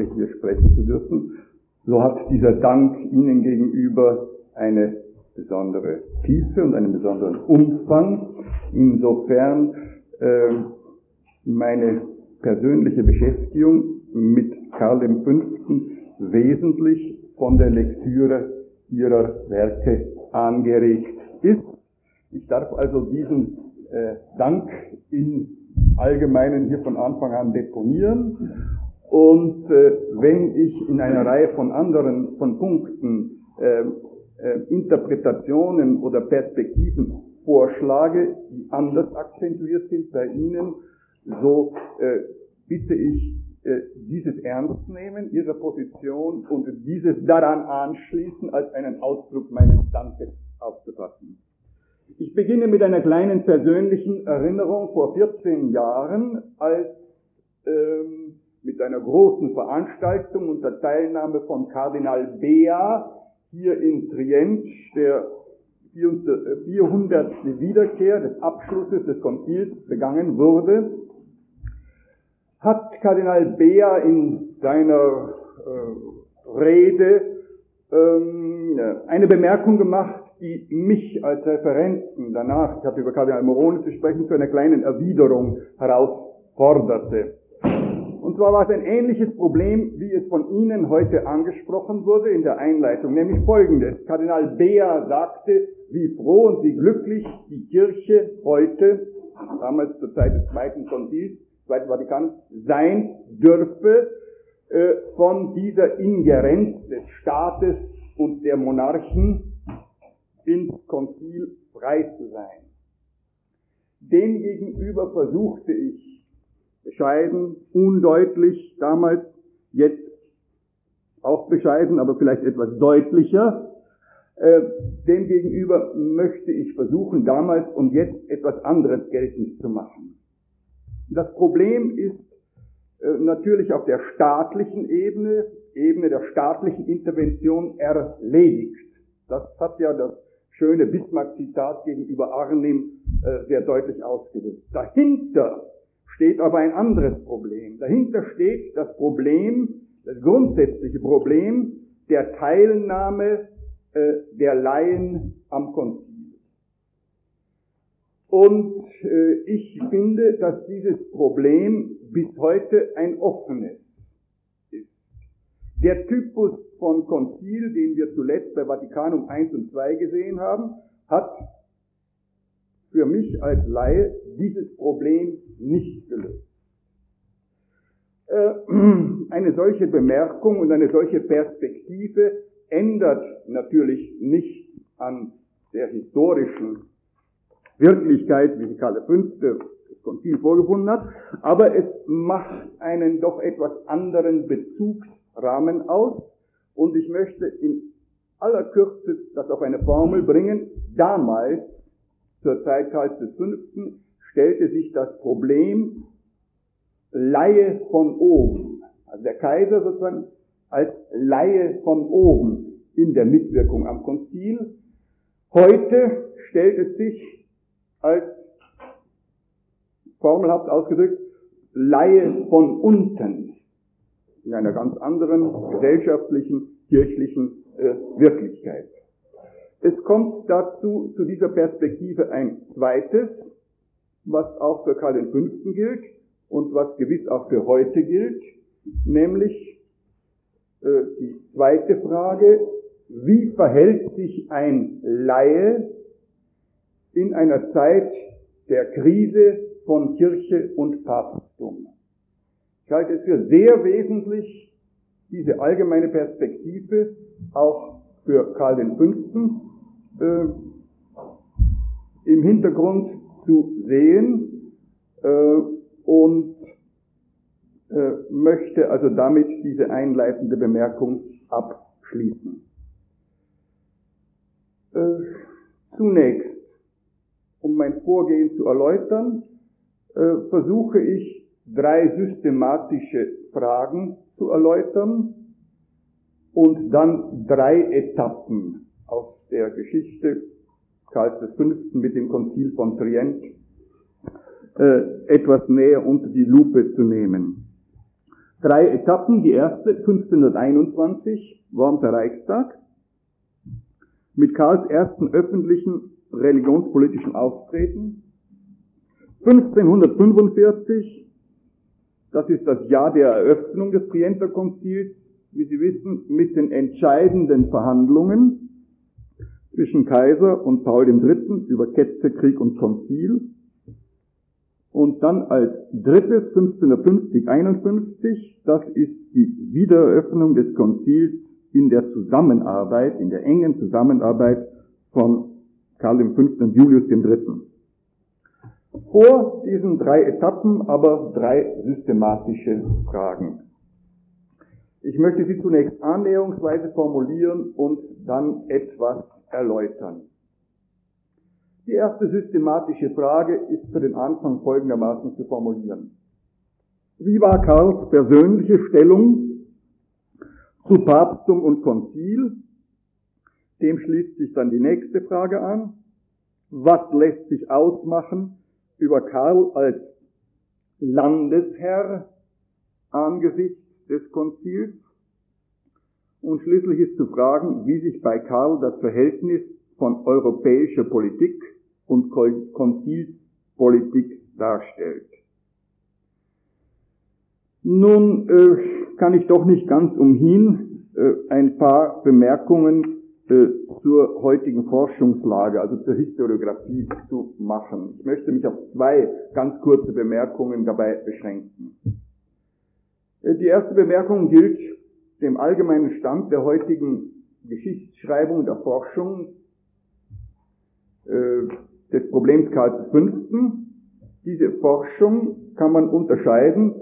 hier sprechen zu dürfen, so hat dieser Dank Ihnen gegenüber eine besondere Tiefe und einen besonderen Umfang, insofern meine persönliche Beschäftigung mit Karl V. wesentlich von der Lektüre Ihrer Werke angeregt ist. Ich darf also diesen Dank im Allgemeinen hier von Anfang an deponieren. Und wenn ich in einer Reihe von Punkten Interpretationen oder Perspektiven vorschlage, die anders akzentuiert sind bei Ihnen, so bitte ich, dieses ernst nehmen, Ihre Position, und dieses daran anschließen, als einen Ausdruck meines Dankes aufzufassen. Ich beginne mit einer kleinen persönlichen Erinnerung vor 14 Jahren, als mit einer großen Veranstaltung unter Teilnahme von Kardinal Bea hier in Trient der 400. Wiederkehr des Abschlusses des Konzils begangen wurde, hat Kardinal Bea in seiner Rede eine Bemerkung gemacht, die mich als Referenten danach, ich hatte über Kardinal Morone zu sprechen, zu einer kleinen Erwiderung herausforderte. Und zwar war es ein ähnliches Problem, wie es von Ihnen heute angesprochen wurde in der Einleitung, nämlich folgendes. Kardinal Bea sagte, wie froh und wie glücklich die Kirche heute, damals zur Zeit des Zweiten Konzils, Zweiten Vatikan, sein dürfe, von dieser Ingerenz des Staates und der Monarchen ins Konzil frei zu sein. Demgegenüber versuchte ich, bescheiden, undeutlich damals, jetzt auch bescheiden, aber vielleicht etwas deutlicher, demgegenüber möchte ich versuchen, damals und jetzt etwas anderes geltend zu machen. Das Problem ist natürlich auf der staatlichen Ebene der staatlichen Intervention erledigt. Das hat ja das schöne Bismarck-Zitat gegenüber Arnim sehr deutlich ausgedrückt. Dahinter steht aber ein anderes Problem. Dahinter steht das grundsätzliche Problem der Teilnahme der Laien am Konzil. Und ich finde, dass dieses Problem bis heute ein offenes ist. Der Typus von Konzil, den wir zuletzt bei Vatikanum I und II gesehen haben, hat für mich als Laie dieses Problem nicht gelöst. Eine solche Bemerkung und eine solche Perspektive ändert natürlich nicht an der historischen Wirklichkeit, wie Karl V. das Konzil vorgefunden hat, aber es macht einen doch etwas anderen Bezugsrahmen aus, und ich möchte in aller Kürze das auf eine Formel bringen. Damals, zur Zeit Karls V., stellte sich das Problem Laie von oben, also der Kaiser sozusagen als Laie von oben in der Mitwirkung am Konzil. Heute stellt es sich als formelhaft ausgedrückt Laie von unten in einer ganz anderen gesellschaftlichen, kirchlichen Wirklichkeit. Es kommt dazu, zu dieser Perspektive ein zweites, was auch für Karl V. gilt und was gewiss auch für heute gilt, nämlich die zweite Frage: Wie verhält sich ein Laie in einer Zeit der Krise von Kirche und Papsttum? Ich halte es für sehr wesentlich, diese allgemeine Perspektive auch für Karl V. Im Hintergrund zu sehen und möchte also damit diese einleitende Bemerkung abschließen. Zunächst, um mein Vorgehen zu erläutern, versuche ich 3 systematische Fragen zu erläutern und dann 3 Etappen aus der Geschichte Karls V. mit dem Konzil von Trient etwas näher unter die Lupe zu nehmen. 3 Etappen. Die erste, 1521, Wormser Reichstag, mit Karls ersten öffentlichen religionspolitischen Auftreten. 1545, das ist das Jahr der Eröffnung des Trienter Konzils, wie Sie wissen, mit den entscheidenden Verhandlungen zwischen Kaiser und Paul III. Über Ketzerkrieg und Konzil. Und dann als drittes 1550-51, das ist die Wiedereröffnung des Konzils in der Zusammenarbeit, in der engen Zusammenarbeit von Karl V. und Julius III. Vor diesen 3 Etappen aber 3 systematische Fragen. Ich möchte sie zunächst annäherungsweise formulieren und dann etwas erläutern. Die erste systematische Frage ist für den Anfang folgendermaßen zu formulieren. Wie war Karls persönliche Stellung zu Papsttum und Konzil? Dem schließt sich dann die nächste Frage an. Was lässt sich ausmachen über Karl als Landesherr angesichts des Konzils? Und schließlich ist zu fragen, wie sich bei Karl das Verhältnis von europäischer Politik und Konzilspolitik darstellt. Nun kann ich doch nicht ganz umhin, ein paar Bemerkungen zur heutigen Forschungslage, also zur Historiographie zu machen. Ich möchte mich auf 2 ganz kurze Bemerkungen dabei beschränken. Die erste Bemerkung gilt dem allgemeinen Stand der heutigen Geschichtsschreibung, der Forschung des Problems Karls V. Diese Forschung kann man unterscheiden.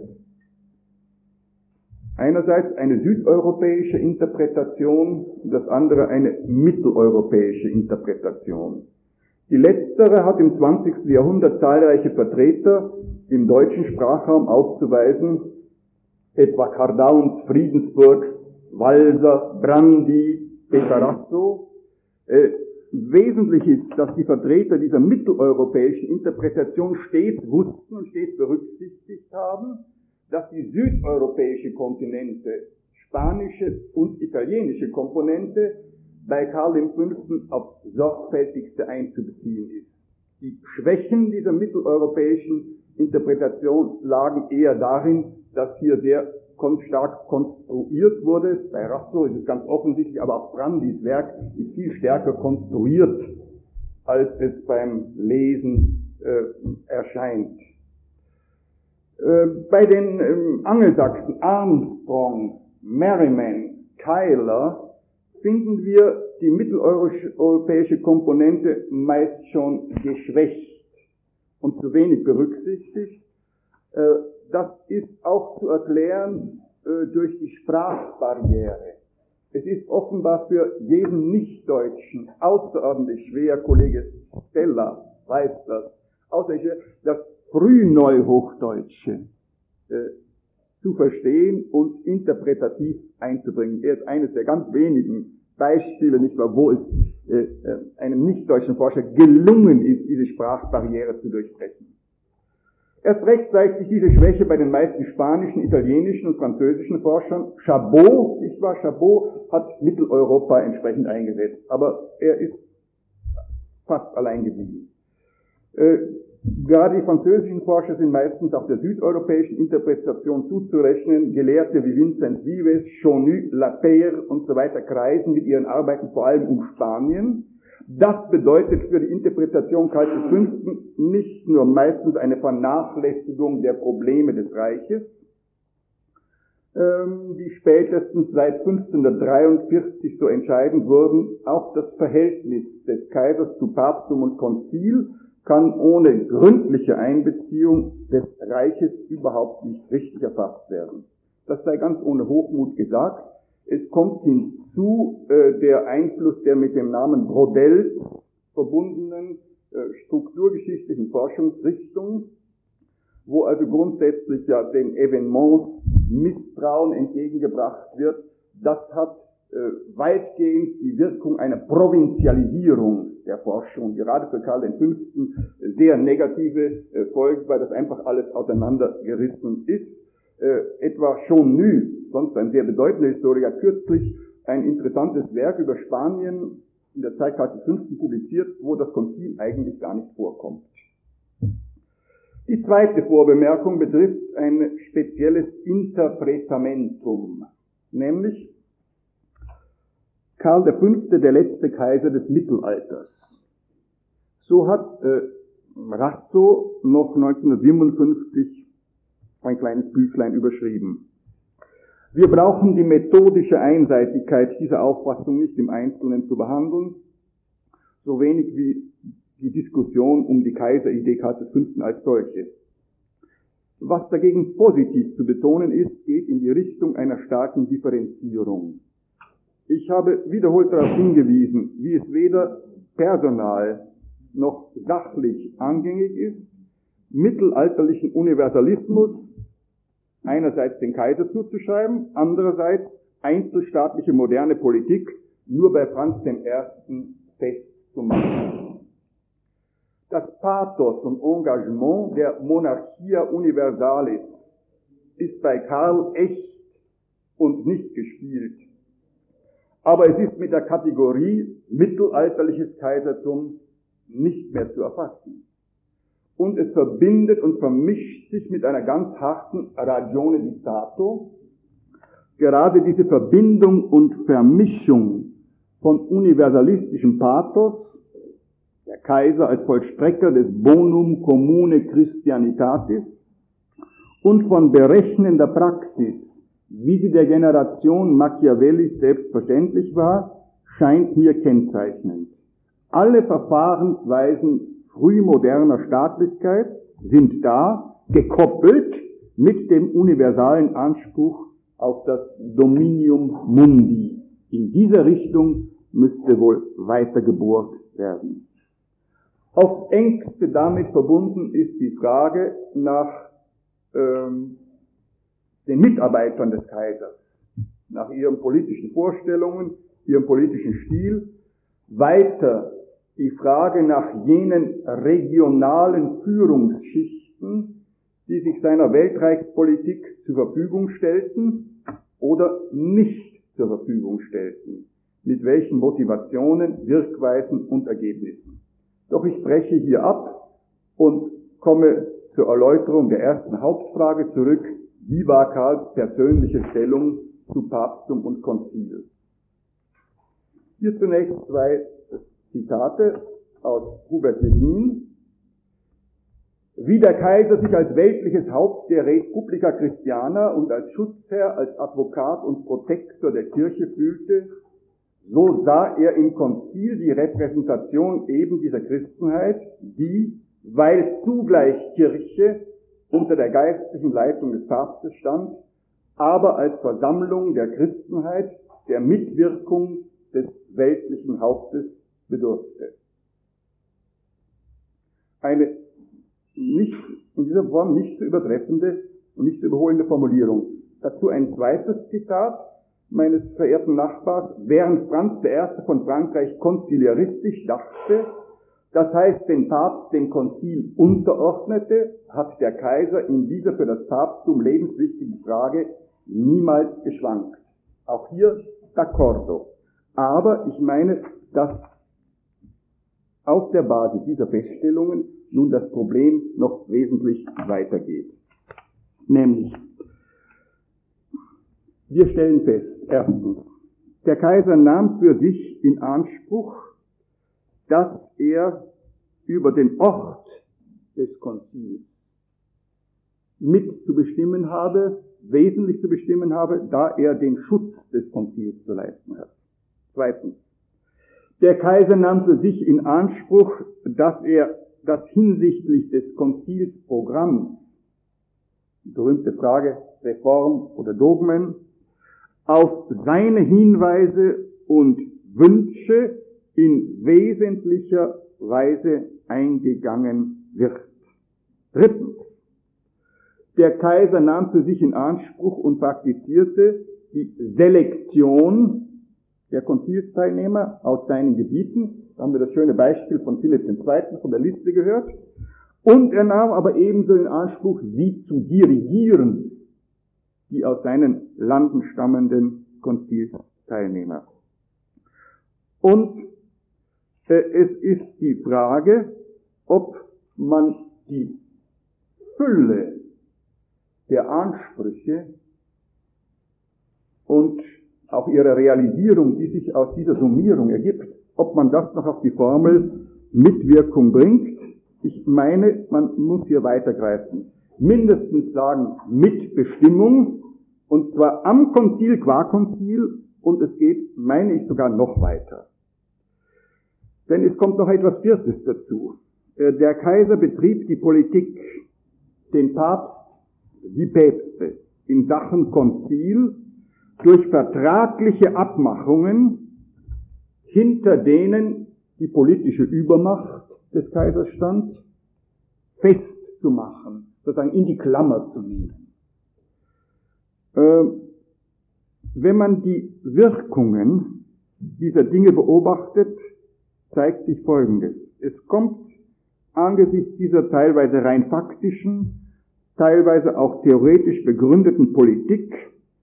Einerseits eine südeuropäische Interpretation, das andere eine mitteleuropäische Interpretation. Die letztere hat im 20. Jahrhundert zahlreiche Vertreter im deutschen Sprachraum aufzuweisen, etwa Kardauns, Friedensburg, Walser, Brandi, Petarasso. Wesentlich ist, dass die Vertreter dieser mitteleuropäischen Interpretation stets wussten und stets berücksichtigt haben, dass die südeuropäische Komponente, spanische und italienische Komponente, bei Karl V. aufs sorgfältigste einzubeziehen ist. Die Schwächen dieser mitteleuropäischen Interpretation lagen eher darin, dass hier sehr stark konstruiert wurde. Bei Rasso ist es ganz offensichtlich, aber auch Brandis Werk ist viel stärker konstruiert, als es beim Lesen erscheint. Bei den Angelsachsen, Armstrong, Merriman, Keiler, finden wir die mitteleuropäische Komponente meist schon geschwächt und zu wenig berücksichtigt. Das ist auch zu erklären durch die Sprachbarriere. Es ist offenbar für jeden Nichtdeutschen außerordentlich schwer, Kollege Stella weiß das, das Frühneuhochdeutsche zu verstehen und interpretativ einzubringen. Er ist eines der ganz wenigen Beispiele, nicht wahr, wo es einem nichtdeutschen Forscher gelungen ist, diese Sprachbarriere zu durchbrechen. Erst recht zeigt sich diese Schwäche bei den meisten spanischen, italienischen und französischen Forschern. Chabot, nicht wahr? Chabot hat Mitteleuropa entsprechend eingesetzt, aber er ist fast allein geblieben. Gerade die französischen Forscher sind meistens auf der südeuropäischen Interpretation zuzurechnen. Gelehrte wie Vincent Vives, Chonu, Lapeyre und so weiter kreisen mit ihren Arbeiten vor allem um Spanien. Das bedeutet für die Interpretation Karls V. nicht nur meistens eine Vernachlässigung der Probleme des Reiches, die spätestens seit 1543 so entscheidend wurden. Auch das Verhältnis des Kaisers zu Papsttum und Konzil kann ohne gründliche Einbeziehung des Reiches überhaupt nicht richtig erfasst werden. Das sei ganz ohne Hochmut gesagt. Es kommt hinzu der Einfluss der mit dem Namen Brodel verbundenen strukturgeschichtlichen Forschungsrichtung, wo also grundsätzlich ja den Evenements Misstrauen entgegengebracht wird. Das hat weitgehend die Wirkung einer Provinzialisierung der Forschung, gerade für Karl V. Sehr negative Folgen, weil das einfach alles auseinandergerissen ist. etwa Chauny, sonst ein sehr bedeutender Historiker, kürzlich ein interessantes Werk über Spanien in der Zeit Karls V. publiziert, wo das Konzil eigentlich gar nicht vorkommt. Die zweite Vorbemerkung betrifft ein spezielles Interpretamentum, nämlich Karl V., der letzte Kaiser des Mittelalters. So hat Razzo noch 1957 ein kleines Büchlein überschrieben. Wir brauchen die methodische Einseitigkeit dieser Auffassung nicht im Einzelnen zu behandeln, so wenig wie die Diskussion um die Kaiseridee Karls V. als solche. Was dagegen positiv zu betonen ist, geht in die Richtung einer starken Differenzierung. Ich habe wiederholt darauf hingewiesen, wie es weder personal noch sachlich angängig ist, mittelalterlichen Universalismus einerseits den Kaiser zuzuschreiben, andererseits einzelstaatliche moderne Politik nur bei Franz I. festzumachen. Das Pathos und Engagement der Monarchia Universalis ist bei Karl echt und nicht gespielt. Aber es ist mit der Kategorie mittelalterliches Kaisertum nicht mehr zu erfassen. Und es verbindet und vermischt sich mit einer ganz harten Ragione di Stato. Gerade diese Verbindung und Vermischung von universalistischem Pathos, der Kaiser als Vollstrecker des Bonum Commune Christianitatis, und von berechnender Praxis, wie sie der Generation Machiavellis selbstverständlich war, scheint mir kennzeichnend. Alle Verfahrensweisen frühmoderner Staatlichkeit sind da, gekoppelt mit dem universalen Anspruch auf das Dominium Mundi. In dieser Richtung müsste wohl weiter gebohrt werden. Auf engste damit verbunden ist die Frage nach den Mitarbeitern des Kaisers, nach ihren politischen Vorstellungen, ihrem politischen Stil, weiter die Frage nach jenen regionalen Führungsschichten, die sich seiner Weltreichspolitik zur Verfügung stellten oder nicht zur Verfügung stellten, mit welchen Motivationen, Wirkweisen und Ergebnissen. Doch ich breche hier ab und komme zur Erläuterung der ersten Hauptfrage zurück: Wie war Karls persönliche Stellung zu Papsttum und Konzil? Hier zunächst zwei Zitate aus Hubert Jedin. Wie der Kaiser sich als weltliches Haupt der Republica Christiana und als Schutzherr, als Advokat und Protektor der Kirche fühlte, so sah er im Konzil die Repräsentation eben dieser Christenheit, die, weil zugleich Kirche unter der geistlichen Leitung des Papstes stand, aber als Versammlung der Christenheit der Mitwirkung des weltlichen Hauptes bedurfte. Eine nicht, in dieser Form nicht zu übertreffende und nicht zu überholende Formulierung. Dazu ein zweites Zitat meines verehrten Nachbars: Während Franz I. von Frankreich konziliaristisch dachte, das heißt den Papst dem Konzil unterordnete, hat der Kaiser in dieser für das Papsttum lebenswichtigen Frage niemals geschwankt. Auch hier d'accordo. Aber ich meine, dass auf der Basis dieser Feststellungen nun das Problem noch wesentlich weitergeht. Nämlich, wir stellen fest, erstens, der Kaiser nahm für sich in Anspruch, dass er über den Ort des Konzils mit zu bestimmen habe, wesentlich zu bestimmen habe, da er den Schutz des Konzils zu leisten hat. Zweitens, der Kaiser nahm für sich in Anspruch, dass er das hinsichtlich des Konzilsprogramms, die berühmte Frage Reform oder Dogmen, auf seine Hinweise und Wünsche in wesentlicher Weise eingegangen wird. Drittens, der Kaiser nahm für sich in Anspruch und praktizierte die Selektion der Konzilsteilnehmer aus seinen Gebieten. Da haben wir das schöne Beispiel von Philipp II. Von der Liste gehört. Und er nahm aber ebenso in Anspruch, sie zu dirigieren. die aus seinen Landen stammenden Konzilsteilnehmer. Und es ist die Frage, ob man die Fülle der Ansprüche und auch ihre Realisierung, die sich aus dieser Summierung ergibt, ob man das noch auf die Formel Mitwirkung bringt. Ich meine, man muss hier weitergreifen. Mindestens sagen Mitbestimmung, und zwar am Konzil, qua Konzil, und es geht, meine ich, sogar noch weiter. Denn es kommt noch etwas Viertes dazu. Der Kaiser betrieb die Politik, den Papst, die Päpste, in Sachen Konzil durch vertragliche Abmachungen, hinter denen die politische Übermacht des Kaisers stand, festzumachen, sozusagen in die Klammer zu nehmen. Wenn man die Wirkungen dieser Dinge beobachtet, zeigt sich Folgendes. Es kommt angesichts dieser teilweise rein faktischen, teilweise auch theoretisch begründeten Politik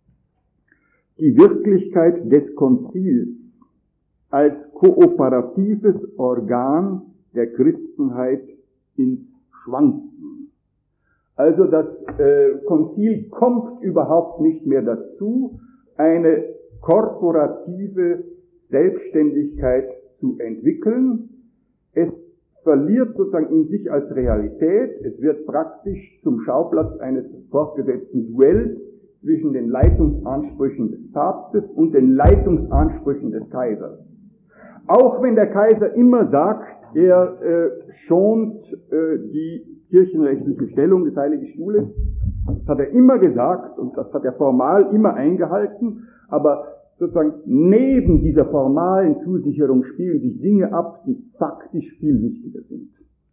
die Wirklichkeit des Konzils als kooperatives Organ der Christenheit ins Schwanken. Also das Konzil kommt überhaupt nicht mehr dazu, eine korporative Selbstständigkeit zu entwickeln. Es verliert sozusagen in sich als Realität, es wird praktisch zum Schauplatz eines fortgesetzten Duells zwischen den Leitungsansprüchen des Papstes und den Leitungsansprüchen des Kaisers. Auch wenn der Kaiser immer sagt, er schont die kirchenrechtliche Stellung des Heiligen Stuhles, das hat er immer gesagt und das hat er formal immer eingehalten, aber sozusagen neben dieser formalen Zusicherung spielen sich Dinge ab, die faktisch viel wichtiger sind.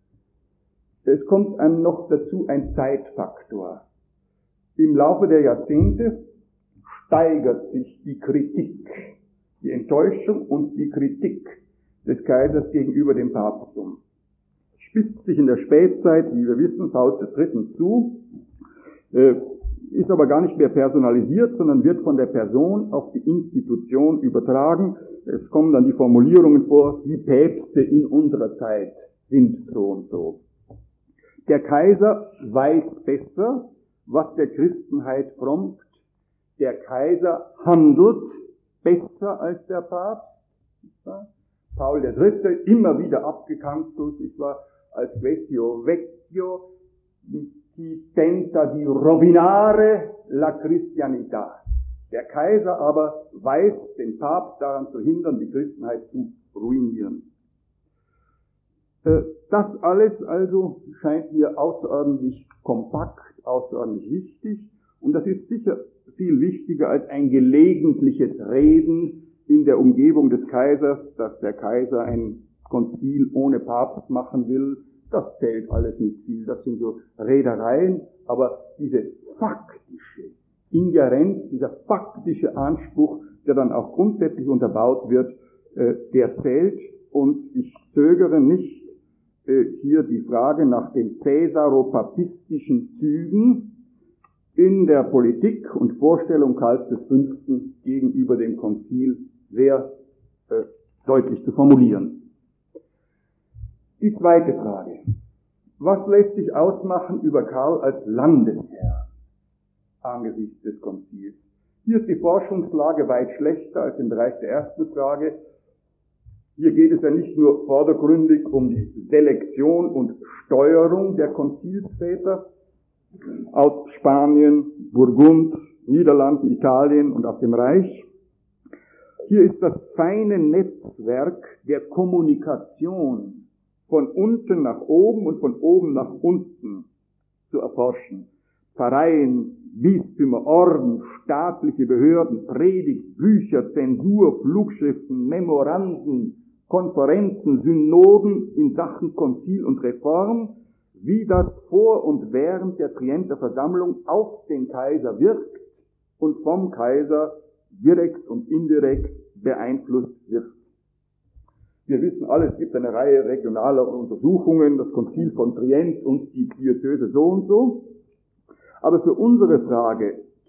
Es kommt einem noch dazu ein Zeitfaktor. Im Laufe der Jahrzehnte steigert sich die Kritik, die Enttäuschung und die Kritik des Kaisers gegenüber dem Papsttum. Spitzt sich in der Spätzeit, wie wir wissen, Paul III. Zu, ist aber gar nicht mehr personalisiert, sondern wird von der Person auf die Institution übertragen. Es kommen dann die Formulierungen vor, die Päpste in unserer Zeit sind so und so. Der Kaiser weiß besser, was der Christenheit frommt. Der Kaiser handelt besser als der Papst. Paul III. Immer wieder abgekanzelt, ich war als Vecchio Vecchio, die tenta di rovinare la Christianità. Der Kaiser aber weiß, den Papst daran zu hindern, die Christenheit zu ruinieren. Das alles also scheint mir außerordentlich kompakt, außerordentlich wichtig, und das ist sicher viel wichtiger als ein gelegentliches Reden in der Umgebung des Kaisers, dass der Kaiser ein Konzil ohne Papst machen will. Das zählt alles nicht viel, das sind so Redereien, aber diese faktische Ingerenz, dieser faktische Anspruch, der dann auch grundsätzlich unterbaut wird, der zählt, und ich zögere nicht, hier die Frage nach den cäsaropapistischen Zügen in der Politik und Vorstellung Karls V. gegenüber dem Konzil sehr deutlich zu formulieren. Die zweite Frage. Was lässt sich ausmachen über Karl als Landesherr angesichts des Konzils? Hier ist die Forschungslage weit schlechter als im Bereich der ersten Frage. Hier geht es ja nicht nur vordergründig um die Selektion und Steuerung der Konzilsväter aus Spanien, Burgund, Niederlanden, Italien und aus dem Reich. Hier ist das feine Netzwerk der Kommunikation von unten nach oben und von oben nach unten zu erforschen. Pfarreien, Bistümer, Orden, staatliche Behörden, Predigt, Bücher, Zensur, Flugschriften, Memoranden, Konferenzen, Synoden in Sachen Konzil und Reform, wie das vor und während der Trienter Versammlung auf den Kaiser wirkt und vom Kaiser direkt und indirekt beeinflusst wird. Wir wissen alle, es gibt eine Reihe regionaler Untersuchungen, das Konzil von Trient und die Diözese so und so. Aber für unsere Frage,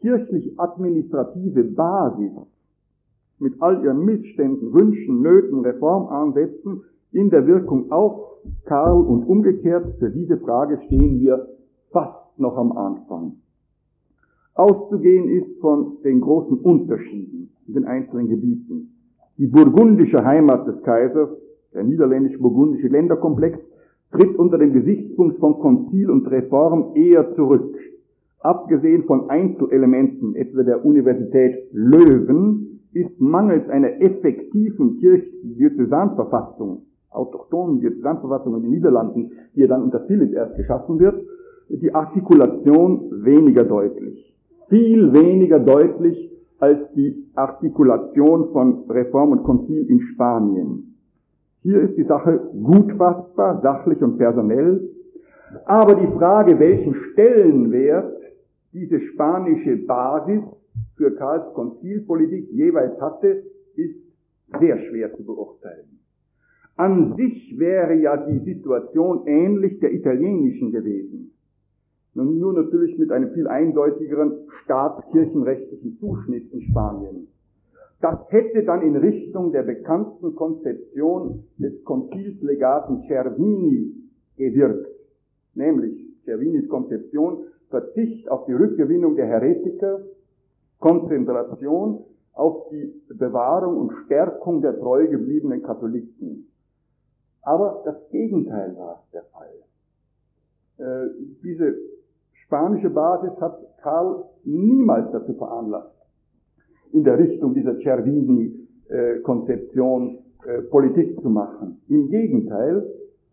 kirchlich-administrative Basis mit all ihren Missständen, Wünschen, Nöten, Reformansätzen in der Wirkung auf Karl und umgekehrt, für diese Frage stehen wir fast noch am Anfang. Auszugehen ist von den großen Unterschieden in den einzelnen Gebieten. Die burgundische Heimat des Kaisers, der niederländisch-burgundische Länderkomplex, tritt unter dem Gesichtspunkt von Konzil und Reform eher zurück. Abgesehen von Einzelelementen, etwa der Universität Leuven, ist mangels einer effektiven Kirchendiözesanverfassung, autochthonen Diözesanverfassung in den Niederlanden, die ja dann unter Philipp erst geschaffen wird, die Artikulation weniger deutlich. Viel weniger deutlich als die Artikulation von Reform und Konzil in Spanien. Hier ist die Sache gut fassbar, sachlich und personell, aber die Frage, welchen Stellenwert diese spanische Basis für Karls Konzilpolitik jeweils hatte, ist sehr schwer zu beurteilen. An sich wäre ja die Situation ähnlich der italienischen gewesen. Nur natürlich mit einem viel eindeutigeren staatskirchenrechtlichen Zuschnitt in Spanien. Das hätte dann in Richtung der bekannten Konzeption des Konzilslegaten Cervini gewirkt, nämlich Cervinis Konzeption, Verzicht auf die Rückgewinnung der Heretiker, Konzentration auf die Bewahrung und Stärkung der treu gebliebenen Katholiken. Aber das Gegenteil war der Fall. Diese spanische Basis hat Karl niemals dazu veranlasst, in der Richtung dieser Cervini-Konzeption Politik zu machen. Im Gegenteil,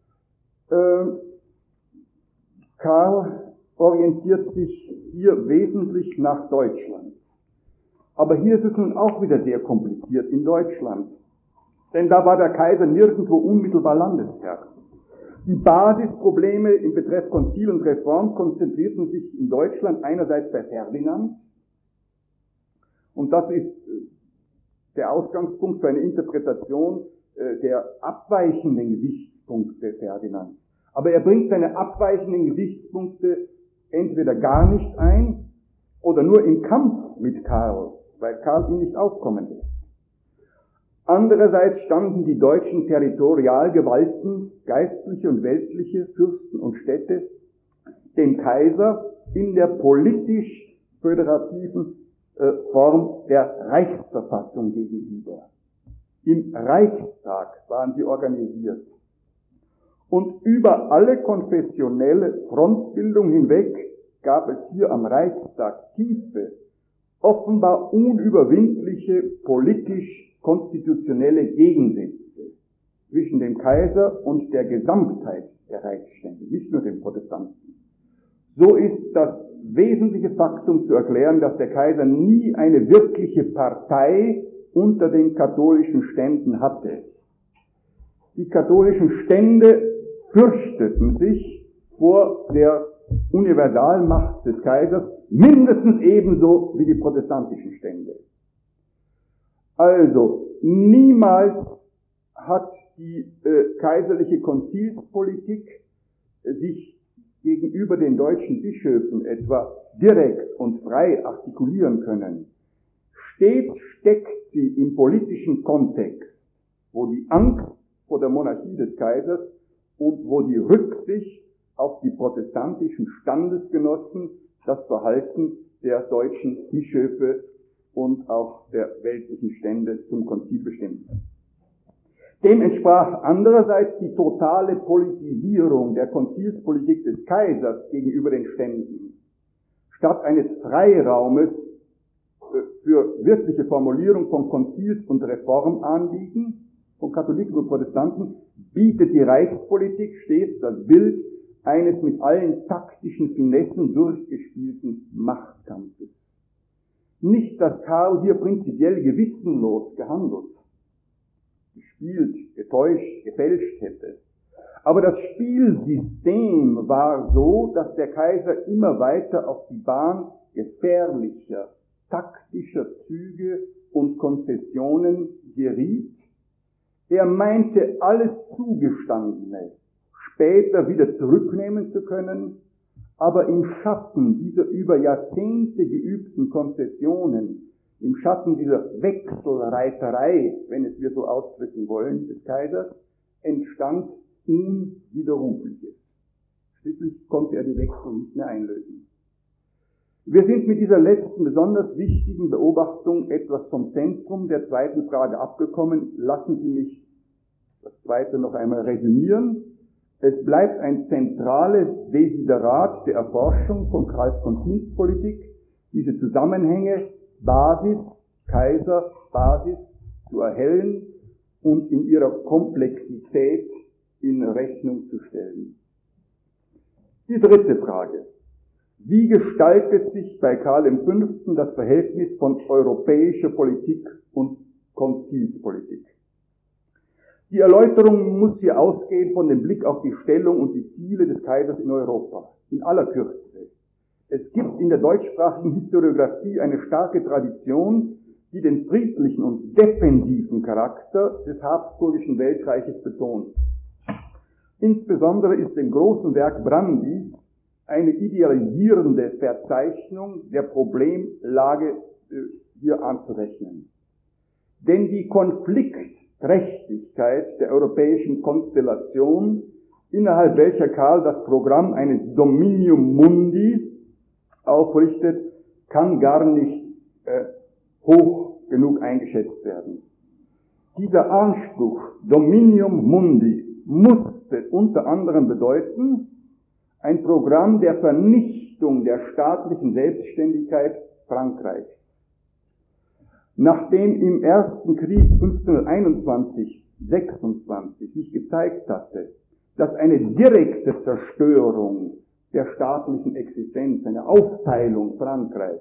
Karl orientiert sich hier wesentlich nach Deutschland. Aber hier ist es nun auch wieder sehr kompliziert in Deutschland. Denn da war der Kaiser nirgendwo unmittelbar Landesherr. Die Basisprobleme in Betreff Konzil und Reform konzentrierten sich in Deutschland einerseits bei Ferdinand, und das ist der Ausgangspunkt für eine Interpretation der abweichenden Gesichtspunkte Ferdinands. Aber er bringt seine abweichenden Gesichtspunkte entweder gar nicht ein oder nur im Kampf mit Karl, weil Karl ihn nicht aufkommen lässt. Andererseits standen die deutschen Territorialgewalten, geistliche und weltliche, Fürsten und Städte, dem Kaiser in der politisch-föderativen Form der Reichsverfassung gegenüber. Im Reichstag waren sie organisiert. Und über alle konfessionelle Frontbildung hinweg gab es hier am Reichstag tiefe, offenbar unüberwindliche politisch-konstitutionelle Gegensätze zwischen dem Kaiser und der Gesamtheit der Reichsstände, nicht nur den Protestanten. So ist das wesentliche Faktum zu erklären, dass der Kaiser nie eine wirkliche Partei unter den katholischen Ständen hatte. Die katholischen Stände fürchteten sich vor der Universalmacht des Kaisers mindestens ebenso wie die protestantischen Stände. Also, niemals hat die kaiserliche Konzilspolitik sich gegenüber den deutschen Bischöfen etwa direkt und frei artikulieren können. Stets steckt sie im politischen Kontext, wo die Angst vor der Monarchie des Kaisers und wo die Rücksicht auf die protestantischen Standesgenossen das Verhalten der deutschen Bischöfe und auch der weltlichen Stände zum Konzil bestimmt. Dem entsprach andererseits die totale Politisierung der Konzilspolitik des Kaisers gegenüber den Ständen. Statt eines Freiraumes für wirkliche Formulierung von Konzils- und Reformanliegen von Katholiken und Protestanten bietet die Reichspolitik stets das Bild eines mit allen taktischen Finessen durchgespielten Machtkampfes. Nicht, dass Karl hier prinzipiell gewissenlos gehandelt, gespielt, getäuscht, gefälscht hätte. Aber das Spielsystem war so, dass der Kaiser immer weiter auf die Bahn gefährlicher, taktischer Züge und Konzessionen geriet. Er meinte, alles Zugestandene später wieder zurücknehmen zu können, Aber im Schatten dieser über Jahrzehnte geübten Konzessionen, im Schatten dieser Wechselreiterei, wenn es wir so ausdrücken wollen, des Kaisers, entstand Unwiderrufliches. Schließlich konnte er die Wechsel nicht mehr einlösen. Wir sind mit dieser letzten besonders wichtigen Beobachtung etwas vom Zentrum der zweiten Frage abgekommen. Lassen Sie mich das zweite noch einmal resümieren. Es bleibt ein zentrales Desiderat der Erforschung von Karls Konzilspolitik, diese Zusammenhänge Basis, Kaiser, Basis zu erhellen und in ihrer Komplexität in Rechnung zu stellen. Die dritte Frage. Wie gestaltet sich bei Karl V. das Verhältnis von europäischer Politik und Konzilspolitik? Die Erläuterung muss hier ausgehen von dem Blick auf die Stellung und die Ziele des Kaisers in Europa. In aller Kürze. Es gibt in der deutschsprachigen Historiographie eine starke Tradition, die den friedlichen und defensiven Charakter des Habsburgischen Weltreiches betont. Insbesondere ist dem großen Werk Brandis eine idealisierende Verzeichnung der Problemlage hier anzurechnen. Denn die Konfliktträchtigkeit der europäischen Konstellation, innerhalb welcher Karl das Programm eines Dominium Mundi aufrichtet, kann gar nicht hoch genug eingeschätzt werden. Dieser Anspruch Dominium Mundi musste unter anderem bedeuten, ein Programm der Vernichtung der staatlichen Selbstständigkeit Frankreichs. Nachdem im Ersten Krieg 1521-26 sich gezeigt hatte, dass eine direkte Zerstörung der staatlichen Existenz, eine Aufteilung Frankreichs,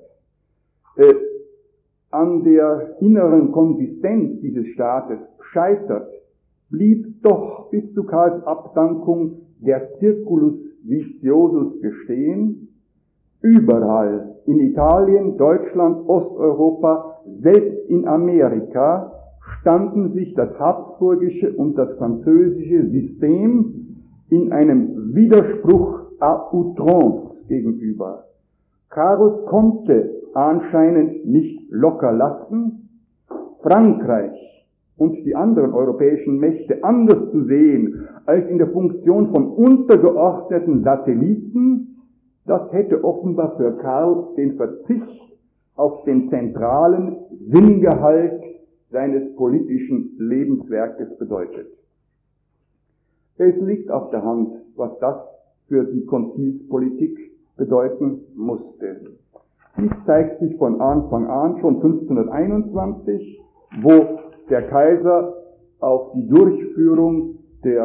an der inneren Konsistenz dieses Staates scheitert, blieb doch bis zu Karls Abdankung der Circulus Viciosus bestehen. Überall, in Italien, Deutschland, Osteuropa, selbst in Amerika, standen sich das habsburgische und das französische System in einem Widerspruch à outrance gegenüber. Karl konnte anscheinend nicht locker lassen, Frankreich und die anderen europäischen Mächte anders zu sehen als in der Funktion von untergeordneten Satelliten. Das hätte offenbar für Karl den Verzicht auf den zentralen Sinngehalt seines politischen Lebenswerkes bedeutet. Es liegt auf der Hand, was das für die Konzilspolitik bedeuten musste. Dies zeigt sich von Anfang an, schon 1521, wo der Kaiser auf die Durchführung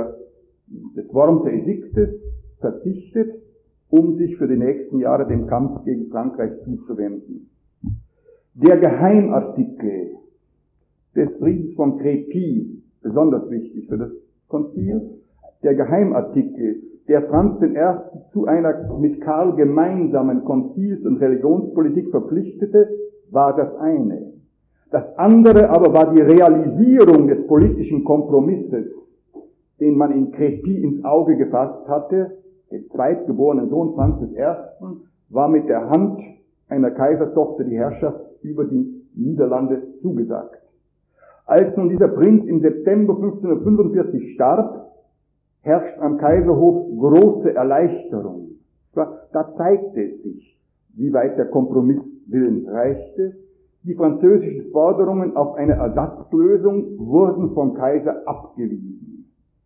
des Wormser Ediktes verzichtet, um sich für die nächsten Jahre dem Kampf gegen Frankreich zuzuwenden. Der Geheimartikel des Friedens von Crépy, besonders wichtig für das Konzil, der Geheimartikel, der Franz I. zu einer mit Karl gemeinsamen Konzils- und Religionspolitik verpflichtete, war das eine. Das andere aber war die Realisierung des politischen Kompromisses, den man in Crépy ins Auge gefasst hatte. Der zweitgeborene Sohn Franz I. war mit der Hand einer Kaisertochter die Herrschaft über die Niederlande zugesagt. Als nun dieser Prinz im September 1545 starb, herrscht am Kaiserhof große Erleichterung. Da zeigte es sich, wie weit der Kompromisswillen reichte. Die französischen Forderungen auf eine Ersatzlösung wurden vom Kaiser abgewiesen.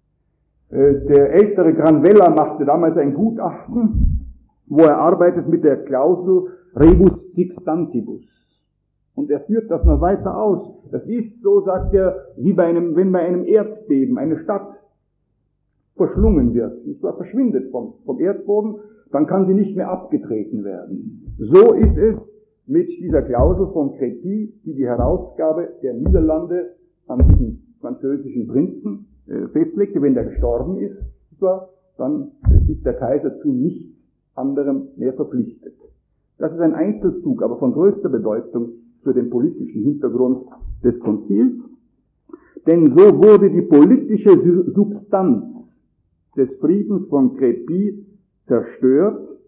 Der ältere Granvella machte damals ein Gutachten, wo er arbeitet mit der Klausel Rebus Sixtantibus. Und er führt das noch weiter aus. Das ist, so sagt er, wie wenn bei einem Erdbeben eine Stadt verschlungen wird, und zwar verschwindet vom Erdboden, dann kann sie nicht mehr abgetreten werden. So ist es mit dieser Klausel von Crépy, die Herausgabe der Niederlande an diesen französischen Prinzen festlegte. Wenn der gestorben ist, dann ist der Kaiser zu nichts anderem mehr verpflichtet. Das ist ein Einzelzug, aber von größter Bedeutung für den politischen Hintergrund des Konzils. Denn so wurde die politische Substanz des Friedens von Crépy zerstört,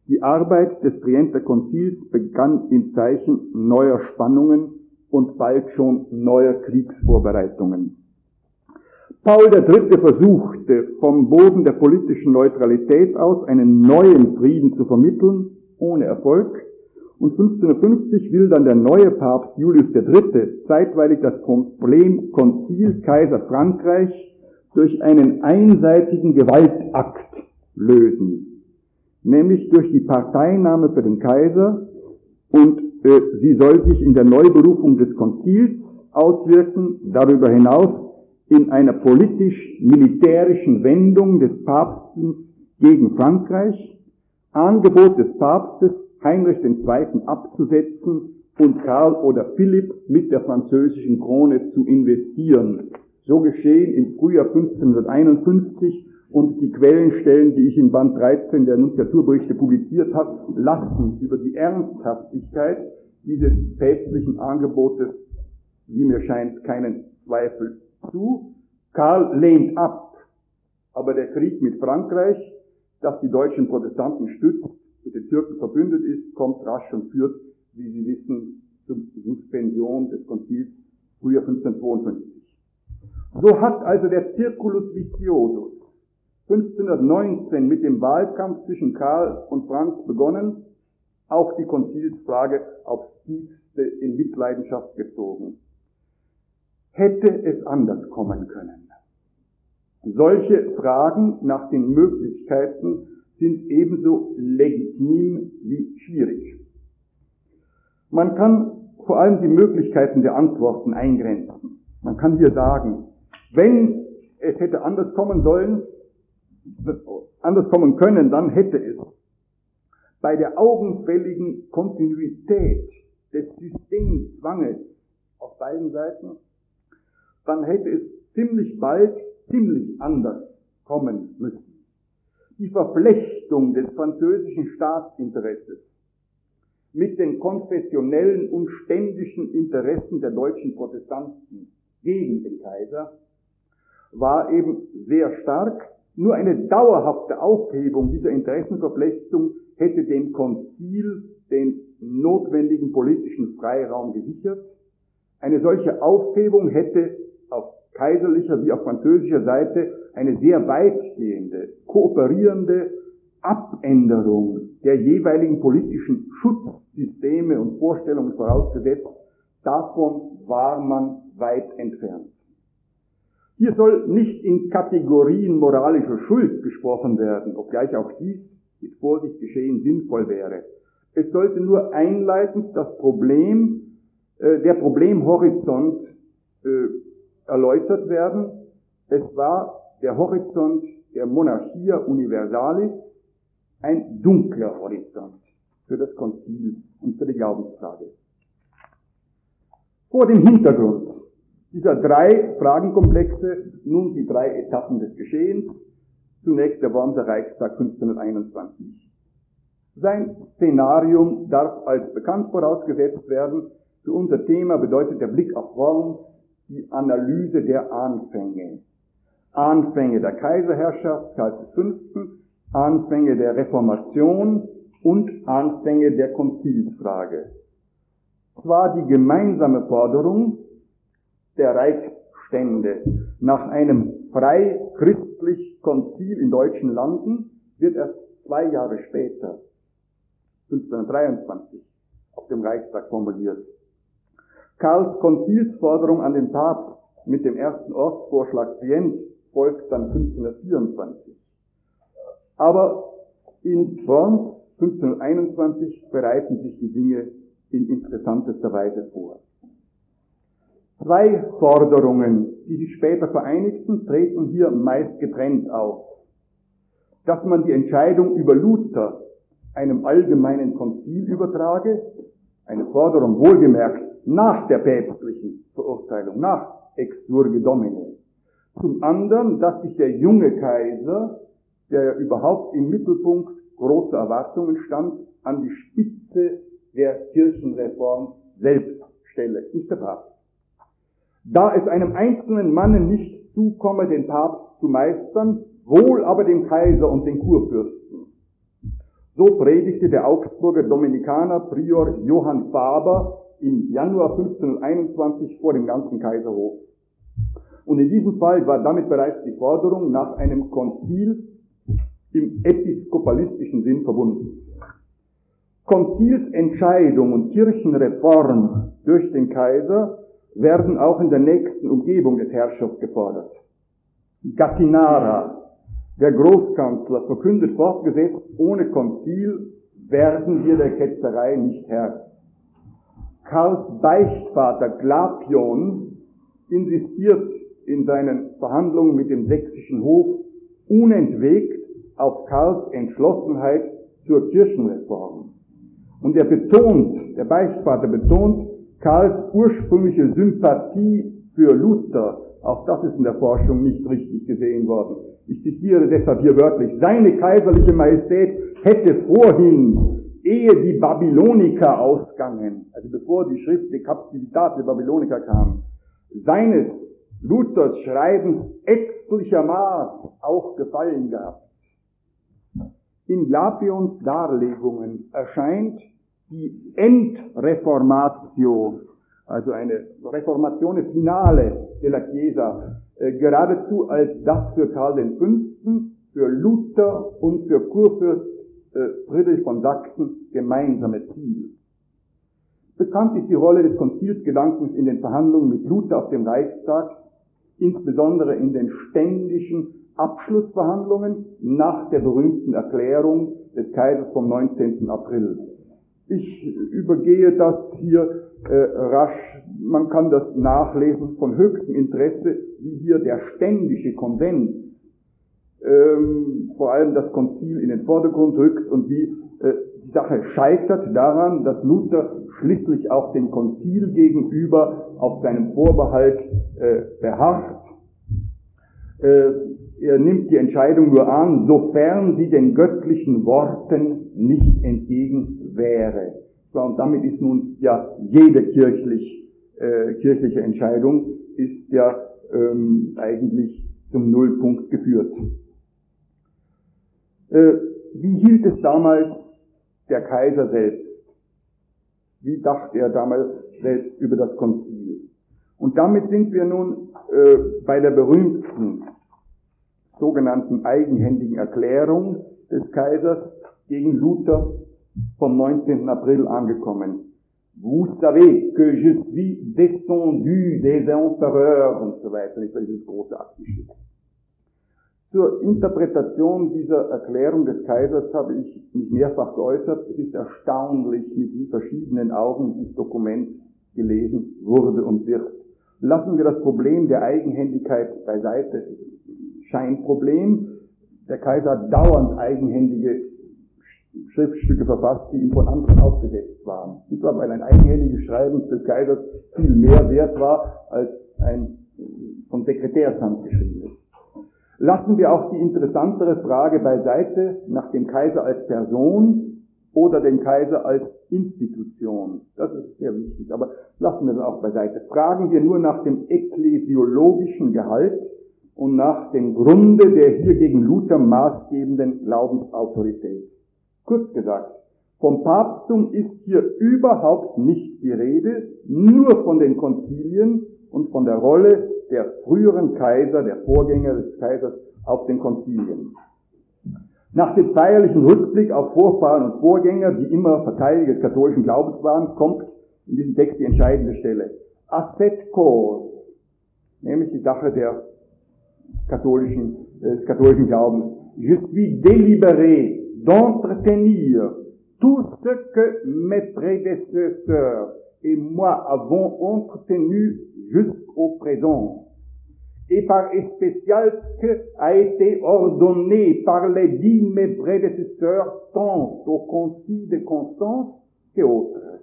Die Arbeit des Trienter Konzils begann im Zeichen neuer Spannungen und bald schon neuer Kriegsvorbereitungen. Paul III. Versuchte, vom Boden der politischen Neutralität aus einen neuen Frieden zu vermitteln, ohne Erfolg, und 1550 will dann der neue Papst Julius III. Zeitweilig das Problem Konzil Kaiser Frankreich durch einen einseitigen Gewaltakt lösen, nämlich durch die Parteinahme für den Kaiser, und sie soll sich in der Neuberufung des Konzils auswirken, darüber hinaus in einer politisch-militärischen Wendung des Papstes gegen Frankreich, Angebot des Papstes, Heinrich II. Abzusetzen und Karl oder Philipp mit der französischen Krone zu investieren. So geschehen im Frühjahr 1551, und die Quellenstellen, die ich in Band 13 der Nunziaturberichte publiziert habe, lassen über die Ernsthaftigkeit dieses päpstlichen Angebotes, wie mir scheint, keinen Zweifel zu. Karl lehnt ab, aber der Krieg mit Frankreich, das die deutschen Protestanten stützt, mit den Türken verbündet ist, kommt rasch und führt, wie Sie wissen, zur Suspension des Konzils Frühjahr 1552. So hat also der Circulus Viciosus 1519 mit dem Wahlkampf zwischen Karl und Franz begonnen, auch die Konzilsfrage aufs Tiefste in Mitleidenschaft gezogen. Hätte es anders kommen können? Solche Fragen nach den Möglichkeiten sind ebenso legitim wie schwierig. Man kann vor allem die Möglichkeiten der Antworten eingrenzen. Man kann hier sagen, wenn es hätte anders kommen können, dann hätte es bei der augenfälligen Kontinuität des Systemzwanges auf beiden Seiten, dann hätte es ziemlich bald ziemlich anders kommen müssen. Die Verflechtung des französischen Staatsinteresses mit den konfessionellen und ständischen Interessen der deutschen Protestanten gegen den Kaiser war eben sehr stark. Nur eine dauerhafte Aufhebung dieser Interessenverflechtung hätte dem Konzil den notwendigen politischen Freiraum gesichert. Eine solche Aufhebung hätte auf kaiserlicher wie auf französischer Seite eine sehr weitgehende, kooperierende Abänderung der jeweiligen politischen Schutzsysteme und Vorstellungen vorausgesetzt. Davon war man weit entfernt. Hier soll nicht in Kategorien moralischer Schuld gesprochen werden, obgleich auch dies mit Vorsicht geschehen sinnvoll wäre. Es sollte nur einleitend das Problem, der Problemhorizont erläutert werden. Es war der Horizont der Monarchia Universalis, ein dunkler Horizont für das Konzil und für die Glaubensfrage. Vor dem Hintergrund dieser drei Fragenkomplexe nun die drei Etappen des Geschehens. Zunächst der Wormser Reichstag 1521. Sein Szenarium darf als bekannt vorausgesetzt werden. Für unser Thema bedeutet der Blick auf Worms die Analyse der Anfänge. Anfänge der Kaiserherrschaft Karls V., Anfänge der Reformation und Anfänge der Konzilsfrage. Zwar die gemeinsame Forderung der Reichsstände nach einem frei christlich Konzil in deutschen Landen wird erst 2 Jahre später, 1523, auf dem Reichstag formuliert. Karls Konzilsforderung an den Papst mit dem ersten Ortsvorschlag Trient folgt dann 1524. Aber in Worms 1521 bereiten sich die Dinge in interessantester Weise vor. 2 Forderungen, die sich später vereinigten, treten hier meist getrennt auf. Dass man die Entscheidung über Luther einem allgemeinen Konzil übertrage, eine Forderung wohlgemerkt nach der päpstlichen Verurteilung, nach Exsurge Domine. Zum anderen, dass sich der junge Kaiser, der überhaupt im Mittelpunkt großer Erwartungen stand, an die Spitze der Kirchenreform selbst stelle, nicht der Papst. Da es einem einzelnen Manne nicht zukomme, den Papst zu meistern, wohl aber dem Kaiser und den Kurfürsten. So predigte der Augsburger Dominikaner Prior Johann Faber im Januar 1521 vor dem ganzen Kaiserhof. Und in diesem Fall war damit bereits die Forderung nach einem Konzil im episkopalistischen Sinn verbunden. Konzilsentscheidung und Kirchenreform durch den Kaiser werden auch in der nächsten Umgebung des Herrschers gefordert. Gattinara, der Großkanzler, verkündet fortgesetzt, ohne Konzil werden wir der Ketzerei nicht Herr. Karls Beichtvater Glapion insistiert in seinen Verhandlungen mit dem sächsischen Hof unentwegt auf Karls Entschlossenheit zur Kirchenreform. Und der Beichtvater betont Karls ursprüngliche Sympathie für Luther. Auch das ist in der Forschung nicht richtig gesehen worden. Ich zitiere deshalb hier wörtlich: Seine kaiserliche Majestät hätte vorhin, ehe die Babyloniker ausgangen, also bevor die Schrift de Captivitate Babylonica kam, seines Luthers Schreibens ätzlicher Maß auch gefallen gehabt. In Glapions Darlegungen erscheint die Endreformatio, also eine Reformatione Finale della Chiesa, geradezu als das für Karl V., für Luther und für Kurfürst Friedrich von Sachsen gemeinsame Ziel. Bekannt ist die Rolle des Konzilsgedankens in den Verhandlungen mit Luther auf dem Reichstag, insbesondere in den ständischen Abschlussverhandlungen nach der berühmten Erklärung des Kaisers vom 19. April. Ich übergehe das hier rasch. Man kann das nachlesen, von höchstem Interesse, wie hier der ständische Konvent vor allem das Konzil in den Vordergrund rückt und wie die Sache scheitert daran, dass Luther schließlich auch dem Konzil gegenüber auf seinem Vorbehalt beharrt. Er nimmt die Entscheidung nur an, sofern sie den göttlichen Worten nicht entgegen wäre. Und damit ist nun ja jede kirchliche Entscheidung ist ja eigentlich zum Nullpunkt geführt. Wie hielt es damals der Kaiser selbst? Wie dachte er damals selbst über das Konzil? Und damit sind wir nun bei der berühmten sogenannten eigenhändigen Erklärung des Kaisers gegen Luther vom 19. April angekommen. Vous savez que je suis descendu des empereurs und so weiter, das ist dieses große Aktenstück. Zur Interpretation dieser Erklärung des Kaisers habe ich mich mehrfach geäußert. Es ist erstaunlich, mit wie verschiedenen Augen dieses Dokument gelesen wurde und wird. Lassen wir das Problem der Eigenhändigkeit beiseite. Es ist ein Scheinproblem. Der Kaiser hat dauernd eigenhändige Schriftstücke verfasst, die ihm von anderen aufgesetzt waren. Und zwar, weil ein eigenhändiges Schreiben des Kaisers viel mehr wert war, als ein von Sekretärshand geschriebenes. Lassen wir auch die interessantere Frage beiseite nach dem Kaiser als Person oder dem Kaiser als Institution. Das ist sehr wichtig, aber lassen wir das auch beiseite. Fragen wir nur nach dem ekklesiologischen Gehalt und nach dem Grunde der hier gegen Luther maßgebenden Glaubensautorität. Kurz gesagt, vom Papsttum ist hier überhaupt nicht die Rede, nur von den Konzilien und von der Rolle der früheren Kaiser, der Vorgänger des Kaisers auf den Konzilien. Nach dem feierlichen Rückblick auf Vorfahren und Vorgänger, die immer Verteidiger des katholischen Glaubens waren, kommt in diesem Text die entscheidende Stelle. Asset cause, nämlich die Sache des katholischen Glaubens. Je suis délibéré d'entretenir tout ce que mes prédécesseurs et moi avons entretenu jusqu'au présent, et par spécial ce que a été ordonné par les dits mes prédécesseurs, tant au Concile de Constance qu'autres.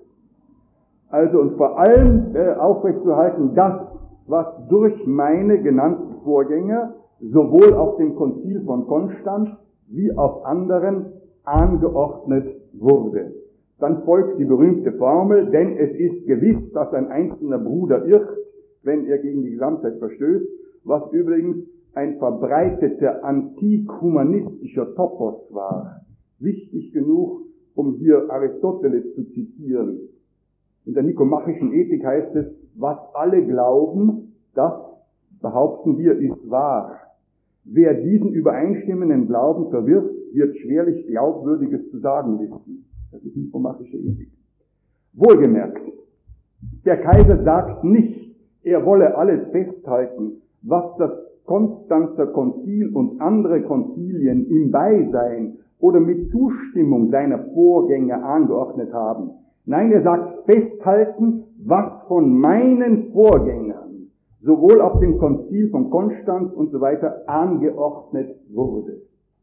Also und vor allem aufrechtzuerhalten das, was durch meine genannten Vorgänger sowohl auf dem Konzil von Konstanz wie auf anderen angeordnet wurde. Dann folgt die berühmte Formel, denn es ist gewiss, dass ein einzelner Bruder irrt, wenn er gegen die Gesamtheit verstößt, was übrigens ein verbreiteter antik-humanistischer Topos war. wichtig genug, um hier Aristoteles zu zitieren. In der nikomachischen Ethik heißt es, was alle glauben, das, behaupten wir, ist wahr. Wer diesen übereinstimmenden Glauben verwirft, wird schwerlich Glaubwürdiges zu sagen wissen. Das ist nikomachische Ethik. Wohlgemerkt, der Kaiser sagt nicht, er wolle alles festhalten, was das Konstanzer Konzil und andere Konzilien im Beisein oder mit Zustimmung seiner Vorgänger angeordnet haben. Nein, er sagt festhalten, was von meinen Vorgängern, sowohl auf dem Konzil von Konstanz und so weiter, angeordnet wurde.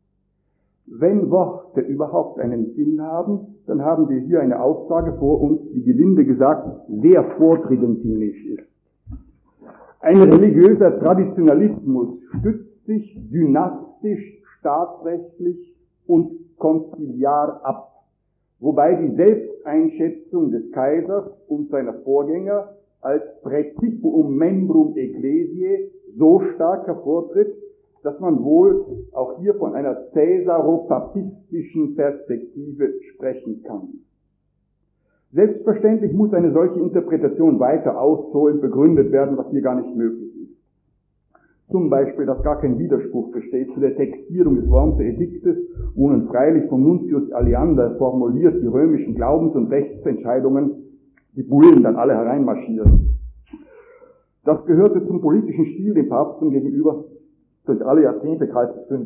Wenn Worte überhaupt einen Sinn haben, dann haben wir hier eine Aussage vor uns, die gelinde gesagt sehr vortridentinisch ist. Ein religiöser Traditionalismus stützt sich dynastisch, staatsrechtlich und konziliar ab, wobei die Selbsteinschätzung des Kaisers und seiner Vorgänger als Praecipium membrum ecclesiae so stark hervortritt, dass man wohl auch hier von einer cäsaropapistischen Perspektive sprechen kann. Selbstverständlich muss eine solche Interpretation weiter ausholend begründet werden, was hier gar nicht möglich ist. Zum Beispiel, dass gar kein Widerspruch besteht zu der Textierung des Wormser Ediktes, wo nun freilich von Nuntius Aleander formuliert die römischen Glaubens- und Rechtsentscheidungen, die Bullen dann alle hereinmarschieren. Das gehörte zum politischen Stil dem Papsttum gegenüber durch alle Jahrzehnte Karls V.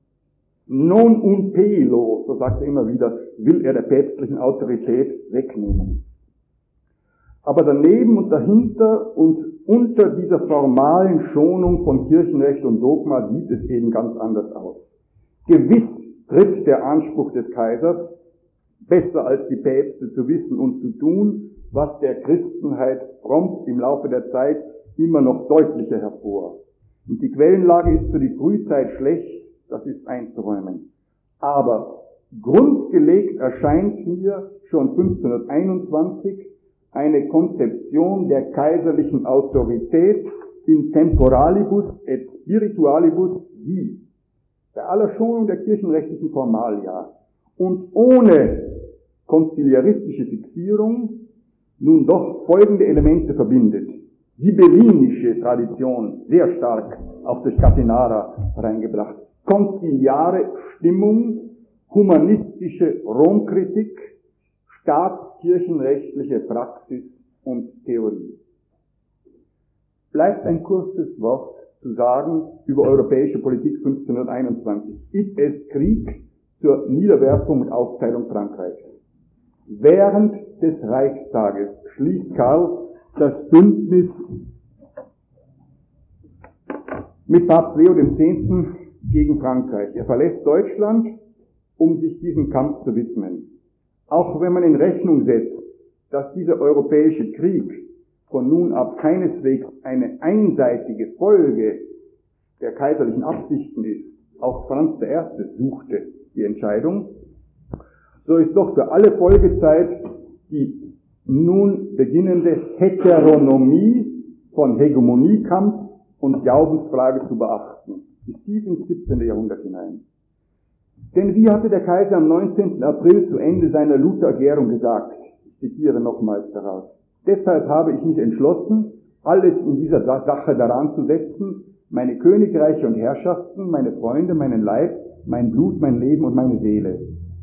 Non un pelo, so sagt er immer wieder, will er der päpstlichen Autorität wegnehmen. Aber daneben und dahinter und unter dieser formalen Schonung von Kirchenrecht und Dogma sieht es eben ganz anders aus. Gewiss tritt der Anspruch des Kaisers, besser als die Päpste zu wissen und zu tun, was der Christenheit prompt im Laufe der Zeit immer noch deutlicher hervor. Und die Quellenlage ist für die Frühzeit schlecht, das ist einzuräumen. Aber grundgelegt erscheint mir schon 1521 eine Konzeption der kaiserlichen Autorität in temporalibus et spiritualibus, die bei aller Schonung der kirchenrechtlichen Formalia und ohne konziliaristische Fixierung nun doch folgende Elemente verbindet. Die bellinische Tradition, sehr stark auch durch Catinara reingebracht. Konziliare Stimmung, humanistische Romkritik, staatskirchenrechtliche Praxis und Theorie. Bleibt ein kurzes Wort zu sagen über europäische Politik 1521. Ist es Krieg zur Niederwerfung und Aufteilung Frankreichs. Während des Reichstages schließt Karl das Bündnis mit Papst Leo X. gegen Frankreich. Er verlässt Deutschland, um sich diesem Kampf zu widmen. Auch wenn man in Rechnung setzt, dass dieser europäische Krieg von nun ab keineswegs eine einseitige Folge der kaiserlichen Absichten ist, auch Franz I. suchte die Entscheidung, so ist doch für alle Folgezeit die nun beginnende Heteronomie von Hegemoniekampf und Glaubensfrage zu beachten, bis tief ins 17. Jahrhundert hinein. Denn wie hatte der Kaiser am 19. April zu Ende seiner Luther-Gärung gesagt, ich zitiere nochmals daraus, deshalb habe ich mich entschlossen, alles in dieser Sache daran zu setzen, meine Königreiche und Herrschaften, meine Freunde, meinen Leib, mein Blut, mein Leben und meine Seele.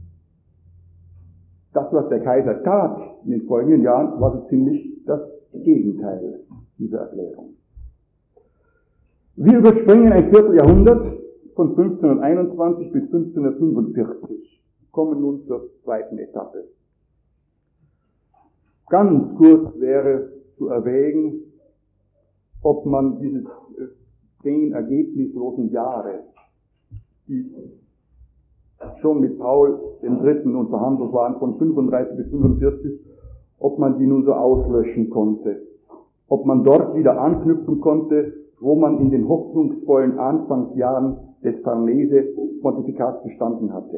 Das, was der Kaiser tat in den folgenden Jahren, war so ziemlich das Gegenteil dieser Erklärung. Wir überspringen ein Vierteljahrhundert von 1521 bis 1545, kommen nun zur zweiten Etappe. Ganz kurz wäre zu erwägen, ob man diese 10 ergebnislosen Jahre, die schon mit Paul III. Und verhandelt waren von 35 bis 45, ob man die nun so auslöschen konnte. Ob man dort wieder anknüpfen konnte, wo man in den hoffnungsvollen Anfangsjahren des Farnese-Pontifikats gestanden hatte.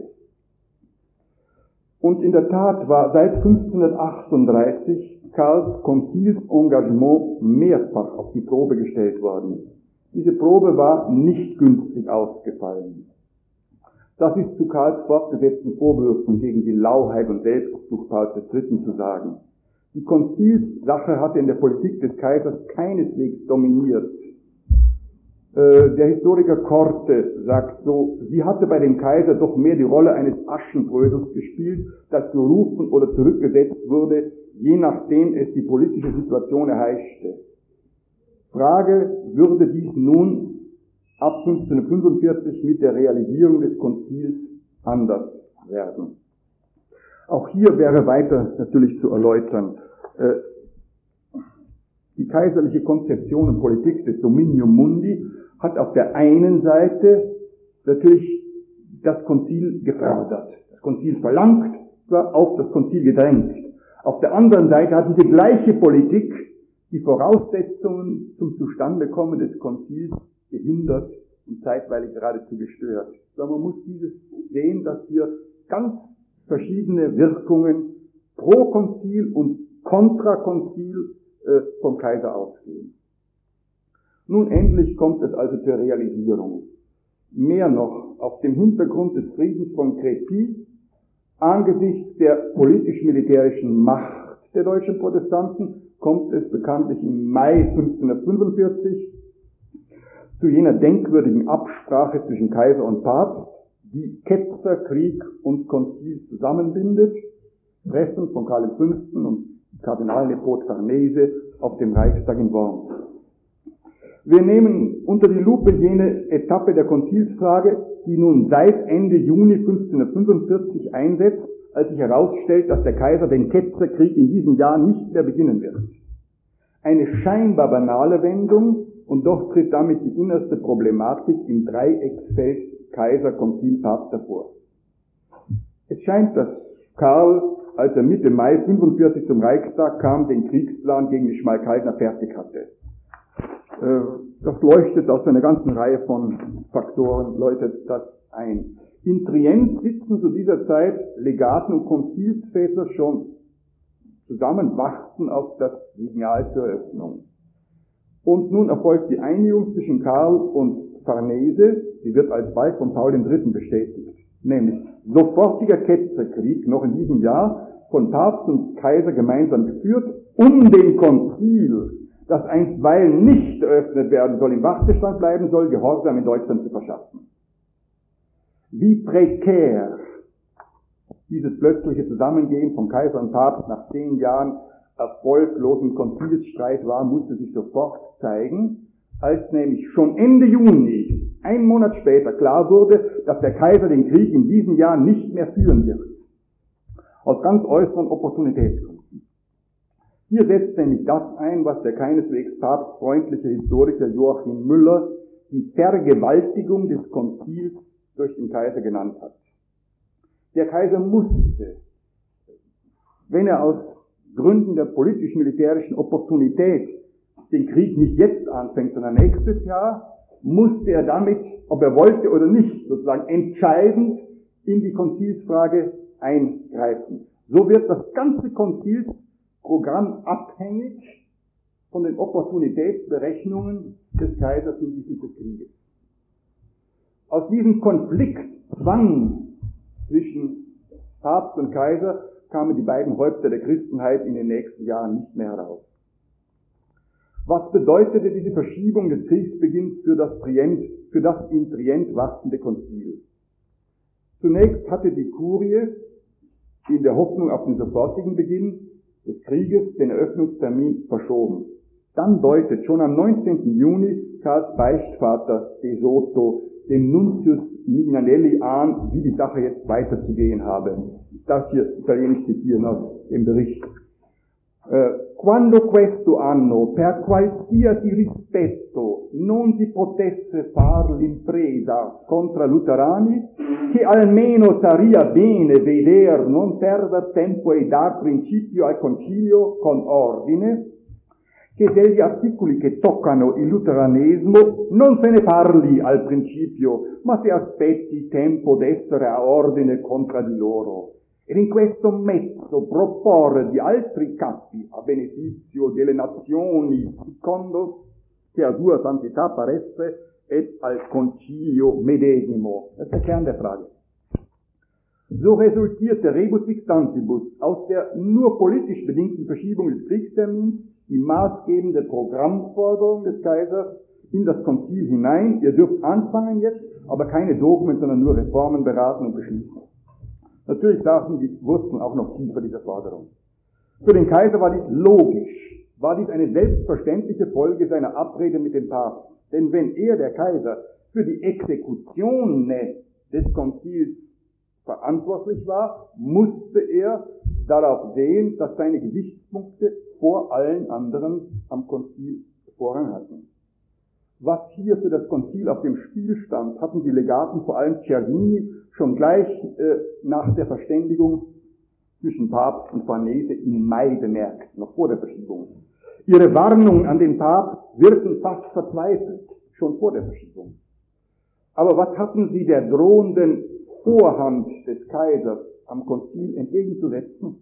Und in der Tat war seit 1538 Karls Konzilsengagement mehrfach auf die Probe gestellt worden. Diese Probe war nicht günstig ausgefallen. Das ist zu Karls fortgesetzten Vorwürfen gegen die Lauheit und Selbstsucht Pauls III. Zu sagen. Die Konzilssache hatte in der Politik des Kaisers keineswegs dominiert. Der Historiker Korte sagt so, sie hatte bei dem Kaiser doch mehr die Rolle eines Aschenbrödels gespielt, das gerufen oder zurückgesetzt wurde, je nachdem es die politische Situation erheischte. Frage, würde dies nun ab 1545 mit der Realisierung des Konzils anders werden? Auch hier wäre weiter natürlich zu erläutern. Die kaiserliche Konzeption und Politik des Dominium Mundi hat auf der einen Seite natürlich das Konzil gefördert, das Konzil verlangt, auf das Konzil gedrängt. Auf der anderen Seite hat diese gleiche Politik die Voraussetzungen zum Zustandekommen des Konzils gehindert und zeitweilig geradezu gestört. Aber man muss dieses sehen, dass hier ganz verschiedene Wirkungen pro Konzil und kontra Konzil vom Kaiser ausgehen. Nun endlich kommt es also zur Realisierung. Mehr noch, auf dem Hintergrund des Friedens von Crépy, angesichts der politisch-militärischen Macht der deutschen Protestanten, kommt es bekanntlich im Mai 1545 zu jener denkwürdigen Absprache zwischen Kaiser und Papst, die Ketzer, Krieg und Konzil zusammenbindet, Treffen von Karl V. und Kardinalnepot Farnese auf dem Reichstag in Worms. Wir nehmen unter die Lupe jene Etappe der Konzilsfrage, die nun seit Ende Juni 1545 einsetzt, als sich herausstellt, dass der Kaiser den Ketzerkrieg in diesem Jahr nicht mehr beginnen wird. Eine scheinbar banale Wendung, und doch tritt damit die innerste Problematik im Dreiecksfeld Kaiser, Konzil, Papst hervor. Es scheint, dass Karl, als er Mitte Mai 45 zum Reichstag kam, den Kriegsplan gegen die Schmalkaldner fertig hatte. Das leuchtet aus einer ganzen Reihe von Faktoren, läutet das ein. In Trient sitzen zu dieser Zeit Legaten und Konzilsväter schon zusammen, warten auf das Signal zur Eröffnung. Und nun erfolgt die Einigung zwischen Karl und Farnese, die wird alsbald von Paul III. Bestätigt. Nämlich sofortiger Ketzerkrieg, noch in diesem Jahr, von Papst und Kaiser gemeinsam geführt, um dem Konzil, das einstweilen nicht eröffnet werden soll, im Wartestand bleiben soll, Gehorsam in Deutschland zu verschaffen. Wie prekär dieses plötzliche Zusammengehen von Kaiser und Papst nach 10 Jahren erfolglosem Konzilsstreit war, musste sich sofort zeigen, als nämlich schon Ende Juni, einen Monat später, klar wurde, dass der Kaiser den Krieg in diesem Jahr nicht mehr führen wird. Aus ganz äußeren Opportunitätsgründen. Hier setzt nämlich das ein, was der keineswegs papstfreundliche Historiker Joachim Müller die Vergewaltigung des Konzils durch den Kaiser genannt hat. Der Kaiser musste, wenn er aus Gründen der politisch-militärischen Opportunität den Krieg nicht jetzt anfängt, sondern nächstes Jahr, musste er damit, ob er wollte oder nicht, sozusagen entscheidend in die Konzilsfrage eingreifen. So wird das ganze Konzilsprogramm abhängig von den Opportunitätsberechnungen des Kaisers hinsichtlich des Krieges. Aus diesem Konfliktzwang zwischen Papst und Kaiser kamen die beiden Häupter der Christenheit in den nächsten Jahren nicht mehr heraus. Was bedeutete diese Verschiebung des Kriegsbeginns für das in Trient wartende Konzil? Zunächst hatte die Kurie in der Hoffnung auf den sofortigen Beginn des Krieges den Eröffnungstermin verschoben. Dann deutet schon am 19. Juni Karls Beichtvater De Soto dem Nuntius Mignanelli an, wie die Sache jetzt weiterzugehen habe. Ich darf hier italienisch zitieren aus dem Bericht. Quando questo anno per qualsiasi rispetto non si potesse far l'impresa contra luterani, che almeno saria bene veder non perder tempo e dar principio al concilio con ordine, che degli articoli che toccano il luteranesimo non se ne parli al principio, ma si aspetti tempo d'essere a ordine contra di loro. Ed in questo mezzo proporre di altri capi a beneficio delle nazioni, secondo che a sua santità paresse, et al concilio medesimo. Das ist der Kern der Frage. So resultierte Rebus Sixtantibus aus der nur politisch bedingten Verschiebung des Kriegstermins die maßgebende Programmforderung des Kaisers in das Konzil hinein: Ihr dürft anfangen jetzt, aber keine Dogmen, sondern nur Reformen beraten und beschließen. Natürlich saßen die Wurzeln auch noch tiefer dieser Forderung. Für den Kaiser war dies logisch, war dies eine selbstverständliche Folge seiner Abrede mit dem Papst. Denn wenn er, der Kaiser, für die Exekution des Konzils verantwortlich war, musste er darauf sehen, dass seine Gesichtspunkte vor allen anderen am Konzil Vorrang hatten. Was hier für das Konzil auf dem Spiel stand, hatten die Legaten, vor allem Cervini, schon gleich nach der Verständigung zwischen Papst und Farnese im Mai bemerkt, noch vor der Verschiebung. Ihre Warnungen an den Papst wirkten fast verzweifelt, schon vor der Verschiebung. Aber was hatten sie der drohenden Vorhand des Kaisers am Konzil entgegenzusetzen?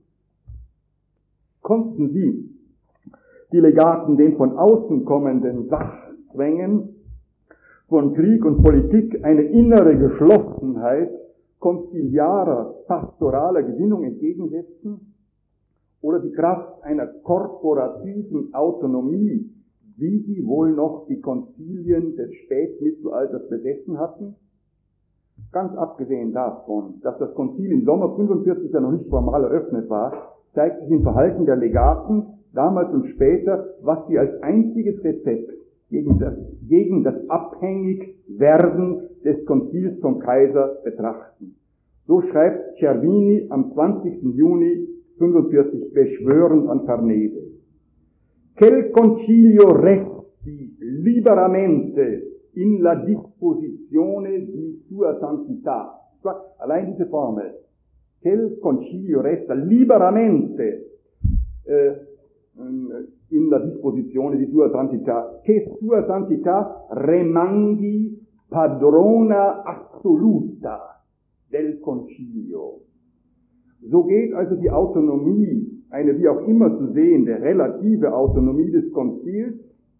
Konnten sie, die Legaten, den von außen kommenden Sachzwängen von Krieg und Politik eine innere Geschlossenheit konziliarer, pastoraler Gesinnung entgegensetzen? Oder die Kraft einer korporativen Autonomie, wie sie wohl noch die Konzilien des Spätmittelalters besessen hatten? Ganz abgesehen davon, dass das Konzil im Sommer 45 ja noch nicht formal eröffnet war, zeigt sich im Verhalten der Legaten damals und später, was sie als einziges Rezept gegen das Abhängigwerden des Konzils vom Kaiser betrachten. So schreibt Cervini am 20. Juni 45 beschwörend an Farnese: Quel concilio resti liberamente in la disposizione di sua santità. Allein diese Formel, quel concilio resta liberamente in la disposizione di sua santità, che sua santità remanghi padrona assoluta del concilio. So geht also die Autonomie, eine wie auch immer zu sehende relative Autonomie des Konzils,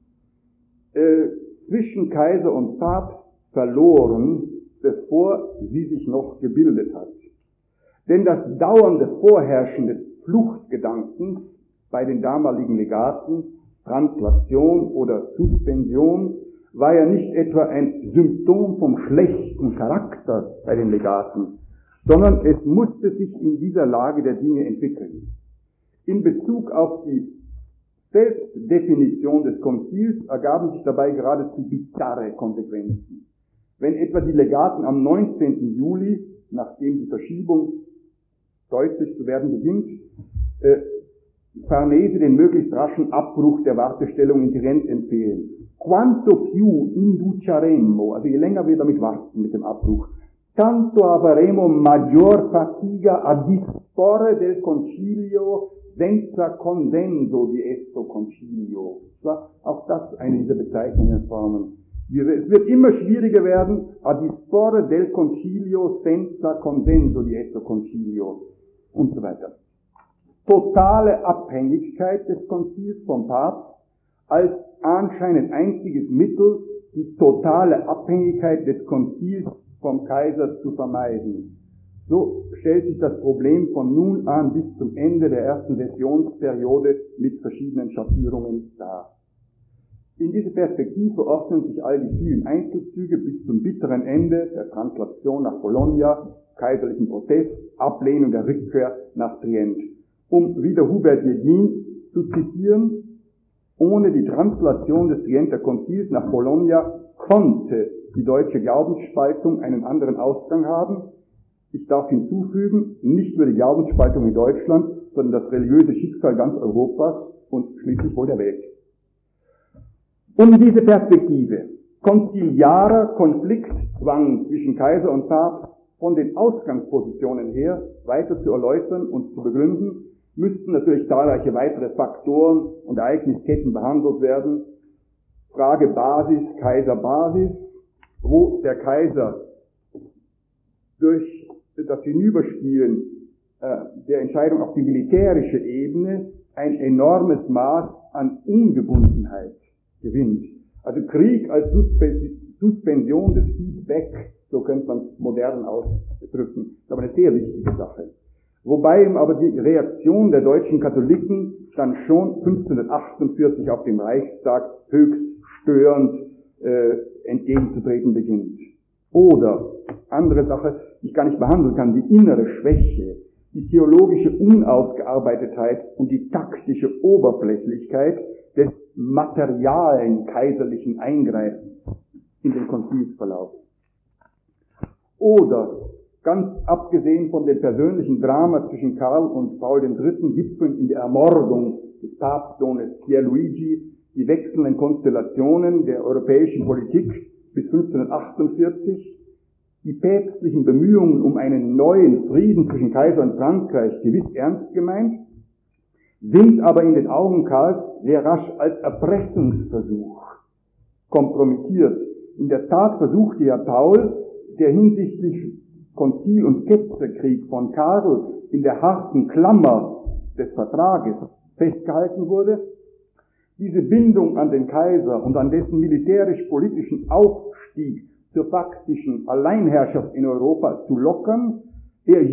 zwischen Kaiser und Papst verloren, bevor sie sich noch gebildet hat. Denn das dauernde Vorherrschen des Fluchtgedankens bei den damaligen Legaten, Translation oder Suspension, war ja nicht etwa ein Symptom vom schlechten Charakter bei den Legaten, sondern es musste sich in dieser Lage der Dinge entwickeln. In Bezug auf die Selbstdefinition des Konzils ergaben sich dabei geradezu bizarre Konsequenzen. Wenn etwa die Legaten am 19. Juli, nachdem die Verschiebung deutlich zu werden beginnt, Farnese den möglichst raschen Abbruch der Wartestellung in Trient empfehlen. Quanto più induceremo, also je länger wir damit warten mit dem Abbruch, tanto avremo maggior fatica a disporre del concilio senza consenso di esso concilio. Auch das eine dieser bezeichnenden Formen. Es wird immer schwieriger werden, a disporre del concilio senza consenso di esso concilio und so weiter. Totale Abhängigkeit des Konzils vom Papst als anscheinend einziges Mittel, die totale Abhängigkeit des Konzils vom Kaiser zu vermeiden. So stellt sich das Problem von nun an bis zum Ende der ersten Sessionsperiode mit verschiedenen Schattierungen dar. In diese Perspektive ordnen sich all die vielen Einzelzüge bis zum bitteren Ende der Translation nach Bologna, kaiserlichen Protest, Ablehnung der Rückkehr nach Trient. Um wieder Hubert Jedin zu zitieren: Ohne die Translation des Trienter Konzils nach Bologna konnte die deutsche Glaubensspaltung einen anderen Ausgang haben. Ich darf hinzufügen, nicht nur die Glaubensspaltung in Deutschland, sondern das religiöse Schicksal ganz Europas und schließlich wohl der Welt. Um diese Perspektive konziliarer Konfliktzwang zwischen Kaiser und Papst von den Ausgangspositionen her weiter zu erläutern und zu begründen, müssten natürlich zahlreiche weitere Faktoren und Ereignisketten behandelt werden. Frage Basis, Kaiserbasis, wo der Kaiser durch das Hinüberspielen der Entscheidung auf die militärische Ebene ein enormes Maß an Ungebundenheit gewinnt. Also Krieg als Suspension des Feedback So könnte man es modern ausdrücken. Das ist aber eine sehr wichtige Sache. Wobei ihm aber die Reaktion der deutschen Katholiken dann schon 1548 auf dem Reichstag höchst störend entgegenzutreten beginnt. Oder, andere Sache, die ich gar nicht behandeln kann, die innere Schwäche, die theologische Unausgearbeitetheit und die taktische Oberflächlichkeit des materialen kaiserlichen Eingreifens in den Konzilsverlauf. Oder, ganz abgesehen von dem persönlichen Drama zwischen Karl und Paul III. Gipfeln in der Ermordung des Papstsohnes Pierluigi die wechselnden Konstellationen der europäischen Politik bis 1548, die päpstlichen Bemühungen um einen neuen Frieden zwischen Kaiser und Frankreich gewiss ernst gemeint, sind aber in den Augen Karls sehr rasch als Erpressungsversuch kompromittiert. In der Tat versuchte ja Paul, der hinsichtlich Konzil- und Ketzerkrieg von Karl in der harten Klammer des Vertrages festgehalten wurde, diese Bindung an den Kaiser und an dessen militärisch-politischen Aufstieg zur faktischen Alleinherrschaft in Europa zu lockern. Der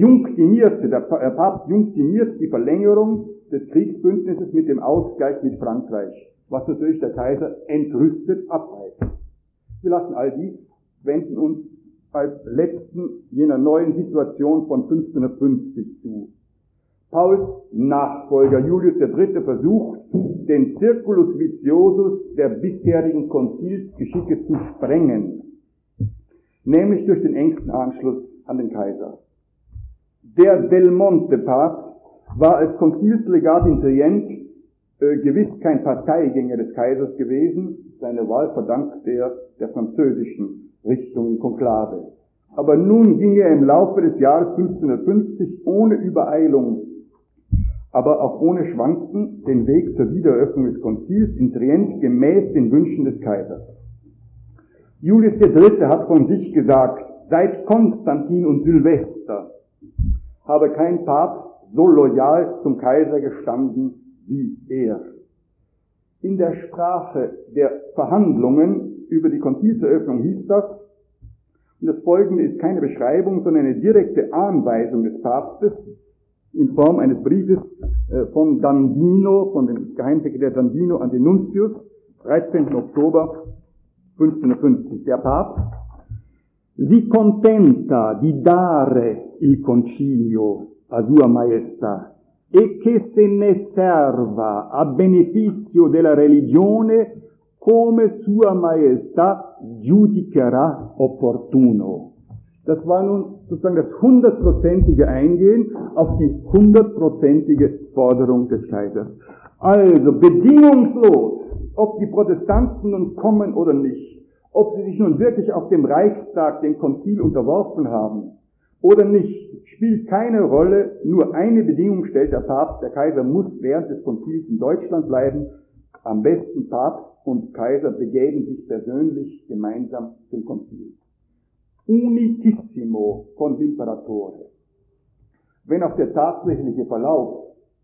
Papst junktimiert die Verlängerung des Kriegsbündnisses mit dem Ausgleich mit Frankreich, was natürlich der Kaiser entrüstet abweist. Wir lassen all dies, wenden uns als letzten jener neuen Situation von 1550 zu. Pauls Nachfolger Julius III. Versucht, den Circulus viciosus der bisherigen Konzilsgeschicke zu sprengen, nämlich durch den engsten Anschluss an den Kaiser. Der Belmonte-Papst war als Konzilslegat in Trient gewiss kein Parteigänger des Kaisers gewesen, seine Wahl verdankt er der französischen Richtung in Konklave. Aber nun ging er im Laufe des Jahres 1550 ohne Übereilung, aber auch ohne Schwanken den Weg zur Wiedereröffnung des Konzils in Trient gemäß den Wünschen des Kaisers. Julius III. Hat von sich gesagt, seit Konstantin und Sylvester habe kein Papst so loyal zum Kaiser gestanden wie er. In der Sprache der Verhandlungen über die Konzilseröffnung hieß das, und das Folgende ist keine Beschreibung, sondern eine direkte Anweisung des Papstes in Form eines Briefes von Dandino, von dem Geheimsekretär Dandino an den Nuntius, 13. Oktober 1550. Der Papst: Si contenta di dare il concilio a Sua Maestà e che se ne serva a beneficio della religione come Sua Maestà giudicherà opportuno. Das war nun sozusagen das 100%ige Eingehen auf die 100%ige Forderung des Kaisers. Also bedingungslos, ob die Protestanten nun kommen oder nicht, ob sie sich nun wirklich auf dem Reichstag dem Konzil unterworfen haben oder nicht, spielt keine Rolle. Nur eine Bedingung stellt der Papst: der Kaiser muss während des Konzils in Deutschland bleiben. Am besten Papst und Kaiser begeben sich persönlich gemeinsam zum Konzil. Unitissimo con l'imperatore. Wenn auch der tatsächliche Verlauf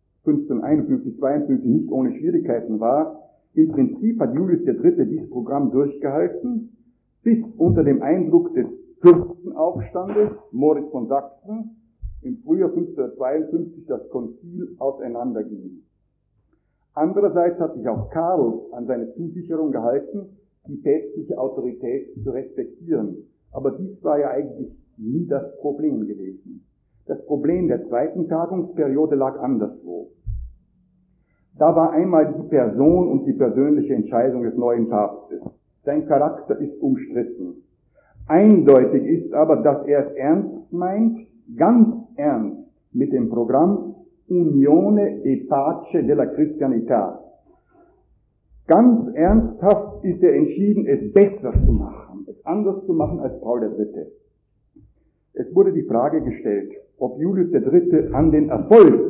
1551-52 nicht ohne Schwierigkeiten war, im Prinzip hat Julius III. Dieses Programm durchgehalten, bis unter dem Eindruck des Fürstenaufstandes Moritz von Sachsen im Frühjahr 1552 das Konzil auseinanderging. Andererseits hat sich auch Karl an seine Zusicherung gehalten, die päpstliche Autorität zu respektieren. Aber dies war ja eigentlich nie das Problem gewesen. Das Problem der zweiten Tagungsperiode lag anderswo. Da war einmal die Person und die persönliche Entscheidung des neuen Papstes. Sein Charakter ist umstritten. Eindeutig ist aber, dass er es ernst meint, ganz ernst, mit dem Programm Unione e Pace della Cristianità. Ganz ernsthaft ist er entschieden, es besser zu machen, es anders zu machen als Paul III. Es wurde die Frage gestellt, ob Julius III. An den Erfolg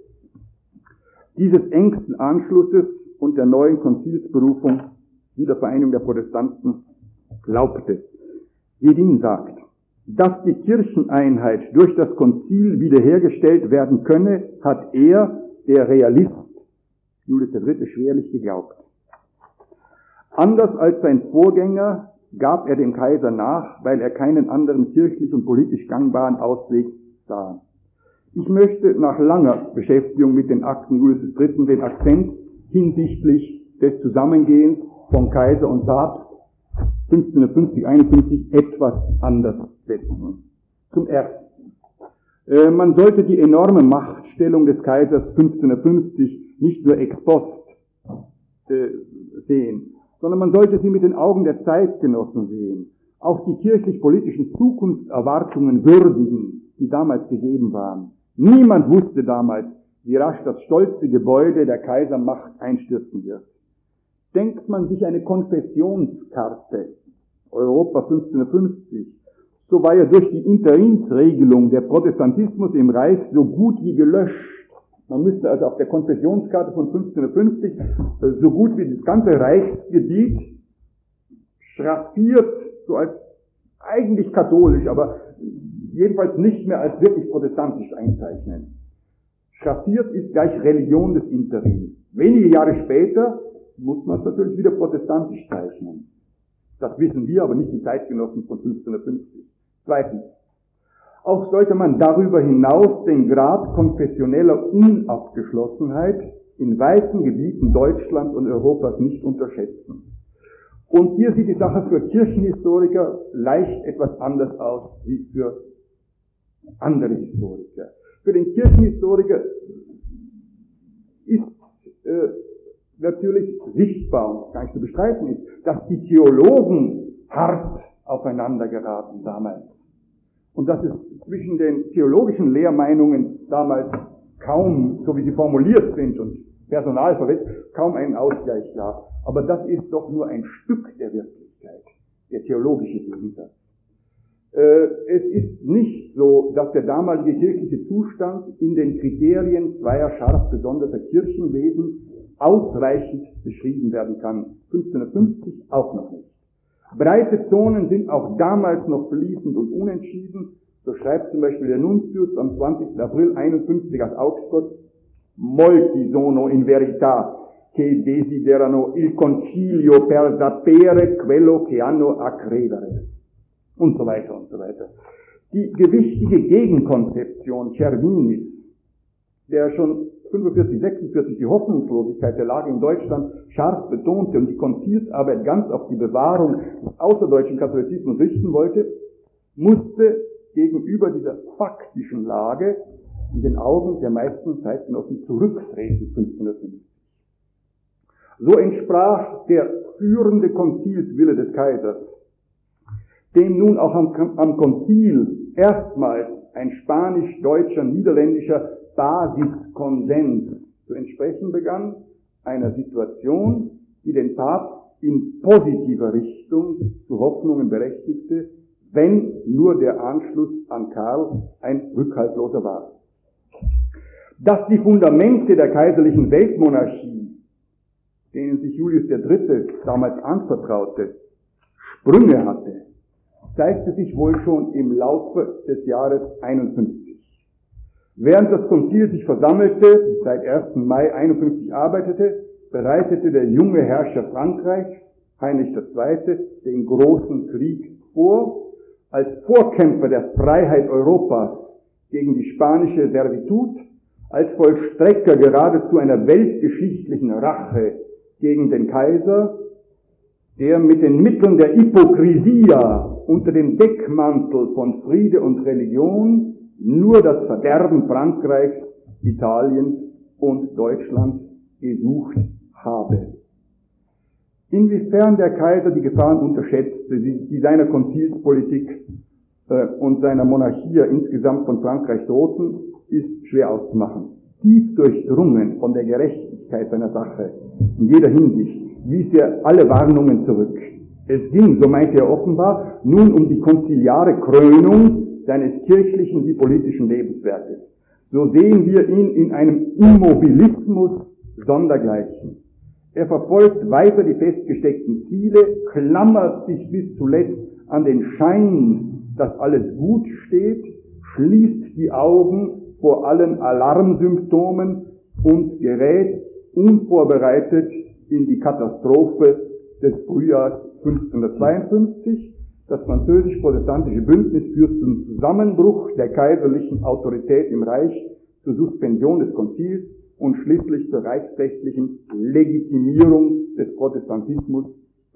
dieses engsten Anschlusses und der neuen Konzilsberufung Wiedervereinigung der Protestanten glaubte. Jedin sagt, dass die Kircheneinheit durch das Konzil wiederhergestellt werden könne, hat er, der Realist, Julius III. Schwerlich geglaubt. Anders als sein Vorgänger, gab er dem Kaiser nach, weil er keinen anderen kirchlich und politisch gangbaren Ausweg sah. Ich möchte nach langer Beschäftigung mit den Akten Julius III. Den Akzent hinsichtlich des Zusammengehens von Kaiser und Papst 1550-51 etwas anders setzen. Zum Ersten. Man sollte die enorme Machtstellung des Kaisers 1550 nicht nur ex post sehen, sondern man sollte sie mit den Augen der Zeitgenossen sehen, auch die kirchlich-politischen Zukunftserwartungen würdigen, die damals gegeben waren. Niemand wusste damals, wie rasch das stolze Gebäude der Kaisermacht einstürzen wird. Denkt man sich eine Konfessionskarte, Europa 1550, so war ja durch die Interimsregelung der Protestantismus im Reich so gut wie gelöscht. Man müsste also auf der Konfessionskarte von 1550 so gut wie das ganze Reichsgebiet schraffiert, so als eigentlich katholisch, aber jedenfalls nicht mehr als wirklich protestantisch einzeichnen. Schraffiert ist gleich Religion des Interims. Wenige Jahre später muss man es natürlich wieder protestantisch zeichnen. Das wissen wir, aber nicht die Zeitgenossen von 1550. Zweitens. Auch sollte man darüber hinaus den Grad konfessioneller Unabgeschlossenheit in weiten Gebieten Deutschlands und Europas nicht unterschätzen. Und hier sieht die Sache für Kirchenhistoriker leicht etwas anders aus wie für andere Historiker. Für den Kirchenhistoriker ist natürlich sichtbar und gar nicht zu bestreiten ist, dass die Theologen hart aufeinander geraten damals. Und dass es zwischen den theologischen Lehrmeinungen damals kaum, so wie sie formuliert sind und personalverletzt, kaum einen Ausgleich gab. Aber das ist doch nur ein Stück der Wirklichkeit, der theologische Gegensatz. Es ist nicht so, dass der damalige kirchliche Zustand in den Kriterien zweier scharf besonderer Kirchenwesen ausreichend beschrieben werden kann. 1550 auch noch nicht. Breite Zonen sind auch damals noch fließend und unentschieden. So schreibt zum Beispiel der Nuntius am 20. April 51 aus Augsburg: Molti sono in verità che desiderano il concilio per sapere quello che hanno a credere. Und so weiter und so weiter. Die gewichtige Gegenkonzeption Cervinis, der schon 45, 46 die Hoffnungslosigkeit der Lage in Deutschland scharf betonte und die Konzilsarbeit ganz auf die Bewahrung des außerdeutschen Katholizismus richten wollte, musste gegenüber dieser faktischen Lage in den Augen der meisten Zeitgenossen zurücktreten 1550. So entsprach der führende Konzilswille des Kaisers, dem nun auch am Konzil erstmals ein spanisch-deutscher, niederländischer Basiskonsens zu entsprechen begann, einer Situation, die den Papst in positiver Richtung zu Hoffnungen berechtigte, wenn nur der Anschluss an Karl ein rückhaltloser war. Dass die Fundamente der kaiserlichen Weltmonarchie, denen sich Julius III. Damals anvertraute, Sprünge hatte, zeigte sich wohl schon im Laufe des Jahres 51. Während das Konzil sich versammelte, seit 1. Mai 51 arbeitete, bereitete der junge Herrscher Frankreichs, Heinrich II., den großen Krieg vor, als Vorkämpfer der Freiheit Europas gegen die spanische Servitut, als Vollstrecker geradezu einer weltgeschichtlichen Rache gegen den Kaiser, der mit den Mitteln der Hypokrisia unter dem Deckmantel von Friede und Religion nur das Verderben Frankreichs, Italiens und Deutschlands gesucht habe. Inwiefern der Kaiser die Gefahren unterschätzte, die seiner Konzilspolitik und seiner Monarchie insgesamt von Frankreich drohten, ist schwer auszumachen. Tief durchdrungen von der Gerechtigkeit seiner Sache, in jeder Hinsicht, wies er alle Warnungen zurück. Es ging, so meinte er offenbar, nun um die konziliare Krönung seines kirchlichen wie politischen Lebenswerkes. So sehen wir ihn in einem Immobilismus sondergleichen. Er verfolgt weiter die festgesteckten Ziele, klammert sich bis zuletzt an den Schein, dass alles gut steht, schließt die Augen vor allen Alarmsymptomen und gerät unvorbereitet in die Katastrophe des Frühjahrs 1552, das französisch-protestantische Bündnis führt zum Zusammenbruch der kaiserlichen Autorität im Reich, zur Suspension des Konzils und schließlich zur reichsrechtlichen Legitimierung des Protestantismus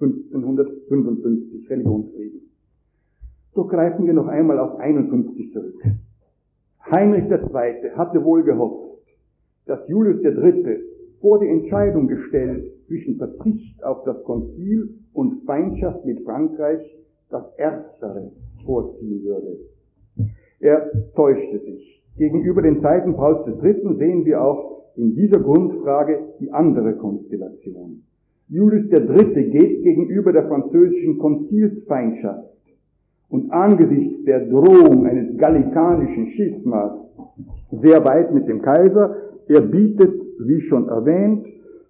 1555, Religionsfrieden. So greifen wir noch einmal auf 51 zurück. Heinrich II. Hatte wohl gehofft, dass Julius III. Vor die Entscheidung gestellt zwischen Verzicht auf das Konzil und Feindschaft mit Frankreich das Erstere vorziehen würde. Er täuschte sich. Gegenüber den Zeiten Pauls III. Sehen wir auch in dieser Grundfrage die andere Konstellation. Julius III. Geht gegenüber der französischen Konzilsfeindschaft und angesichts der Drohung eines gallikanischen Schismas sehr weit mit dem Kaiser. Er bietet, wie schon erwähnt,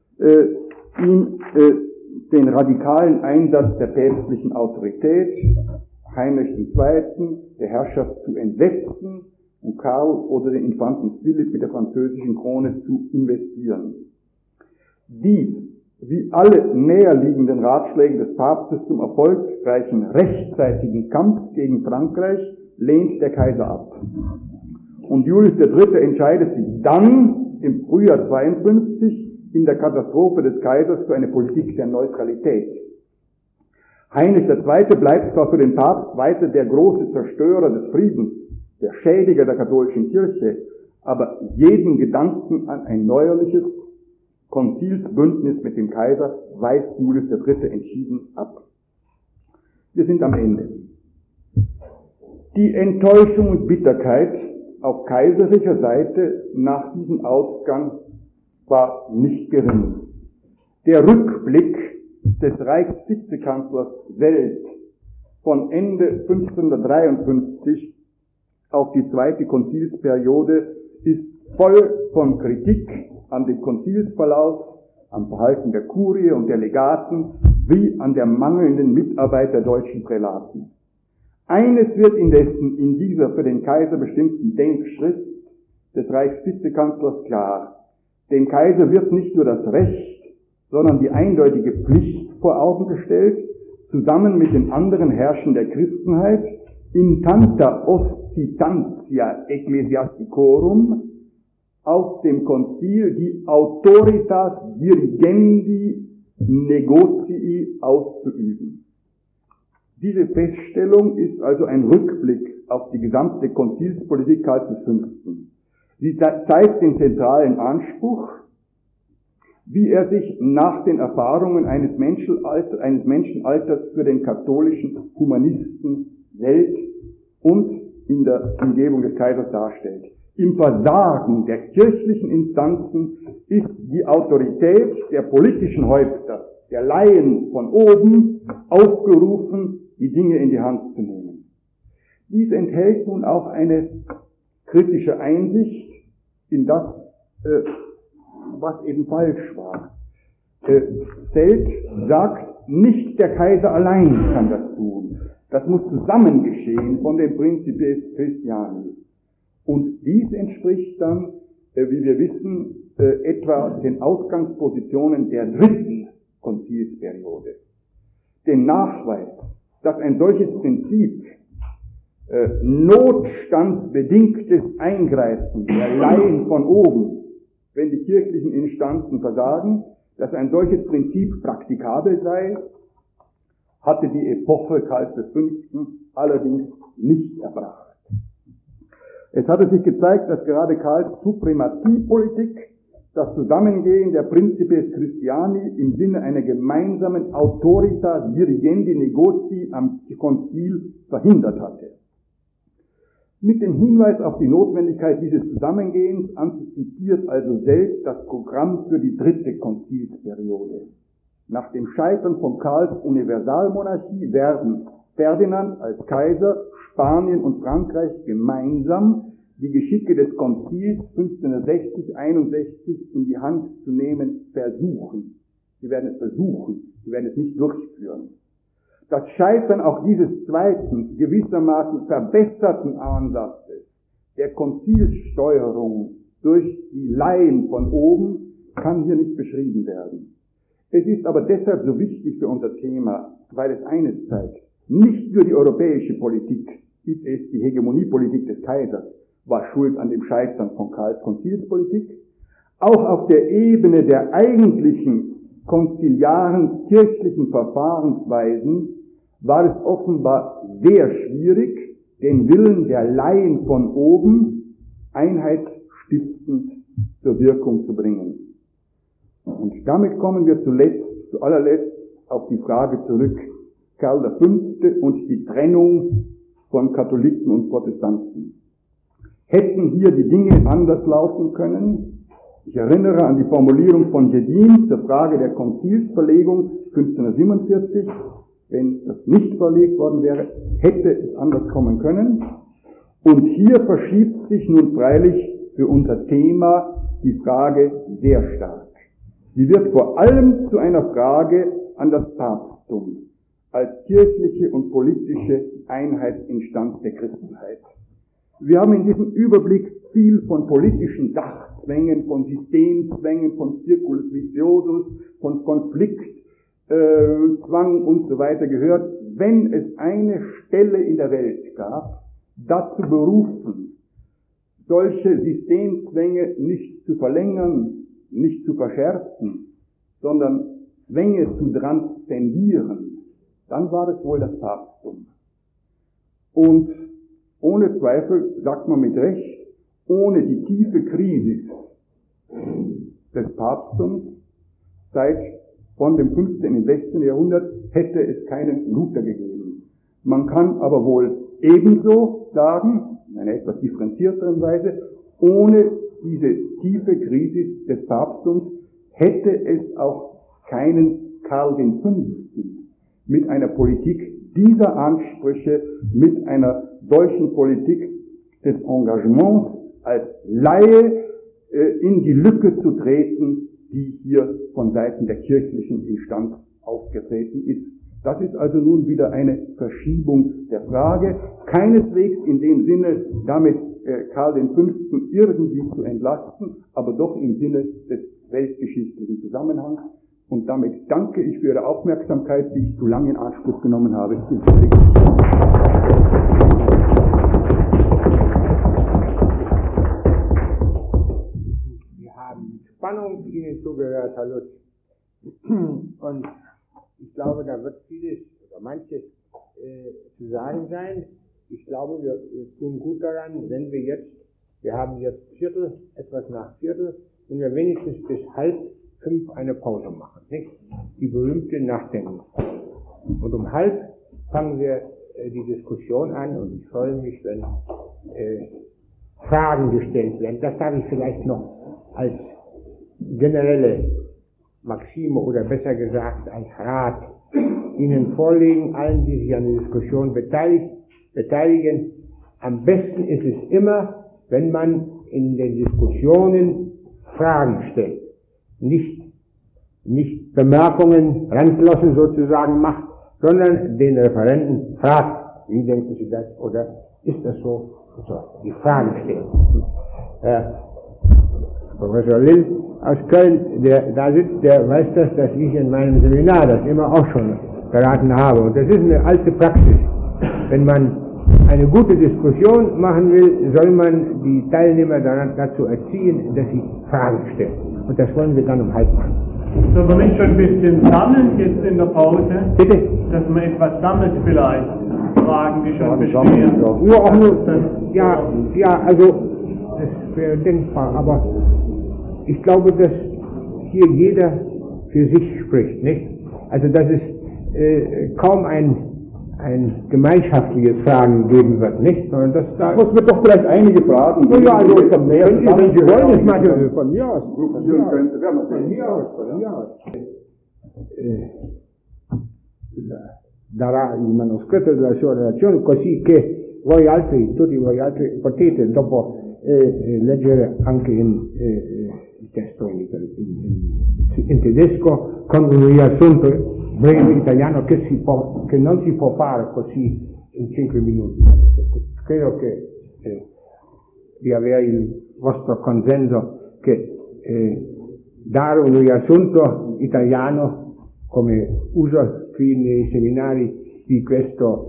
ihm den radikalen Einsatz der päpstlichen Autorität, Heinrich II., der Herrschaft zu entsetzen und Karl oder den Infanten Philipp mit der französischen Krone zu investieren. Dies, wie alle näherliegenden Ratschläge des Papstes zum erfolgreichen rechtzeitigen Kampf gegen Frankreich, lehnt der Kaiser ab. Und Julius III. Entscheidet sich dann im Frühjahr 52 in der Katastrophe des Kaisers für eine Politik der Neutralität. Heinrich II. Bleibt zwar für den Papst weiter der große Zerstörer des Friedens, der Schädiger der katholischen Kirche, aber jeden Gedanken an ein neuerliches Konzilsbündnis mit dem Kaiser weist Julius III. Entschieden ab. Wir sind am Ende. Die Enttäuschung und Bitterkeit auf kaiserlicher Seite nach diesem Ausgang war nicht gering. Der Rückblick des Reichsvizekanzlers Welt von Ende 1553 auf die zweite Konzilsperiode ist voll von Kritik an dem Konzilsverlauf, am Verhalten der Kurie und der Legaten, wie an der mangelnden Mitarbeit der deutschen Prälaten. Eines wird indessen in dieser für den Kaiser bestimmten Denkschrift des Reichsvizekanzlers klar: Dem Kaiser wird nicht nur das Recht, sondern die eindeutige Pflicht vor Augen gestellt, zusammen mit den anderen Herrschern der Christenheit, in tanta ostitantia ecclesiasticorum, auf dem Konzil die Autoritas dirigendi negotii auszuüben. Diese Feststellung ist also ein Rückblick auf die gesamte Konzilspolitik Karls V. Sie zeigt den zentralen Anspruch, wie er sich nach den Erfahrungen eines Menschenalters für den katholischen Humanisten hält und in der Umgebung des Kaisers darstellt. Im Versagen der kirchlichen Instanzen ist die Autorität der politischen Häupter, der Laien von oben, aufgerufen, die Dinge in die Hand zu nehmen. Dies enthält nun auch eine kritische Einsicht in das, was eben falsch war. Zelt sagt, nicht der Kaiser allein kann das tun. Das muss zusammen geschehen von den Principes Christiani. Und dies entspricht dann, wie wir wissen, etwa den Ausgangspositionen der dritten Konzilsperiode. Den Nachweis, dass ein solches Prinzip notstandsbedingtes Eingreifen der Laien von oben, wenn die kirchlichen Instanzen versagen, dass ein solches Prinzip praktikabel sei, hatte die Epoche Karls V. allerdings nicht erbracht. Es hatte sich gezeigt, dass gerade Karls Suprematiepolitik, das Zusammengehen der Principes Christiani im Sinne einer gemeinsamen Autoritas dirigendi negotii am Konzil verhindert hatte. Mit dem Hinweis auf die Notwendigkeit dieses Zusammengehens antizipiert also selbst das Programm für die dritte Konzilsperiode. Nach dem Scheitern von Karls Universalmonarchie werden Ferdinand als Kaiser, Spanien und Frankreich gemeinsam die Geschicke des Konzils 1560-61 in die Hand zu nehmen versuchen. Sie werden es versuchen, sie werden es nicht durchführen. Das Scheitern auch dieses zweiten, gewissermaßen verbesserten Ansatzes der Konzilssteuerung durch die Laien von oben kann hier nicht beschrieben werden. Es ist aber deshalb so wichtig für unser Thema, weil es eines zeigt: Nicht nur die europäische Politik, die Hegemoniepolitik des Kaisers, war schuld an dem Scheitern von Karls Konzilspolitik. Auch auf der Ebene der eigentlichen konziliaren kirchlichen Verfahrensweisen war es offenbar sehr schwierig, den Willen der Laien von oben einheitsstiftend zur Wirkung zu bringen. Und damit kommen wir zu allerletzt auf die Frage zurück: Karl V. und die Trennung von Katholiken und Protestanten. Hätten hier die Dinge anders laufen können? Ich erinnere an die Formulierung von Jedin zur Frage der Konzilsverlegung 1547. Wenn das nicht verlegt worden wäre, hätte es anders kommen können. Und hier verschiebt sich nun freilich für unser Thema die Frage sehr stark. Sie wird vor allem zu einer Frage an das Papsttum als kirchliche und politische Einheitsinstanz der Christenheit. Wir haben in diesem Überblick viel von politischen Sachzwängen, von Systemzwängen, von Circulus Viciosus, von Konfliktzwang und so weiter gehört. Wenn es eine Stelle in der Welt gab, dazu berufen, solche Systemzwänge nicht zu verlängern, nicht zu verschärfen, sondern Zwänge zu transzendieren, dann war es wohl das Papsttum. Und ohne Zweifel, sagt man mit Recht, ohne die tiefe Krise des Papsttums von dem 15. ins 16. Jahrhundert hätte es keinen Luther gegeben. Man kann aber wohl ebenso sagen, in einer etwas differenzierteren Weise, ohne diese tiefe Krise des Papsttums hätte es auch keinen Karl V. mit einer Politik dieser Ansprüche, mit einer solchen Politik des Engagements als Laie in die Lücke zu treten, die hier von Seiten der kirchlichen Instanz aufgetreten ist. Das ist also nun wieder eine Verschiebung der Frage, keineswegs in dem Sinne, damit Karl V. irgendwie zu entlasten, aber doch im Sinne des weltgeschichtlichen Zusammenhangs. Und damit danke ich für Ihre Aufmerksamkeit, die ich zu lange in Anspruch genommen habe. Wir haben mit Spannung Ihnen zugehört, Herr Lutz. Und ich glaube, da wird vieles oder manches zu sagen sein. Ich glaube, wir tun gut daran, wenn wir haben jetzt Viertel, etwas nach Viertel, wenn wir wenigstens bis 4:30 eine Pause machen, nicht? Die berühmte Nachdenken. Und um 4:30 fangen wir die Diskussion an und ich freue mich, wenn Fragen gestellt werden. Das darf ich vielleicht noch als generelle Maxime oder besser gesagt als Rat Ihnen vorlegen, allen, die sich an der Diskussion beteiligen. Am besten ist es immer, wenn man in den Diskussionen Fragen stellt. Nicht Bemerkungen, Randglossen sozusagen macht, sondern den Referenten fragt, wie denken Sie das oder ist das so? Die Fragen stellen. Professor Lill aus Köln, der da sitzt, der weiß das, dass ich in meinem Seminar das immer auch schon beraten habe. Und das ist eine alte Praxis. Wenn man eine gute Diskussion machen will, soll man die Teilnehmer dazu erziehen, dass sie Fragen stellen. Und das wollen wir dann um 4:30 machen. Sollen wir nicht schon ein bisschen sammeln jetzt in der Pause? Bitte? Dass man etwas sammelt vielleicht. Fragen, die schon bestehen. Ja, also das wäre denkbar, aber ich glaube, dass hier jeder für sich spricht, nicht? Also dass es kaum ein gemeinschaftliches Fragen geben wird, nicht? Sondern dass da es wird doch vielleicht einige Fragen geben. Ja, also wenn Sie wollen, ich mache von mir aus. Von mir aus. Darà il manoscritto della sua relazione così che tutti voi altri potete dopo leggere anche il testo in tedesco con un riassunto breve italiano che non si può fare così in 5 minuti. Credo che di avere il vostro consenso che dare un riassunto italiano, come uso qui nei seminari di questa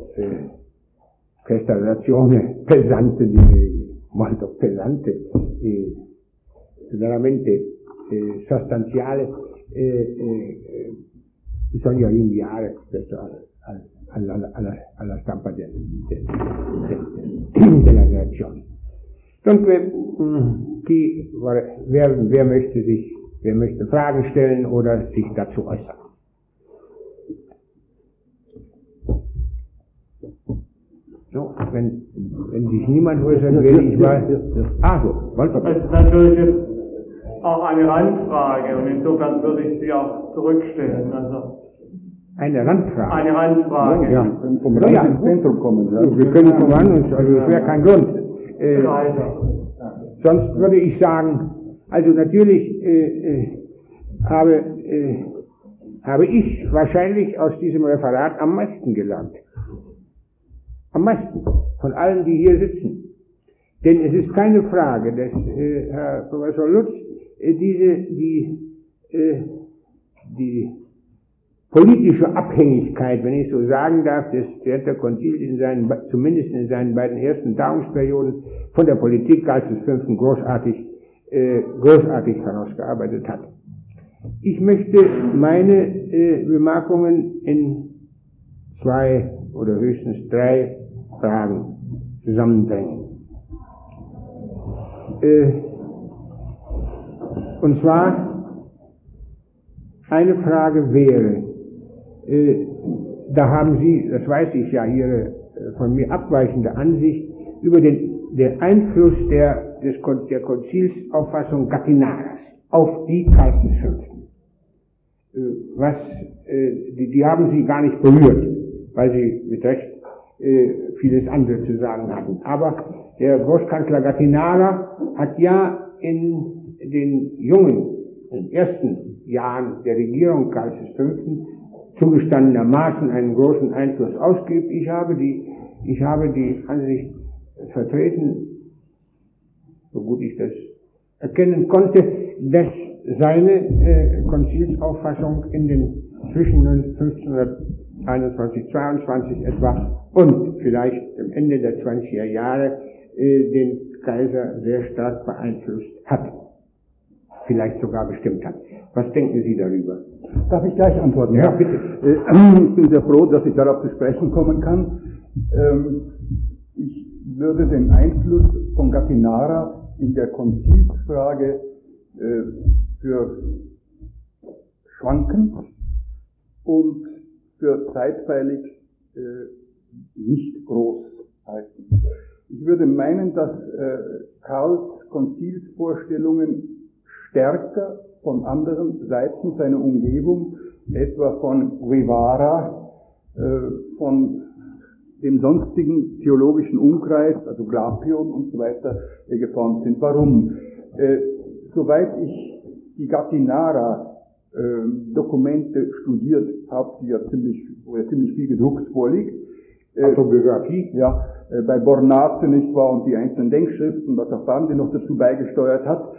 relazione pesante, direi molto pesante, veramente sostanziale, bisogna rinviare questo alla stampa della relazione. Dunque, wer möchte Fragen stellen oder sich dazu äußern? So, wenn sich niemand äußert, werde ich mal. Das ist natürlich jetzt auch eine Randfrage und insofern würde ich sie auch zurückstellen. Also eine Randfrage. Eine Randfrage. Ja, vom Rand ins Zentrum kommen. Ja. Wir können vom Rand, also es wäre kein Grund. Sonst würde ich sagen, also natürlich habe ich wahrscheinlich aus diesem Referat am meisten gelernt. Am meisten. Von allen, die hier sitzen. Denn es ist keine Frage, dass Herr Professor Lutz die politische Abhängigkeit, wenn ich so sagen darf, des Trierer Konzils zumindest in seinen beiden ersten Tagungsperioden von der Politik Karls V. großartig herausgearbeitet hat. Ich möchte meine Bemerkungen in 2 oder höchstens 3 Fragen zusammenbringen. Und zwar eine Frage wäre, da haben Sie, das weiß ich ja, Ihre von mir abweichende Ansicht über den Einfluss der Konzilsauffassung Gatinaras auf die Karls V. Die haben Sie gar nicht berührt, weil Sie mit Recht vieles andere zu sagen hatten. Aber der Großkanzler Gattinara hat ja in den ersten Jahren der Regierung Karls V. zugestandenermaßen einen großen Einfluss ausgeübt. Ich habe die Ansicht vertreten, so gut ich das erkennen konnte, dass seine Konzilsauffassung zwischen 1521, 22 etwa und vielleicht am Ende der 20er Jahre den Kaiser sehr stark beeinflusst hat. Vielleicht sogar bestimmt hat. Was denken Sie darüber? Darf ich gleich antworten? Ja, bitte. Ich bin sehr froh, dass ich darauf zu sprechen kommen kann. Ich würde den Einfluss von Gattinara in der Konzilsfrage für schwankend und für zeitweilig nicht groß halten. Ich würde meinen, dass Karls Konzilsvorstellungen stärker von anderen Seiten seiner Umgebung, etwa von Guevara, von dem sonstigen theologischen Umkreis, also Glapion und so weiter, geformt sind. Warum? Soweit ich die Gattinara-Dokumente studiert habe, wo ja ziemlich viel gedruckt vorliegt, Autobiografie? Ja, bei Bornate nicht wahr, und die einzelnen Denkschriften, was auch Bandi noch dazu beigesteuert hat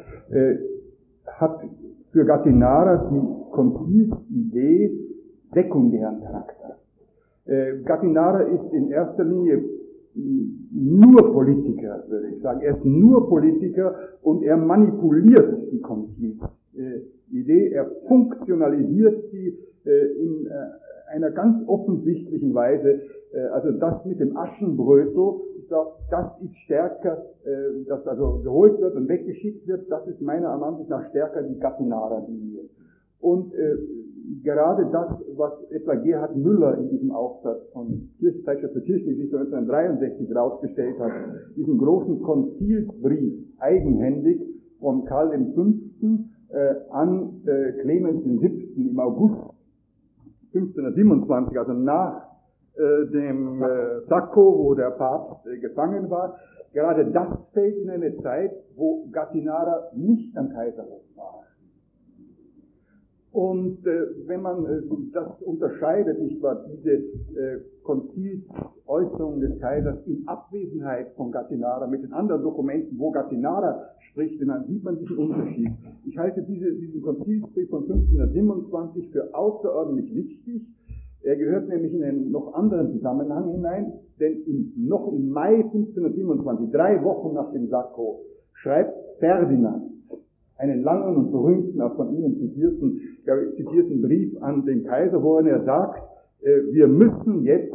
für Gattinara die Konzilsidee sekundären Charakter. Gattinara ist in erster Linie nur Politiker, würde ich sagen. Er ist nur Politiker und er manipuliert die Konzilsidee, er funktionalisiert sie in einer ganz offensichtlichen Weise. Also das mit dem Aschenbrötel, ich glaube, das ist stärker, das also geholt wird und weggeschickt wird, das ist meiner Ansicht nach stärker die Gattinara-Linie. Und gerade das, was etwa Gerhard Müller in diesem Aufsatz von Zeitschrift für Kirchengeschichte 1963 rausgestellt hat, diesen großen Konzilsbrief eigenhändig von Karl V. An Clemens VII. Im August 1527, also nach dem Sacco, wo der Papst gefangen war. Gerade das fällt in eine Zeit, wo Gattinara nicht am Kaiserhof war. Und wenn man das unterscheidet, nicht wahr, diese Konzilsäußerung des Kaisers in Abwesenheit von Gattinara mit den anderen Dokumenten, wo Gattinara spricht, dann sieht man diesen Unterschied. Ich halte diesen Konzilsbrief von 1527 für außerordentlich wichtig. Er gehört nämlich in einen noch anderen Zusammenhang hinein, denn noch im Mai 1527, 3 Wochen nach dem Sacco, schreibt Ferdinand einen langen und berühmten, auch von Ihnen zitierten Brief an den Kaiser, worin er sagt, wir müssen jetzt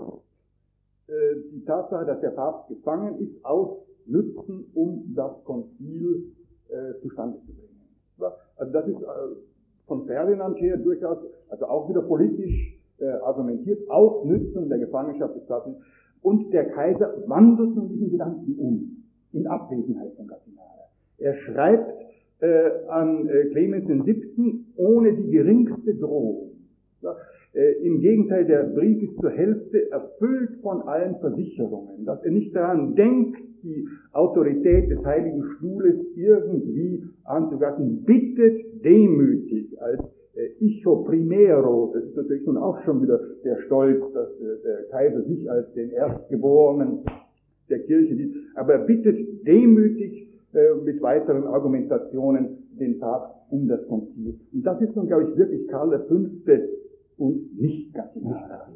die Tatsache, dass der Papst gefangen ist, ausnützen, um das Konzil zustande zu bringen. Also das ist von Ferdinand her durchaus, also auch wieder politisch argumentiert, Ausnützen der Gefangenschaft des Papstes. Und der Kaiser wandelt nun diesen Gedanken um, in Abwesenheit von Gattinara. Er schreibt an Clemens VII. Ohne die geringste Drohung. Ja, im Gegenteil, der Brief ist zur Hälfte erfüllt von allen Versicherungen, dass er nicht daran denkt, die Autorität des Heiligen Stuhles irgendwie anzugreifen, bittet demütig als Icho Primero, das ist natürlich nun auch schon wieder der Stolz, dass der Kaiser sich als den Erstgeborenen der Kirche sieht, aber er bittet demütig mit weiteren Argumentationen den Papst um das Konzil. Und das ist nun, glaube ich, wirklich Karl V. und nicht Gattinara.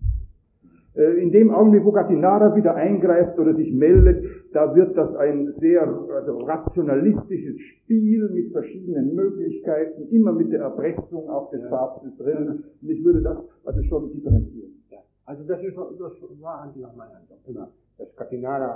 In dem Augenblick, wo Gattinara wieder eingreift oder sich meldet, da wird das ein sehr rationalistisches Spiel mit verschiedenen Möglichkeiten, immer mit der Erpressung auch des Papstes drin. Und ich würde das schon differenzieren. Ja. Also das war eigentlich auch mein Eindruck. Immer, dass Gattinara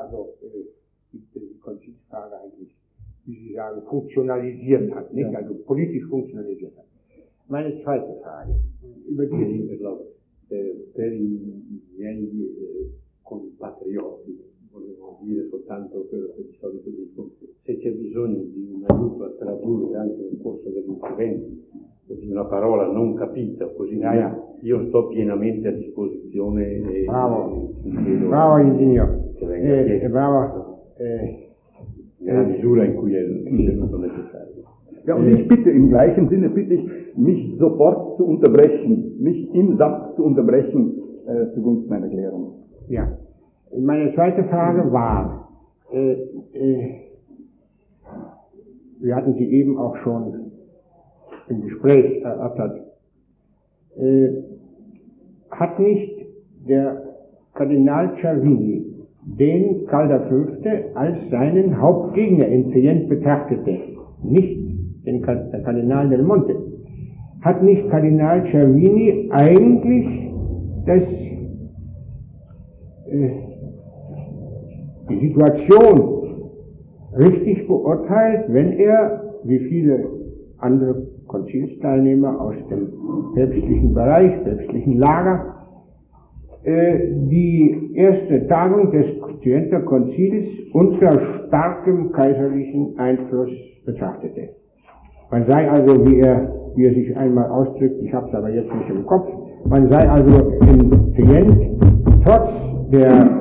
die Konzilsfrage eigentlich, wie Sie sagen, funktionalisiert hat, nicht? Also politisch funktionalisiert hat. Meine zweite Frage, über die ich glaube, per i miei compatrioti, volevo dire soltanto quello che di solito dico, se c'è bisogno di un aiuto a tradurre anche nel corso degli interventi o di una parola non capita o così via, io sto pienamente a disposizione e bravo Ingegner, bravo nella misura in cui è ritenuto necessario. Ja, und ich bitte, im gleichen Sinne bitte ich, mich sofort zu unterbrechen, mich im Satz zu unterbrechen, zugunsten meiner Erklärung. Ja, meine zweite Frage war, wir hatten sie eben auch schon im Gespräch erörtert, hat nicht der Kardinal Cervini den Karl V. als seinen Hauptgegner in Trient betrachtete, nicht den Kardinal del Monte, hat nicht Kardinal Cervini eigentlich die Situation richtig beurteilt, wenn er, wie viele andere Konzilsteilnehmer aus dem päpstlichen Bereich, päpstlichen Lager, die erste Tagung des Trienter Konzils unter starkem kaiserlichen Einfluss betrachtete. Man sei also, wie er sich einmal ausdrückt, ich habe es aber jetzt nicht im Kopf, man sei also in Trient trotz der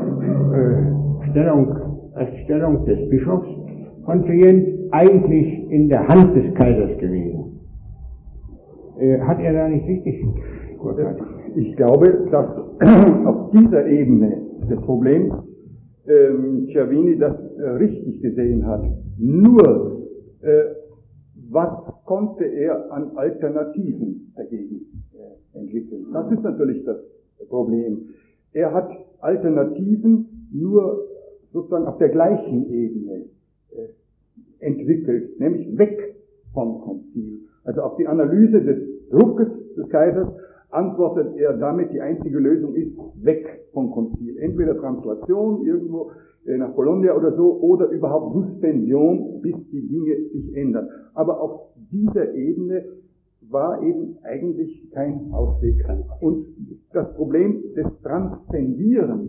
Stellung des Bischofs von Trient eigentlich in der Hand des Kaisers gewesen. Hat er da nicht richtig geurteilt? Ich glaube, dass auf dieser Ebene des Problems Cervini das richtig gesehen hat. Nur, was konnte er an Alternativen dagegen entwickeln? Das ist natürlich das Problem. Er hat Alternativen nur sozusagen auf der gleichen Ebene entwickelt, nämlich weg vom Konzil. Also auf die Analyse des Druckes des Kaisers antwortet er damit, die einzige Lösung ist weg vom Konzil. Entweder Translation irgendwo nach Bologna oder so, oder überhaupt Suspension, bis die Dinge sich ändern. Aber auf dieser Ebene war eben eigentlich kein Ausweg. Und das Problem des Transzendierens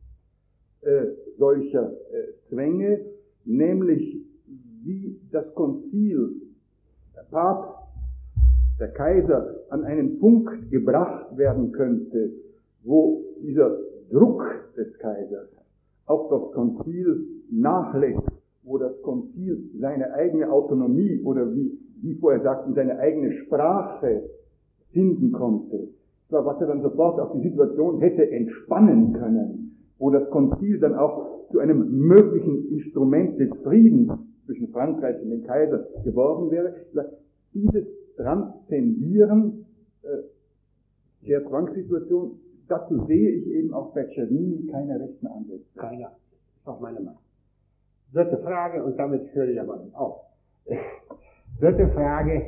solcher Zwänge, nämlich wie das Konzil, der Papst, der Kaiser an einen Punkt gebracht werden könnte, wo dieser Druck des Kaisers auf das Konzil nachlässt, wo das Konzil seine eigene Autonomie oder wie Sie vorher sagten, seine eigene Sprache finden konnte, was er dann sofort auch die Situation hätte entspannen können, wo das Konzil dann auch zu einem möglichen Instrument des Friedens zwischen Frankreich und dem Kaiser geworden wäre. Dieses Transzendieren der Zwangssituation, dazu sehe ich eben auch bei Cervini keine rechten Ansätze. Keiner. Das ist auch meine Meinung. Dritte Frage, und damit höre ich aber auf. Dritte Frage,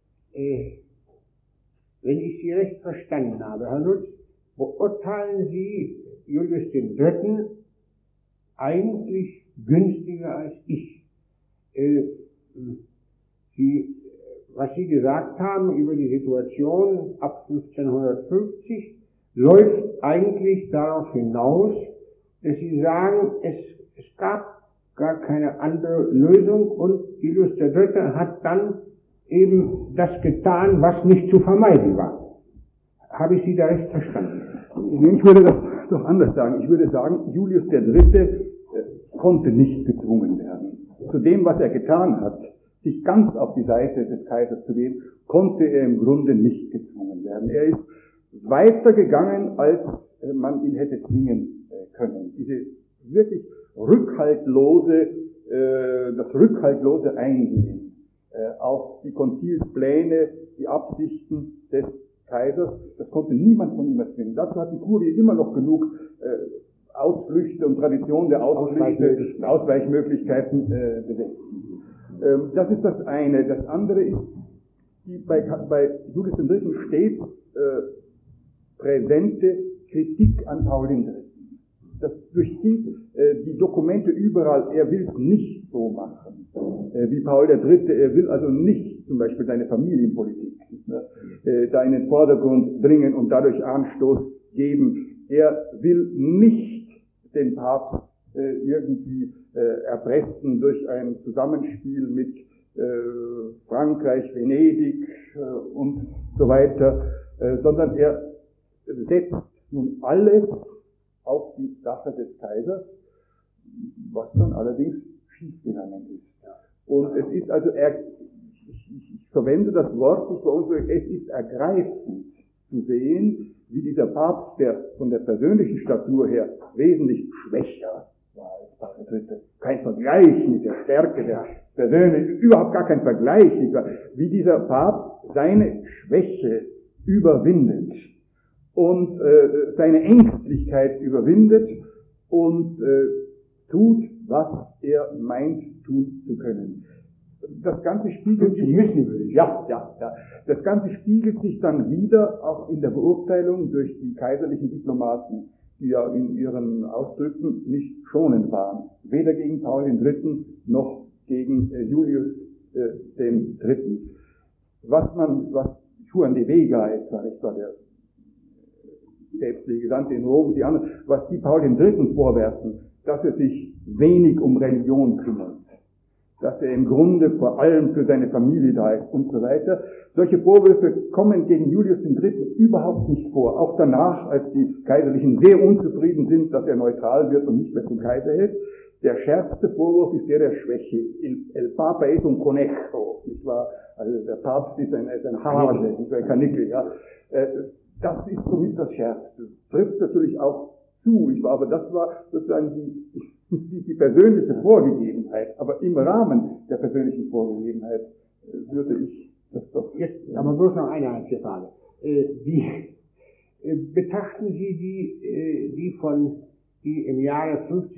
wenn ich Sie recht verstanden habe, Herr Lutz, beurteilen Sie Julius III. Eigentlich günstiger als ich? Was Sie gesagt haben über die Situation ab 1550, läuft eigentlich darauf hinaus, dass Sie sagen, es gab gar keine andere Lösung und Julius III. Hat dann eben das getan, was nicht zu vermeiden war. Habe ich Sie da recht verstanden? Ich würde das doch anders sagen. Ich würde sagen, Julius III. Konnte nicht gezwungen werden. Zu dem, was er getan hat, sich ganz auf die Seite des Kaisers zu gehen, konnte er im Grunde nicht gezwungen werden. Er ist weiter gegangen, als man ihn hätte zwingen können. Diese wirklich das rückhaltlose Eingehen auf die Konzilspläne, die Absichten des Kaisers, das konnte niemand von ihm erzwingen. Dazu hat die Kurie immer noch genug Ausflüchte und Tradition der Ausweichmöglichkeiten besetzt. Das ist das eine. Das andere ist, bei Julius III. Steht präsente Kritik an Paul III. Das durchzieht die Dokumente überall. Er will es nicht so machen wie Paul III. Er will also nicht zum Beispiel seine Familienpolitik da in den Vordergrund bringen und dadurch Anstoß geben. Er will nicht den Papst irgendwie erpressen durch ein Zusammenspiel mit Frankreich, Venedig und so weiter, sondern er setzt nun alles auf die Sache des Kaisers, was dann allerdings schiefgegangen ist. Und es ist also, ich verwende das Wort nicht bei uns, es ist ergreifend zu sehen, wie dieser Papst, der von der persönlichen Statur her wesentlich schwächer war als Paul III., kein Vergleich mit der Stärke der Persönlichkeit, überhaupt gar kein Vergleich, wie dieser Papst seine Schwäche überwindet und seine Ängstlichkeit überwindet und tut, was er meint tun zu können. Das Ganze spiegelt sich, das Ganze spiegelt sich dann wieder auch in der Beurteilung durch die kaiserlichen Diplomaten, die ja in ihren Ausdrücken nicht schonend waren, weder gegen Paul III. Noch gegen Julius III. Was Juan de Vega etwa, der päpstliche Gesandte in Rom, die anderen, was die Paul III. Vorwerfen, dass er sich wenig um Religion kümmert, dass er im Grunde vor allem für seine Familie da ist und so weiter. Solche Vorwürfe kommen gegen Julius III. Überhaupt nicht vor. Auch danach, als die Kaiserlichen sehr unzufrieden sind, dass er neutral wird und nicht mehr zum Kaiser hält. Der schärfste Vorwurf ist der Schwäche. El Papa es un conejo, nicht wahr? Also der Papst ist ein Hase, nicht ein Kanickel, ja. Das ist somit das Schärfste. Trifft natürlich auch zu, aber das war sozusagen die persönliche Vorgegebenheit. Aber im Rahmen der persönlichen Vorgegebenheit würde ich das doch... Jetzt aber bloß noch eine einzige Frage. Betrachten Sie die im Jahre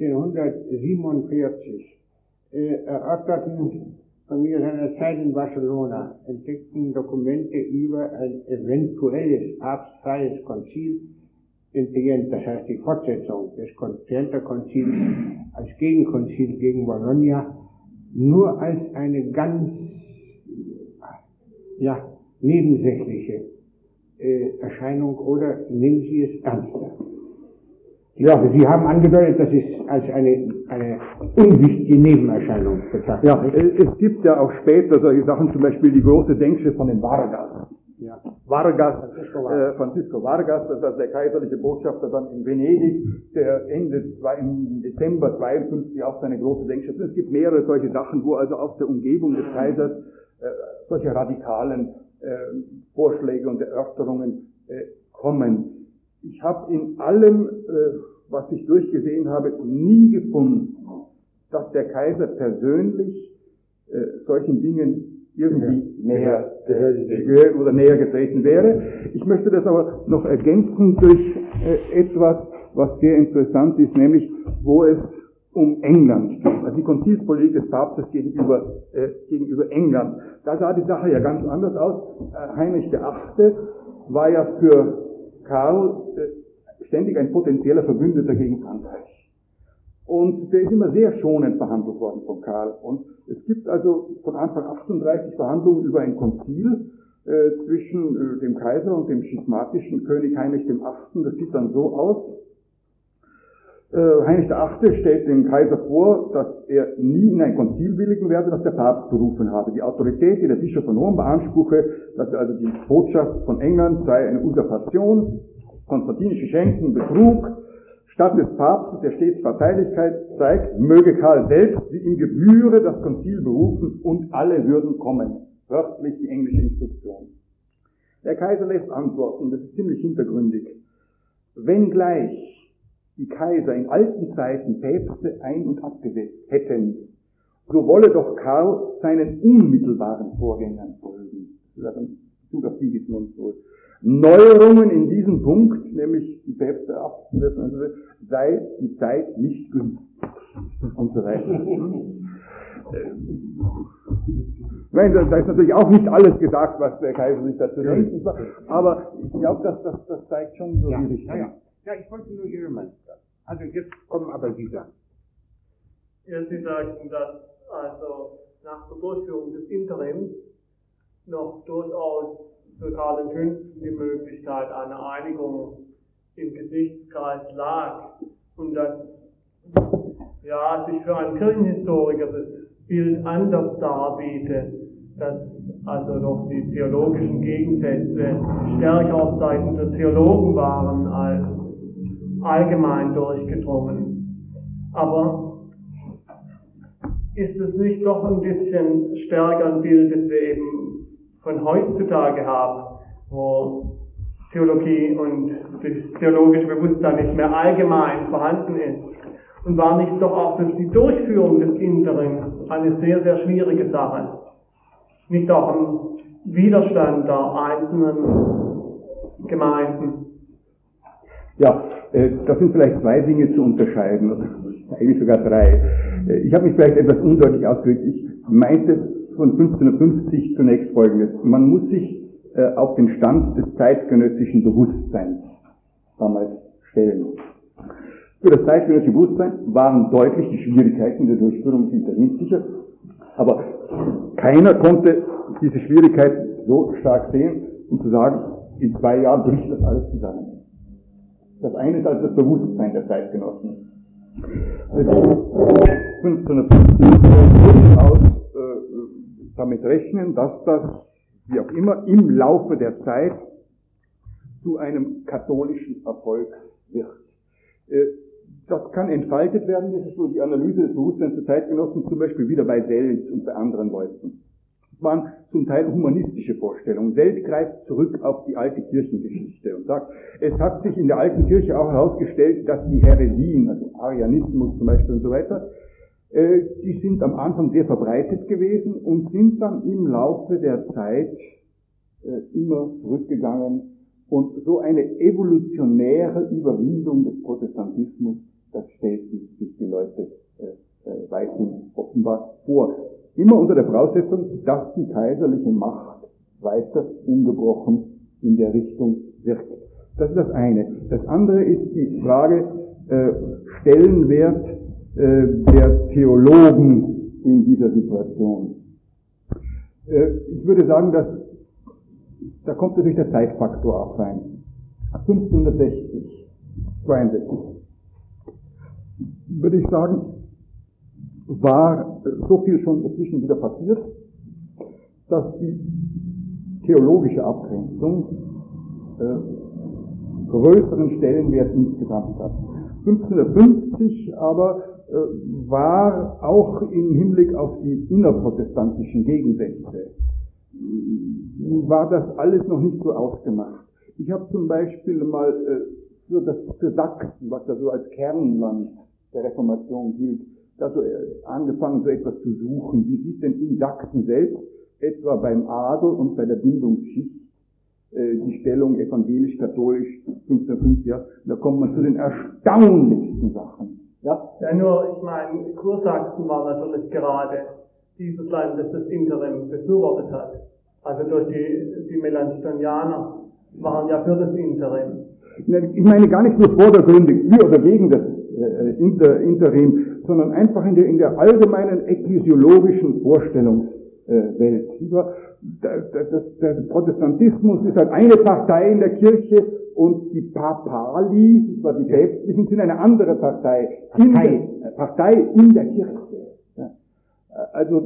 1547 erörterten, von mir seiner Zeit in Barcelona, entdeckten Dokumente über ein eventuelles papstfreies Konzil in Trient, das heißt die Fortsetzung des Trienter Konzils als Gegenkonzil gegen Bologna, nur als eine ganz nebensächliche Erscheinung, oder nehmen Sie es ernster? Ja, Sie haben angedeutet, dass es als eine unwichtige Nebenerscheinung betrachtet. Ja, es gibt ja auch später solche Sachen, zum Beispiel die große Denkschrift von den Vargas. Ja. Francisco Vargas, das ist der kaiserliche Botschafter dann in Venedig, der endet im Dezember 52 auch seine große Denkschrift. Es gibt mehrere solche Sachen, wo also aus der Umgebung des Kaisers solche radikalen Vorschläge und Erörterungen kommen. Ich habe in allem, was ich durchgesehen habe, nie gefunden, dass der Kaiser persönlich solchen Dingen irgendwie näher getreten wäre. Ich möchte das aber noch ergänzen durch etwas, was sehr interessant ist, nämlich wo es um England geht, also die Konzilspolitik des Papstes gegenüber England. Da sah die Sache ja ganz anders aus. Heinrich VIII. War ja für Karl ständig ein potenzieller Verbündeter gegen Frankreich. Und der ist immer sehr schonend behandelt worden von Karl. Und es gibt also von Anfang 38 Verhandlungen über ein Konzil zwischen dem Kaiser und dem schismatischen König Heinrich VIII. Das sieht dann so aus. Heinrich VIII. Stellt dem Kaiser vor, dass er nie in ein Konzil willigen werde, das der Papst berufen habe. Die Autorität, die der Bischof von Rom beanspruche, dass also die Botschaft von England sei eine Usurpation, konstantinische Schenken, Betrug, statt des Papstes, der stets Parteilichkeit zeigt, möge Karl selbst, wie ihm gebühre, das Konzil berufen und alle würden kommen. Wörtlich die englische Instruktion. Der Kaiser lässt antworten, das ist ziemlich hintergründig. Wenngleich die Kaiser in alten Zeiten Päpste ein- und abgesetzt hätten, so wolle doch Karl seinen unmittelbaren Vorgängern folgen. Das ist ein Bezug auf Sigismund wohl. Neuerungen in diesem Punkt, nämlich die Päpste abzusetzen, sei die Zeit nicht günstig und so weiter. Da ist natürlich auch nicht alles gesagt, was der Kaiser sich dazu denkt, aber ich glaube, das zeigt schon so die Richtung. Ja, ich wollte nur Ihre Meinung sagen. Also jetzt kommen aber Sie sagen. Ja, Sie sagten, dass also nach der Durchführung des Interims noch durchaus für Karl V. die Möglichkeit einer Einigung im Gesichtskreis lag und dass ja, sich für einen Kirchenhistoriker das Bild anders darbiete, dass also doch die theologischen Gegensätze stärker auf Seiten der Theologen waren als allgemein durchgedrungen. Aber ist es nicht doch ein bisschen stärker ein Bild, das wir eben von heutzutage haben, wo Theologie und das theologische Bewusstsein nicht mehr allgemein vorhanden ist? Und war nicht doch auch durch die Durchführung des Interims eine sehr, sehr schwierige Sache? Nicht auch ein Widerstand der einzelnen Gemeinden? Ja, das sind vielleicht zwei Dinge zu unterscheiden, oder eigentlich sogar drei. Ich habe mich vielleicht etwas undeutlich ausgedrückt. Ich meinte von 1550 zunächst Folgendes. Man muss sich auf den Stand des zeitgenössischen Bewusstseins damals stellen. Für das zeitgenössische Bewusstsein waren deutlich die Schwierigkeiten der Durchführung des Interims sicher, aber keiner konnte diese Schwierigkeiten so stark sehen, um zu sagen, in 2 Jahren bricht das alles zusammen. Das eine ist also das Bewusstsein der Zeitgenossen. Also 1550 durchaus damit rechnen, dass das, wie auch immer, im Laufe der Zeit zu einem katholischen Erfolg wird. Das kann entfaltet werden, das ist so die Analyse des Bewusstseins der Zeitgenossen, zum Beispiel wieder bei Selt und bei anderen Leuten. Das waren zum Teil humanistische Vorstellungen. Selt greift zurück auf die alte Kirchengeschichte und sagt, es hat sich in der alten Kirche auch herausgestellt, dass die Häresien, also Arianismus zum Beispiel und so weiter, die sind am Anfang sehr verbreitet gewesen und sind dann im Laufe der Zeit immer zurückgegangen. Und so eine evolutionäre Überwindung des Protestantismus, das stellten sich die Leute weithin offenbar vor. Immer unter der Voraussetzung, dass die kaiserliche Macht weiter ungebrochen in der Richtung wirkt. Das ist das eine. Das andere ist die Frage Stellenwert der Theologen in dieser Situation. Ich würde sagen, dass da kommt natürlich der Zeitfaktor auch rein. 1560, 62, würde ich sagen, war so viel schon dazwischen wieder passiert, dass die theologische Abgrenzung größeren Stellenwert insgesamt hat. 1550 aber war auch im Hinblick auf die innerprotestantischen Gegensätze war das alles noch nicht so ausgemacht. Ich habe zum Beispiel mal für Sachsen, was da so als Kernland der Reformation gilt, da so angefangen, so etwas zu suchen. Wie sieht denn in Sachsen selbst, etwa beim Adel und bei der Bildungsschicht, die Stellung evangelisch-katholisch 1550, ja, da kommt man zu den erstaunlichsten Sachen. Ja, nur, ich meine, Kursachsen war natürlich gerade dieses Land, das das Interim befürwortet hat. Also durch die Melanchthonianer waren ja für das Interim. Ich meine gar nicht nur vordergründig für oder gegen das Interim, sondern einfach in der allgemeinen ekklesiologischen Vorstellungswelt. Der Protestantismus ist halt eine Partei in der Kirche und die Papali, die Päpstlichen, sind eine andere Partei in der Kirche. Ja. Also,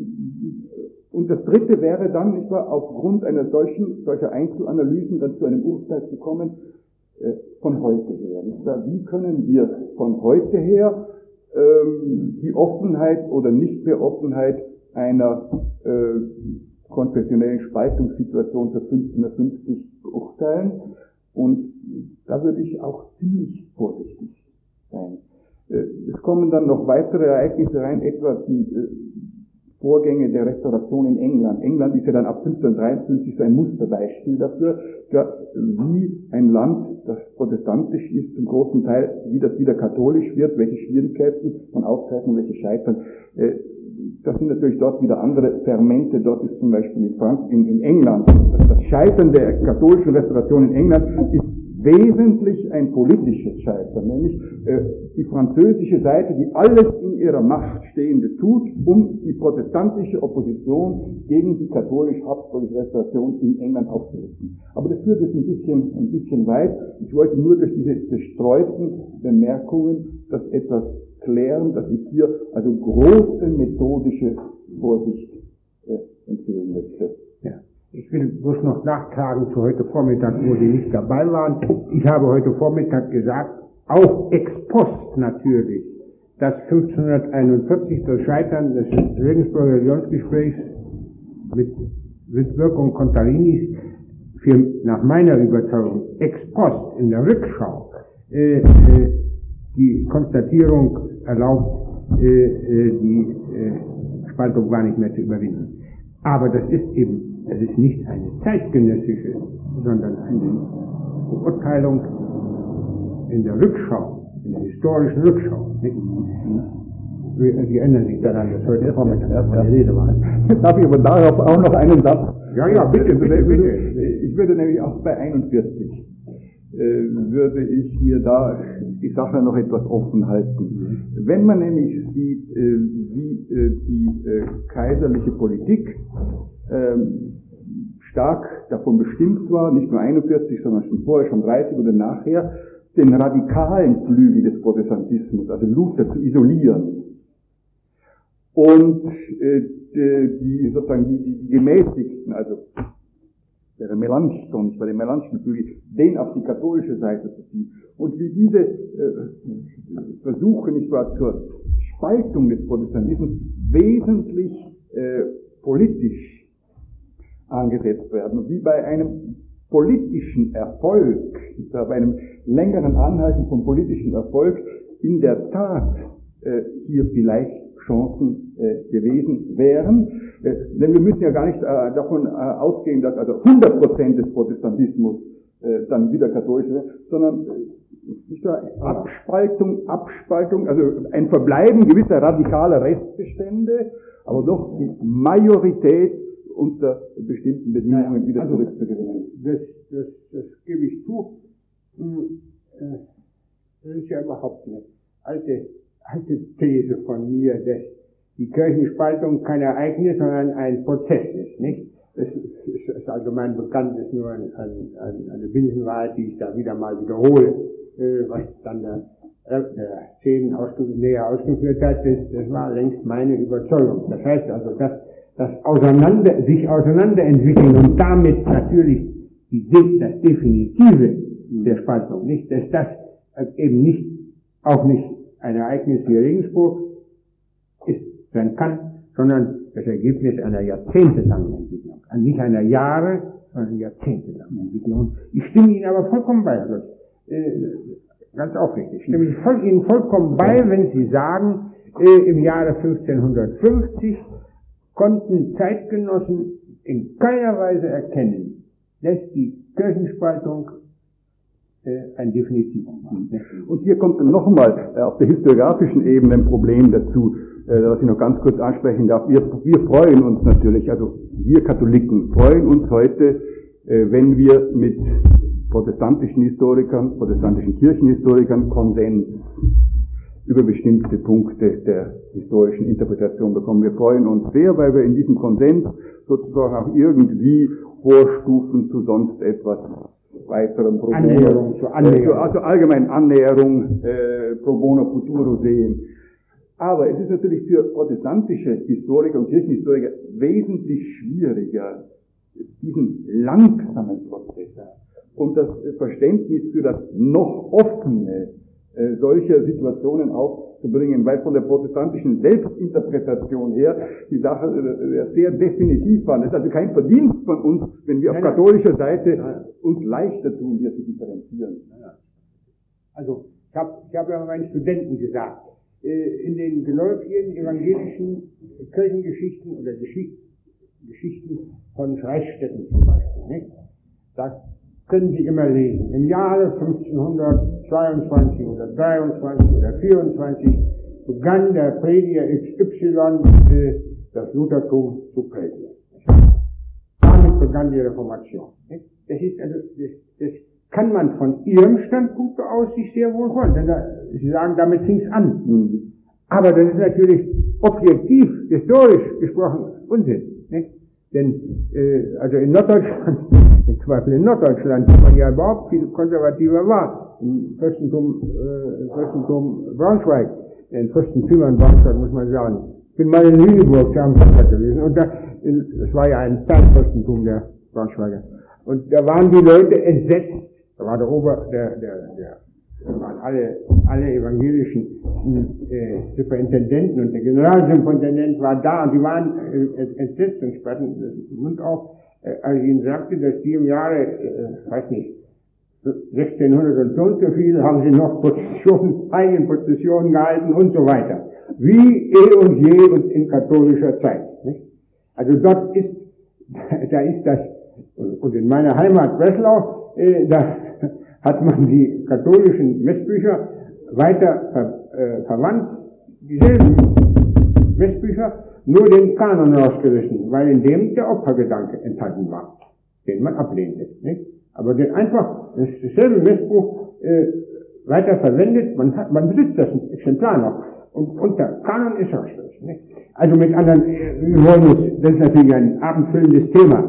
und das dritte wäre dann, nicht wahr, aufgrund solcher Einzelanalysen dann zu einem Urteil zu kommen, von heute her. Nicht wahr? Wie können wir von heute her die Offenheit oder nicht mehr Offenheit einer konfessionellen Spaltungssituation für 1550 beurteilen? Und da würde ich auch ziemlich vorsichtig sein. Es kommen dann noch weitere Ereignisse rein, etwa die Vorgänge der Restauration in England. England ist ja dann ab 1553 so ein Musterbeispiel dafür, wie ein Land, das protestantisch ist, zum großen Teil, wie das wieder katholisch wird, welche Schwierigkeiten man auftreten, welche scheitern. Das sind natürlich dort wieder andere Fermente. Dort ist zum Beispiel in England, das Scheitern der katholischen Restauration in England ist wesentlich ein politisches Scheitern, nämlich die französische Seite, die alles in ihrer Macht Stehende tut, um die protestantische Opposition gegen die katholisch-habsburgische Restauration in England aufzurichten. Aber das führt jetzt ein bisschen weit. Ich wollte nur durch diese zerstreuten Bemerkungen das etwas klären, dass ich hier also große methodische Vorsicht empfehlen möchte. Ja. Ich will bloß noch nachtragen zu heute Vormittag, wo Sie nicht dabei waren. Ich habe heute Vormittag gesagt, auch ex post natürlich, dass 1541 das Scheitern des Regensburger Religionsgesprächs mit Wirkung Contarinis nach meiner Überzeugung ex post in der Rückschau die Konstatierung erlaubt, die Spaltung war nicht mehr zu überwinden. Aber das ist nicht eine zeitgenössische, sondern eine Beurteilung in der Rückschau, in der historischen Rückschau. Sie erinnern sich daran, dass heute Vormittag eine Rede war. Darf ich aber darauf auch noch einen Satz? Ja, bitte. Ich würde nämlich auch bei 41 würde ich mir da die Sache noch etwas offen halten. Wenn man nämlich sieht, wie die kaiserliche Politik stark davon bestimmt war, nicht nur 41, sondern schon vorher, schon 30 oder nachher, den radikalen Flügel des Protestantismus, also Luther, zu isolieren und die gemäßigten, also der Melanchthon, nicht bei dem Melanchthon-Flügel, den auf die katholische Seite zu ziehen. Und wie diese Versuche, nicht wahr, zur Spaltung des Protestantismus wesentlich politisch angesetzt werden. Und wie bei einem politischen Erfolg, bei einem längeren Anhalten von politischem Erfolg, in der Tat hier vielleicht Chancen gewesen wären. Denn wir müssen ja gar nicht davon ausgehen, dass also 100% des Protestantismus dann wieder katholisch wird, sondern Abspaltung, also ein Verbleiben gewisser radikaler Restbestände, aber doch die Majorität unter bestimmten Bedingungen wieder zurückzugewinnen. Das gebe ich zu. Das ist ja überhaupt eine alte These von mir, dass die Kirchenspaltung kein Ereignis, sondern ein Prozess ist, nicht? Das ist allgemein bekannt, ist nur eine Binsenwahrheit, die ich da wieder mal wiederhole, was dann der 10 näher ausgeführt hat, das war längst meine Überzeugung. Das heißt also, dass das sich auseinanderentwickeln und damit natürlich das Definitive der Spaltung, nicht? Dass das eben auch nicht ein Ereignis wie Regensburg sein kann, sondern das Ergebnis einer jahrzehntelangen Entwicklung. nicht einer Jahre, sondern jahrzehntelangen Entwicklung. Ich stimme Ihnen aber vollkommen bei, Herr Lutz. Ganz aufrichtig. Stimme ich Ihnen vollkommen bei, wenn Sie sagen, im Jahre 1550 konnten Zeitgenossen in keiner Weise erkennen, dass die Kirchenspaltung ein Definitivum war. Und hier kommt dann nochmal auf der historiografischen Ebene ein Problem dazu, was ich noch ganz kurz ansprechen darf. Wir freuen uns natürlich, also wir Katholiken freuen uns heute, wenn wir mit protestantischen Historikern, protestantischen Kirchenhistorikern Konsens über bestimmte Punkte der historischen Interpretation bekommen. Wir freuen uns sehr, weil wir in diesem Konsens sozusagen auch irgendwie Vorstufen zu sonst etwas weiteren pro Annäherung, also allgemein Annäherung pro bono futuro sehen. Aber es ist natürlich für protestantische Historiker und Kirchenhistoriker wesentlich schwieriger, diesen langsamen Prozess und das Verständnis für das noch offene solcher Situationen aufzubringen, weil von der protestantischen Selbstinterpretation her die Sache sehr definitiv war. Das ist also kein Verdienst von uns, wenn wir auf katholischer Seite uns leichter tun, hier zu differenzieren. Also, ich hab ja meinen Studenten gesagt, in den geläufigen evangelischen Kirchengeschichten oder Geschichten von Reichsstädten zum Beispiel, nicht? Da können Sie immer lesen. Im Jahre 1522 oder 23 oder 24 begann der Prediger XY das Luthertum zu predigen. Damit begann die Reformation. Das ist also, das kann man von Ihrem Standpunkt aus sich sehr wohl wollen. Denn Sie sagen, damit fing es an. Aber das ist natürlich objektiv, historisch gesprochen Unsinn. Nicht? Denn also in Norddeutschland, im Zweifel in Norddeutschland, wo man ja überhaupt viel konservativer war, im Fürstentum Braunschweig, in Fürstentümern Braunschweig muss man sagen. Ich bin mal in Lüneburg, da am Sonntag gewesen, und das war ja ein Teilfürstentum der Braunschweiger. Und da waren die Leute entsetzt. Da war da waren alle evangelischen Superintendenten und der Generalsuperintendent war da und die waren entsetzt und sperrten den Mund auf, als ich ihnen sagte, dass die im Jahre, weiß nicht, 1600 und so viel haben sie noch eigene Prozessionen gehalten und so weiter. Wie und je und in katholischer Zeit. Nicht? Also da ist das, und in meiner Heimat Breslau, da hat man die katholischen Messbücher weiter verwandt, dieselben Messbücher, nur den Kanon rausgerissen, weil in dem der Opfergedanke enthalten war, den man ablehnte. Nicht? Aber den einfach dasselbe Messbuch weiter verwendet, man besitzt das Exemplar noch und der Kanon ist rausgerissen. Nicht? Also mit anderen, wir wollen uns, das ist natürlich ein abendfüllendes Thema,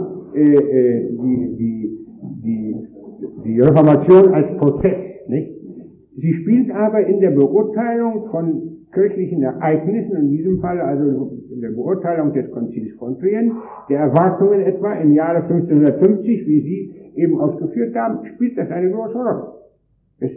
die Reformation als Prozess, nicht? Sie spielt aber in der Beurteilung von kirchlichen Ereignissen, in diesem Fall also in der Beurteilung des Konzils von Trient, der Erwartungen etwa im Jahre 1550, wie Sie eben ausgeführt haben, spielt das eine große Rolle. Das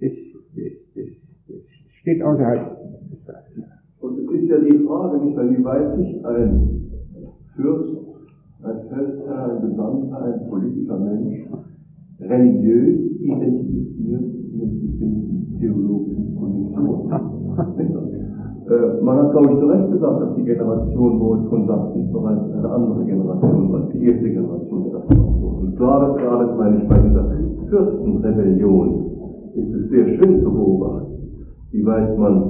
steht außerhalb. Und es ist ja die Frage, nicht, weil wie weit sich ein Fürst, ein Feldherr, ein Gesandter, ein politischer Mensch religiös identifiziert mit bestimmten theologischen Konditionen. Man hat, glaube ich, zu Recht gesagt, dass die Generation, wo es von Sachsen bereits eine andere Generation war, die erste Generation der Reformation. Und gerade meine ich, bei dieser Fürstenrebellion ist es sehr schön zu beobachten, wie weit man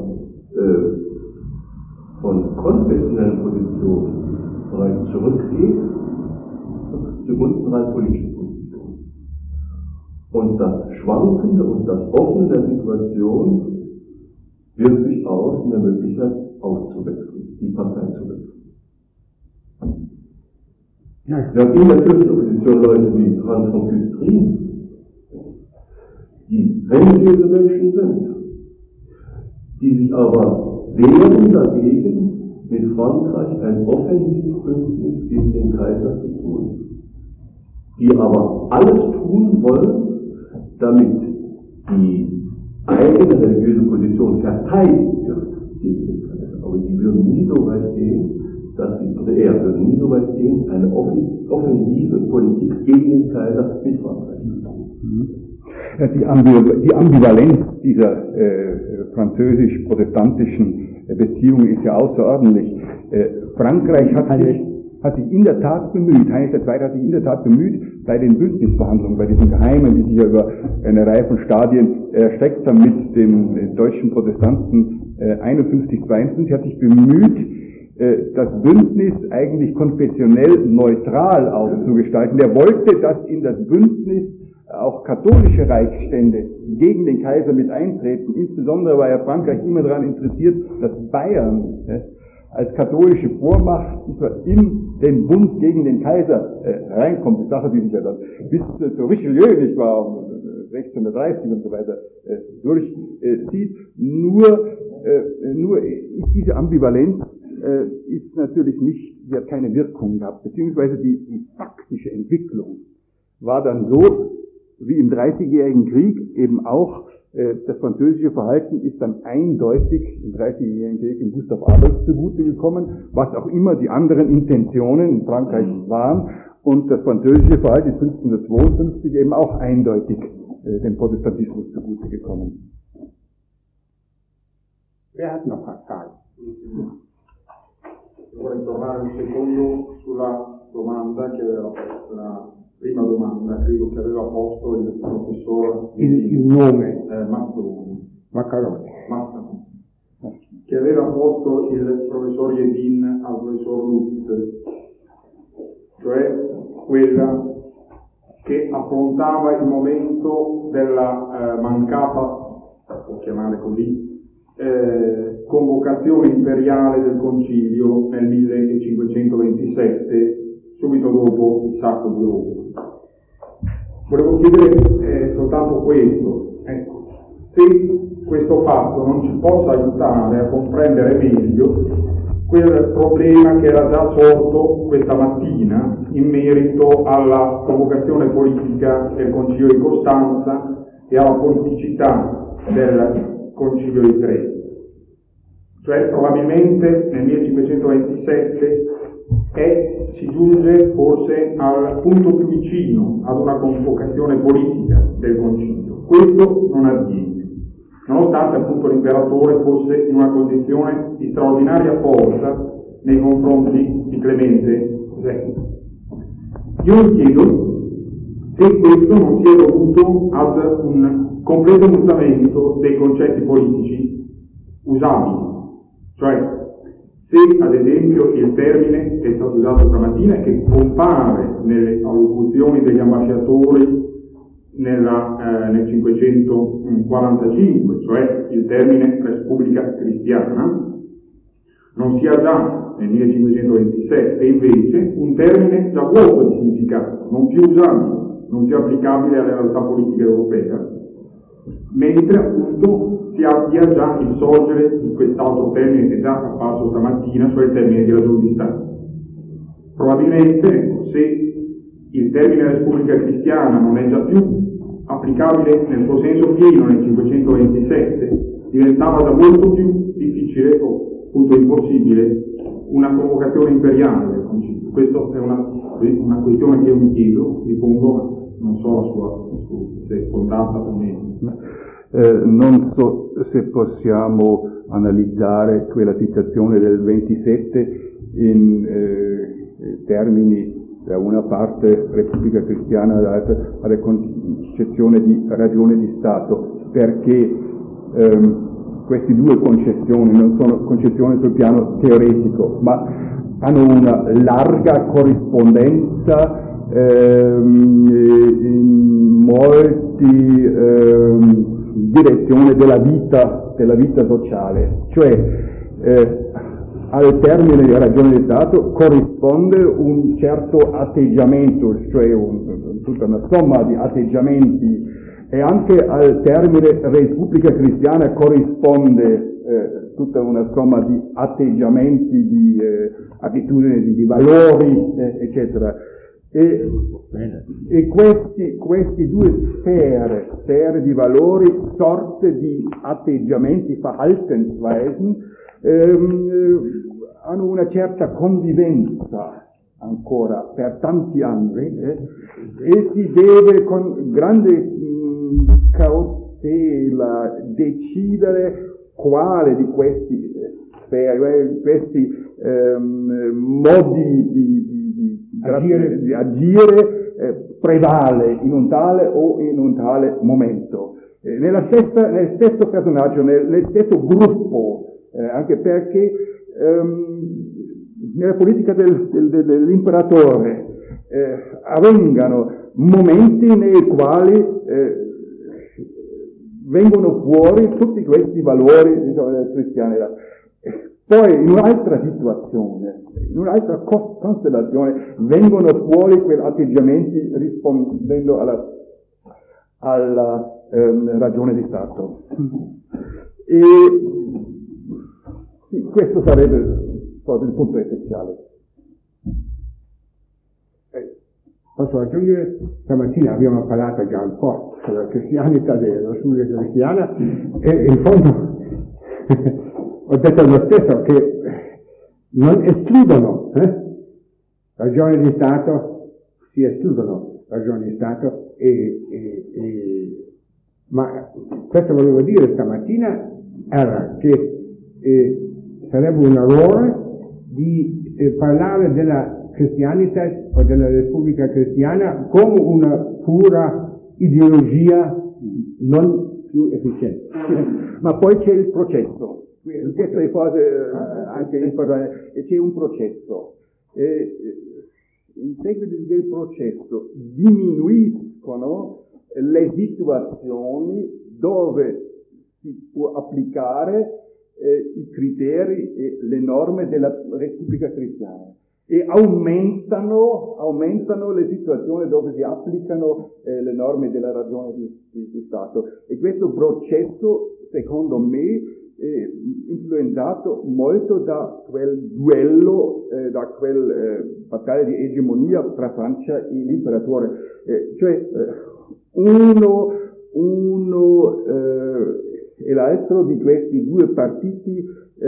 von konfessionellen Positionen bereits zurückgeht zugunsten rein politischen Positionen. Und das Schwankende und das Offene der Situation wirkt sich aus in der Möglichkeit auszuwechseln, die Partei zu wechseln. Wir haben in der Fürstenopposition Leute wie Hans von Küstrin, die religiöse Menschen sind, die sich aber wehren dagegen, mit Frankreich ein Offensivbündnis gegen den Kaiser zu tun, die aber alles tun wollen, damit die eigene religiöse Position verteidigt wird gegen den Kaiser. Aber sie würden nie so weit gehen, dass sie also er würde nie so weit gehen, eine offensive Politik gegen den Kaiser mit Frankreich. Die Ambivalenz dieser französisch-protestantischen Beziehung ist ja außerordentlich. Frankreich hat sich in der Tat bemüht, Heinrich II. Hat sich in der Tat bemüht, bei den Bündnisverhandlungen, bei diesen Geheimen, die sich ja über eine Reihe von Stadien erstreckt haben mit den deutschen Protestanten 51-52, hat sich bemüht, das Bündnis eigentlich konfessionell neutral auszugestalten. Er wollte, dass in das Bündnis auch katholische Reichsstände gegen den Kaiser mit eintreten. Insbesondere war ja Frankreich immer daran interessiert, dass Bayern als katholische Vormacht in den Bund gegen den Kaiser reinkommt. Die Sache, die sich ja dann bis zu Richelieu, nicht wahr, 1630 und so weiter durchzieht. Nur ist diese Ambivalenz ist natürlich nicht, sie hat keine Wirkung gehabt, beziehungsweise die faktische Entwicklung war dann so, wie im Dreißigjährigen Krieg eben auch, das französische Verhalten ist dann eindeutig im Dreißigjährigen Krieg in Gustav Adolf zugute gekommen, was auch immer die anderen Intentionen in Frankreich waren, und das französische Verhalten ist 1552 eben auch eindeutig dem Protestantismus zugute gekommen. Wer hat noch Fragen? Vorrei tornare un secondo sulla domanda che aveva posto, la prima domanda, credo che aveva posto il professor Il nome Maccaroni, che aveva posto il professor Yedin al professor Lutz, cioè quella che affrontava il momento della mancata, può chiamare così, convocazione imperiale del concilio nel 1527, subito dopo il sacco di Roma. Volevo chiedere soltanto questo, ecco, se questo fatto non ci possa aiutare a comprendere meglio quel problema che era già sorto questa mattina in merito alla convocazione politica del Concilio di Costanza e alla politicità del Concilio di Trento. Cioè probabilmente nel 1527 si giunge forse al punto più vicino ad una convocazione politica del Concilio. Questo non avviene, nonostante appunto l'imperatore fosse in una condizione di straordinaria forza nei confronti di Clemente VI. Io mi chiedo se questo non sia dovuto ad un completo mutamento dei concetti politici usabili, cioè se ad esempio il termine che è stato usato stamattina e che compare nelle allocuzioni degli ambasciatori nel 545, cioè il termine Repubblica Cristiana, non sia già nel 1527 invece un termine già vuoto di significato, non più usabile, non più applicabile alla realtà politica europea, mentre appunto si abbia già il sorgere di quest'altro termine che è già apparso stamattina, cioè il termine di ragione di Stato. Probabilmente se il termine Repubblica Cristiana non è già più applicabile nel suo senso pieno nel 527, diventava da molto più difficile o appunto impossibile una convocazione imperiale del Concilio. Questa è una questione che io mi chiedo, mi pongo, ma non so la sua se è fondata o meno. Non so se possiamo analizzare quella situazione del 27 in termini da una parte Repubblica Cristiana, dall'altra alla concezione di ragione di Stato, perché queste due concezioni non sono concezioni sul piano teoretico, ma hanno una larga corrispondenza in molti direzioni della vita sociale, cioè al termine di ragione di Stato corrisponde un certo atteggiamento, cioè tutta una somma di atteggiamenti, e anche al termine Repubblica Cristiana corrisponde tutta una somma di atteggiamenti, di attitudini, di valori, eccetera. E questi due sfere di valori, sorte di atteggiamenti, Verhaltensweisen, hanno una certa convivenza ancora per tanti anni e si deve con grande cautela decidere quale di questi modi di agire prevale in un tale o in un tale momento. Nel stesso personaggio, nel stesso gruppo, anche perché nella politica dell'imperatore avvengano momenti nei quali vengono fuori tutti questi valori, diciamo, della cristianità. Poi in un'altra situazione, in un'altra costellazione vengono fuori quegli atteggiamenti rispondendo alla ragione di Stato. E sì, questo sarebbe forse il punto essenziale. Posso aggiungere? Stamattina abbiamo parlato già un po' sulla cristianità, dello studio cristiana, e in fondo ho detto lo stesso, che non escludono ragioni di Stato, si escludono ragioni di Stato, ma questo volevo dire stamattina era che sarebbe un errore di parlare della cristianità o della Repubblica Cristiana come una pura ideologia non più efficiente. Ma poi c'è il processo. Questo è forse anche importante, c'è un processo. In seguito del processo diminuiscono le situazioni dove si può applicare i criteri e le norme della Repubblica Cristiana e aumentano le situazioni dove si applicano le norme della ragione di Stato. E questo processo, secondo me, influenzato molto da quel duello, da quel battaglia di egemonia tra Francia e l'imperatore. Cioè uno e l'altro di questi due partiti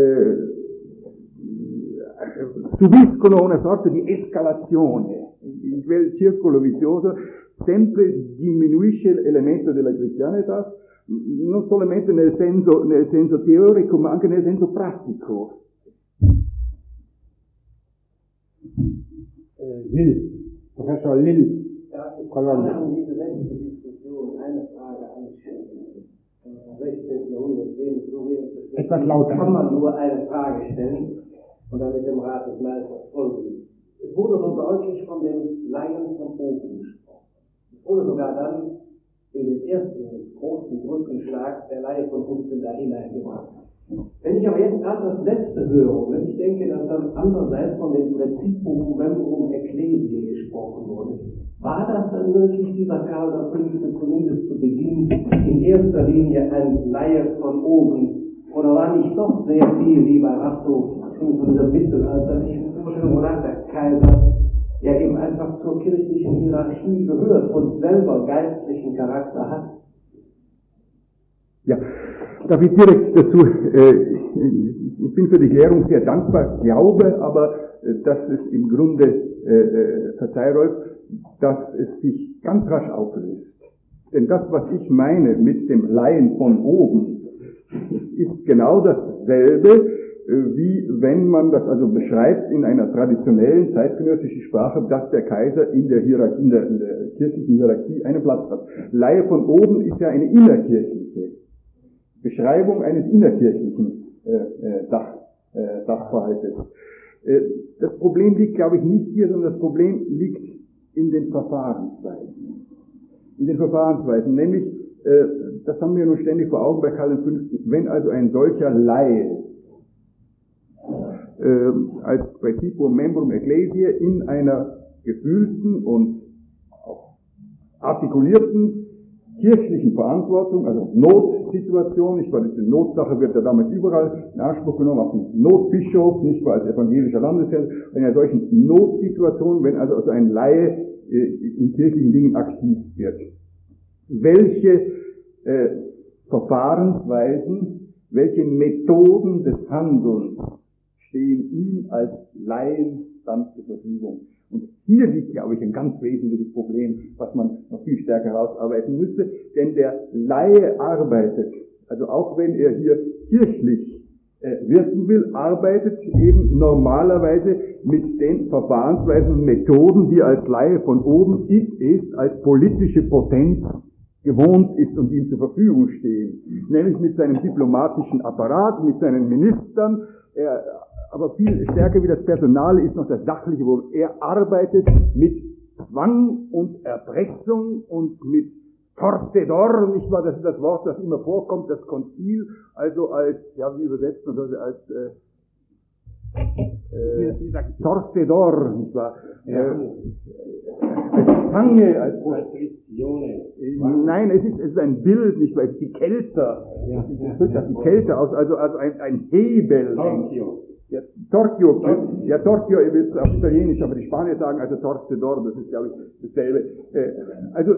subiscono una sorta di escalazione in quel circolo vizioso, sempre diminuisce l'elemento della cristianità, non solamente nel senso teorico, ma anche nel senso pratico. Professor Lill, Colonna. Um diese letzte Diskussion eine Frage anschließen. 16. Jahrhundert, etwas lauter. Kann man nur eine Frage stellen und dann mit dem Rat des Meisters folgen. Es wurde so deutlich von den Laien von oben gesprochen. Es wurde sogar dann in den ersten großen Brückenschlag der Laie von unten da hineingebracht. Wenn ich aber jetzt gerade das Letzte höre, wenn ich denke, dass dann andererseits von dem Prinzipum Membrum Ecclesiae gesprochen wurde, war das dann wirklich dieser Karl V. zumindest zu Beginn in erster Linie ein Laie von oben? Oder war nicht doch sehr viel, wie bei Rasso, in dieser mittelalterlichen Vorstellung, wonach der Kaiser ja eben einfach zur kirchlichen Hierarchie gehört und selber geistlichen Charakter hat? Ja, darf ich direkt dazu, ich bin für die Klärung sehr dankbar, glaube aber, dass es im Grunde, verzeih Rolf, dass es sich ganz rasch auflöst. Denn das, was ich meine mit dem Laien von oben, ist genau dasselbe, wie wenn man das also beschreibt in einer traditionellen zeitgenössischen Sprache, dass der Kaiser in der Hierarchie, in der kirchlichen Hierarchie einen Platz hat. Laie von oben ist ja eine innerkirchliche Beschreibung eines innerkirchlichen Sachverhaltes. Das Problem liegt, glaube ich, nicht hier, sondern das Problem liegt in den Verfahrensweisen. In den Verfahrensweisen, nämlich, das haben wir nur ständig vor Augen bei Karl V., wenn also ein solcher Laie als Principium Membrum Ecclesiae in einer gefühlten und auch artikulierten kirchlichen Verantwortung, also Notsituation, nicht wahr, diese Notsache wird ja damit überall in Anspruch genommen, auch die Notbischof, nicht wahr, als evangelischer Landesherr, in einer solchen Notsituation, wenn also ein Laie in kirchlichen Dingen aktiv wird. Welche Verfahrensweisen, welche Methoden des Handelns stehen ihm als Laien dann zur Verfügung. Und hier liegt, glaube ich, ein ganz wesentliches Problem, was man noch viel stärker herausarbeiten müsste, denn der Laie arbeitet, also auch wenn er hier kirchlich wirken will, arbeitet eben normalerweise mit den Verfahrensweisen und Methoden, die als Laie von oben ist als politische Potenz gewohnt ist und ihm zur Verfügung stehen. Nämlich mit seinem diplomatischen Apparat, mit seinen Ministern, aber viel stärker wie das Personale ist noch das Sachliche, wo er arbeitet mit Zwang und Erpressung und mit Torcedor, nicht wahr? Das ist das Wort, das immer vorkommt, das Konzil, also als, ja, wie übersetzt man das, als Torcedor, nicht wahr? Als Zange, als nein, es ist ein Bild, nicht wahr? Es ist die Kelter. Es drückt das die Kälte aus, also ein Hebel. Ja, Torchio, ihr wisst auf Italienisch, aber die Spanier sagen also Torcedor, das ist, glaube ich, dasselbe. Also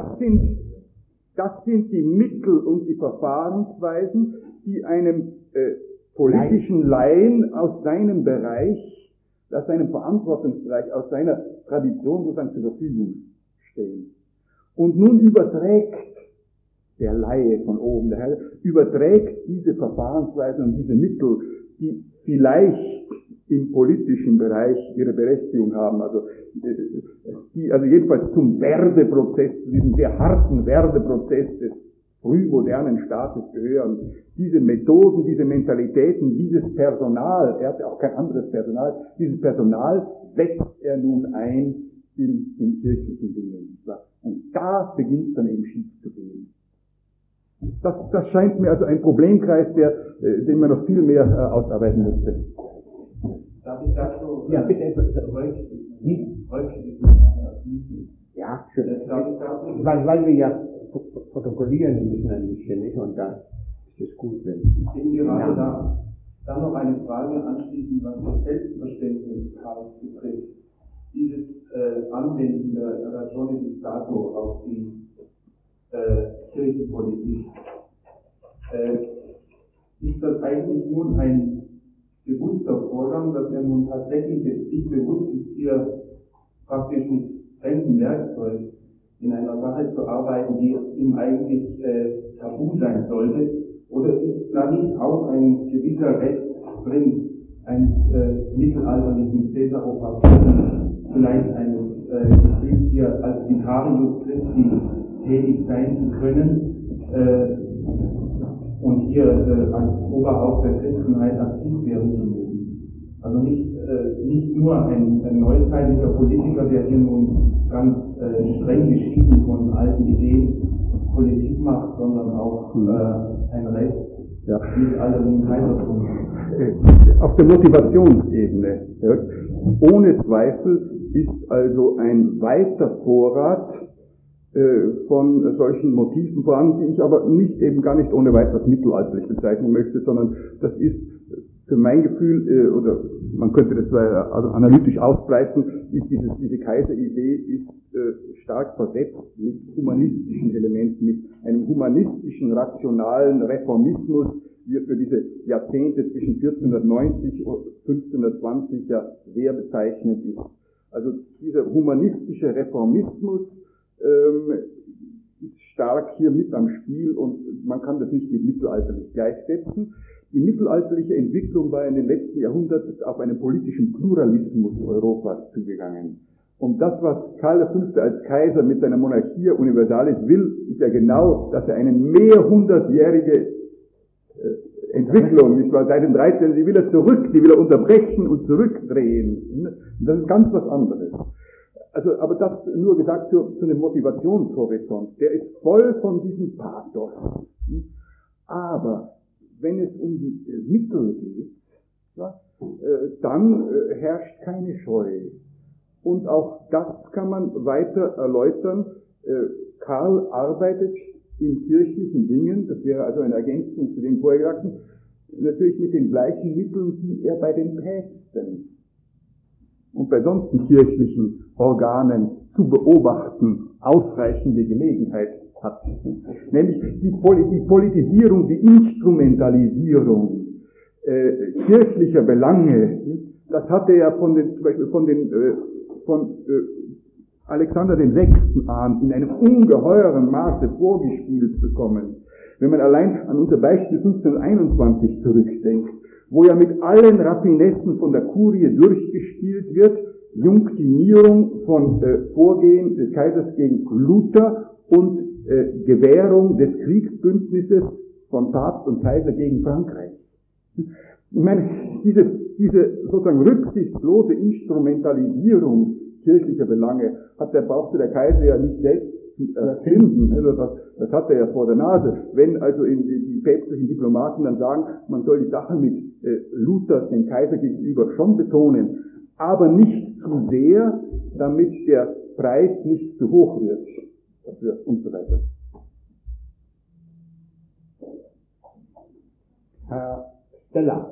das sind die Mittel und die Verfahrensweisen, die einem politischen Laien aus seinem Bereich, aus seinem Verantwortungsbereich, aus seiner Tradition sozusagen zur Verfügung stehen. Und nun überträgt der Laie von oben, der Herr, überträgt diese Verfahrensweisen und diese Mittel, die vielleicht im politischen Bereich ihre Berechtigung haben, also jedenfalls zum Werdeprozess, zu diesem sehr harten Werdeprozess des frühmodernen Staates gehören. Diese Methoden, diese Mentalitäten, dieses Personal, er hatte auch kein anderes Personal, dieses Personal setzt er nun ein in kirchlichen Dingen. Und da beginnt es dann eben schief zu gehen. Das scheint mir also ein Problemkreis, den man noch viel mehr ausarbeiten müsste. Darf ich dazu? Ja, bitte etwas. Ja, schön. Weil wir ja protokollieren müssen ein bisschen, nicht? Und da ist es gut, wenn. Ich denke gerade da noch eine Frage anschließend, was das Selbstverständnis betrifft. Dieses Anwenden der Ragione di Stato auf die Kirchenpolitik. Ist das eigentlich nun ein bewusster Vorgang, dass er nun tatsächlich sich bewusst ist, hier praktisch mit fremdem Werkzeug in einer Sache zu arbeiten, die ihm eigentlich tabu sein sollte? Oder ist da nicht auch ein gewisser Rest drin, eines mittelalterlichen Caesaropathien, vielleicht eines Gefühls hier als Vicarius Christi tätig sein zu können und hier als Oberhaupt der Christenheit aktiv werden zu müssen. Also nicht nur ein neuzeitlicher Politiker, der hier nun ganz streng geschieden von alten Ideen Politik macht, sondern auch ein Rest mit allerlei Kaisertum. Auf der Motivationsebene, ohne Zweifel ist also ein weiter Vorrat von solchen Motiven vorhanden, die ich aber gar nicht ohne weiteres mittelalterlich bezeichnen möchte, sondern das ist für mein Gefühl, oder man könnte das also analytisch ausbreiten, ist diese Kaiseridee ist stark versetzt mit humanistischen Elementen, mit einem humanistischen, rationalen Reformismus, wie er für diese Jahrzehnte zwischen 1490 und 1520 ja sehr bezeichnend ist. Also dieser humanistische Reformismus ist stark hier mit am Spiel und man kann das nicht mit mittelalterlich gleichsetzen. Die mittelalterliche Entwicklung war in den letzten Jahrhunderten auf einen politischen Pluralismus Europas zugegangen. Und das, was Karl V. als Kaiser mit seiner Monarchia Universalis will, ist ja genau, dass er eine mehrhundertjährige Entwicklung, nicht wahr, seit dem 13. Die will er unterbrechen und zurückdrehen. Und das ist ganz was anderes. Also, aber das nur gesagt zu einem Motivationshorizont. Der ist voll von diesem Pathos. Aber wenn es um die Mittel geht, dann herrscht keine Scheu. Und auch das kann man weiter erläutern. Karl arbeitet in kirchlichen Dingen, das wäre also eine Ergänzung zu dem Vorgesagten, natürlich mit den gleichen Mitteln, die er bei den Päpsten und bei sonstigen kirchlichen Organen zu beobachten ausreichende Gelegenheit hat. Nämlich die Politisierung, die Instrumentalisierung kirchlicher Belange, das hat er ja zum Beispiel von Alexander VI. An in einem ungeheuren Maße vorgespielt bekommen. Wenn man allein an unser Beispiel 1521 zurückdenkt, wo ja mit allen Raffinessen von der Kurie durchgespielt wird, Junktimierung von Vorgehen des Kaisers gegen Luther und Gewährung des Kriegsbündnisses von Papst und Kaiser gegen Frankreich. Ich meine, diese sozusagen rücksichtslose Instrumentalisierung kirchlicher Belange brauchte der Kaiser ja nicht selbst erfinden. Also das hat er ja vor der Nase. Wenn also die päpstlichen Diplomaten dann sagen, man soll die Sache mit Luther, dem Kaiser gegenüber, schon betonen, aber nicht zu sehr, damit der Preis nicht zu hoch wird dafür und so weiter. Herr Steller.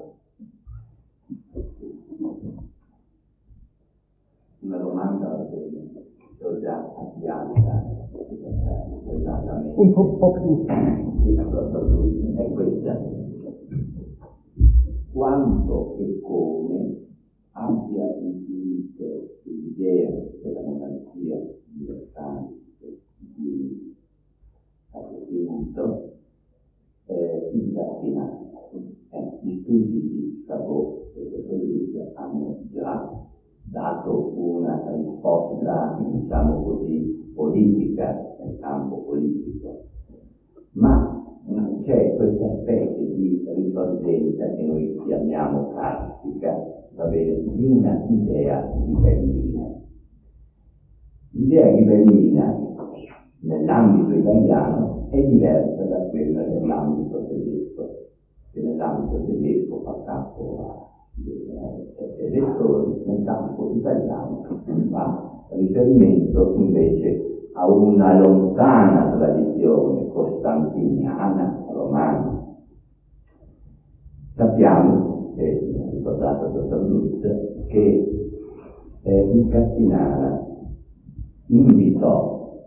Una domanda che ho già avviata Un po' più. È questa. Quanto e come abbia influito sull'idea della monarchia universale di Carlo V il cardinale. Gli studi di Sabot e di Luigi hanno già dato una risposta, diciamo così, politica nel campo politico, ma c'è questa specie di risorgenza che noi chiamiamo classica, va bene, di una idea ghibellina. L'idea ghibellina nell'ambito italiano è diversa da quella nell'ambito tedesco, che nell'ambito tedesco fa capo a elettori, nel campo italiano fa riferimento invece a una lontana tradizione costantiniana romana. Sappiamo, ricordato il dottor Lutz, che il Cattinara invitò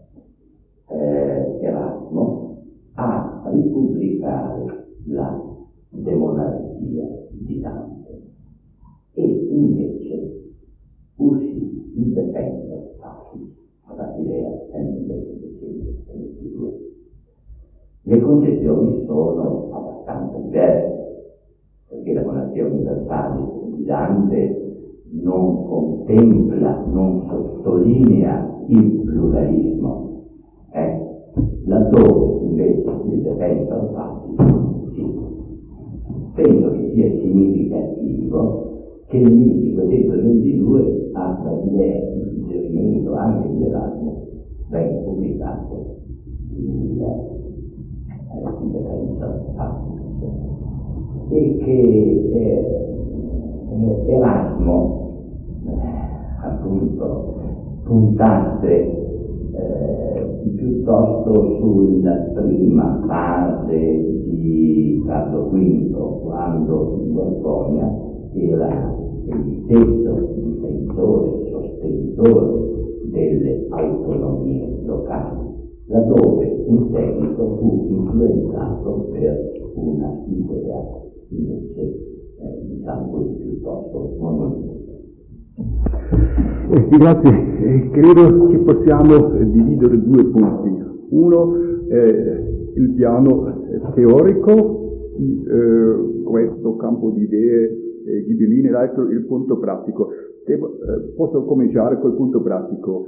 Erasmo a ripubblicare la demonarchia di Dante. E invece uscì il Defensor Basilea nel 1722. Le concezioni sono abbastanza diverse, perché la monarchia universale di Dante non contempla, non sottolinea il pluralismo, laddove invece il Defensor sì. Penso che sia significativo che nel 1522 a Basilea, sul suggerimento anche di Erasmo, venga pubblicato il Defensor Pacis, e che Erasmo appunto puntasse piuttosto sulla prima fase di Carlo V, quando in Borgogna era egli stesso difensore, sostenitore delle autonomie locali, laddove in seguito fu influenzato per una idea invece diciamo così piuttosto monolita. Grazie, credo che possiamo dividere due punti. Uno, il piano teorico di questo campo di idee ghibelline, l'altro il punto pratico. Posso cominciare col punto pratico.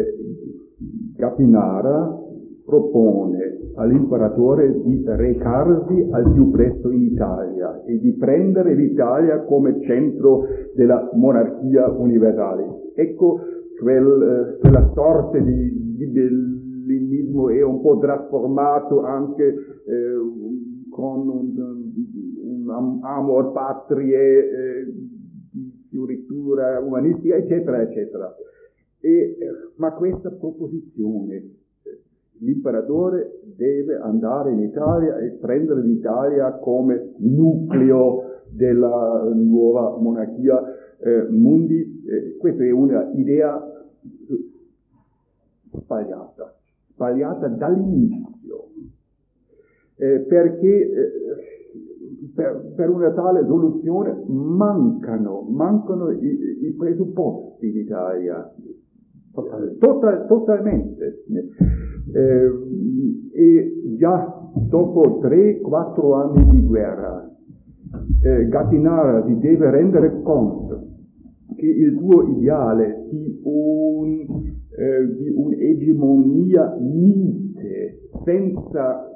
Gattinara propone all'imperatore di recarsi al più presto in Italia e di prendere l'Italia come centro della monarchia universale. Ecco quella sorta di ghibellinismo è un po' trasformato anche con un amor patrie, di fioritura umanistica, eccetera, eccetera. Ma questa proposizione, l'imperatore deve andare in Italia e prendere l'Italia come nucleo della nuova monarchia mundi, questa è una idea sbagliata dall'inizio, perché per una tale soluzione mancano i presupposti in Italia, totalmente. E già dopo 3-4 anni di guerra, Gattinara si deve rendere conto che il suo ideale di un'egemonia mite, senza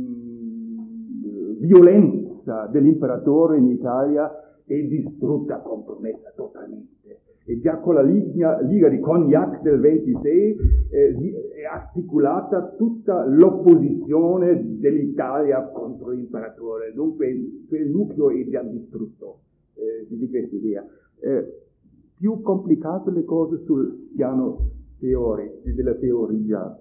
violenza dell'imperatore in Italia, è distrutta, compromessa totalmente. E già con la Liga di Cognac del 26 è articolata tutta l'opposizione dell'Italia contro l'imperatore. Dunque quel nucleo è già distrutto di questa idea. Più complicate le cose sul piano della teoria,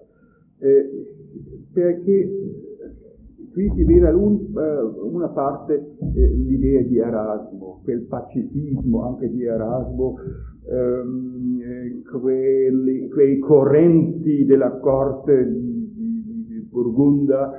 perché qui si vede una parte l'idea di Erasmo, quel pacifismo anche di Erasmo, quei correnti della corte di Burgunda,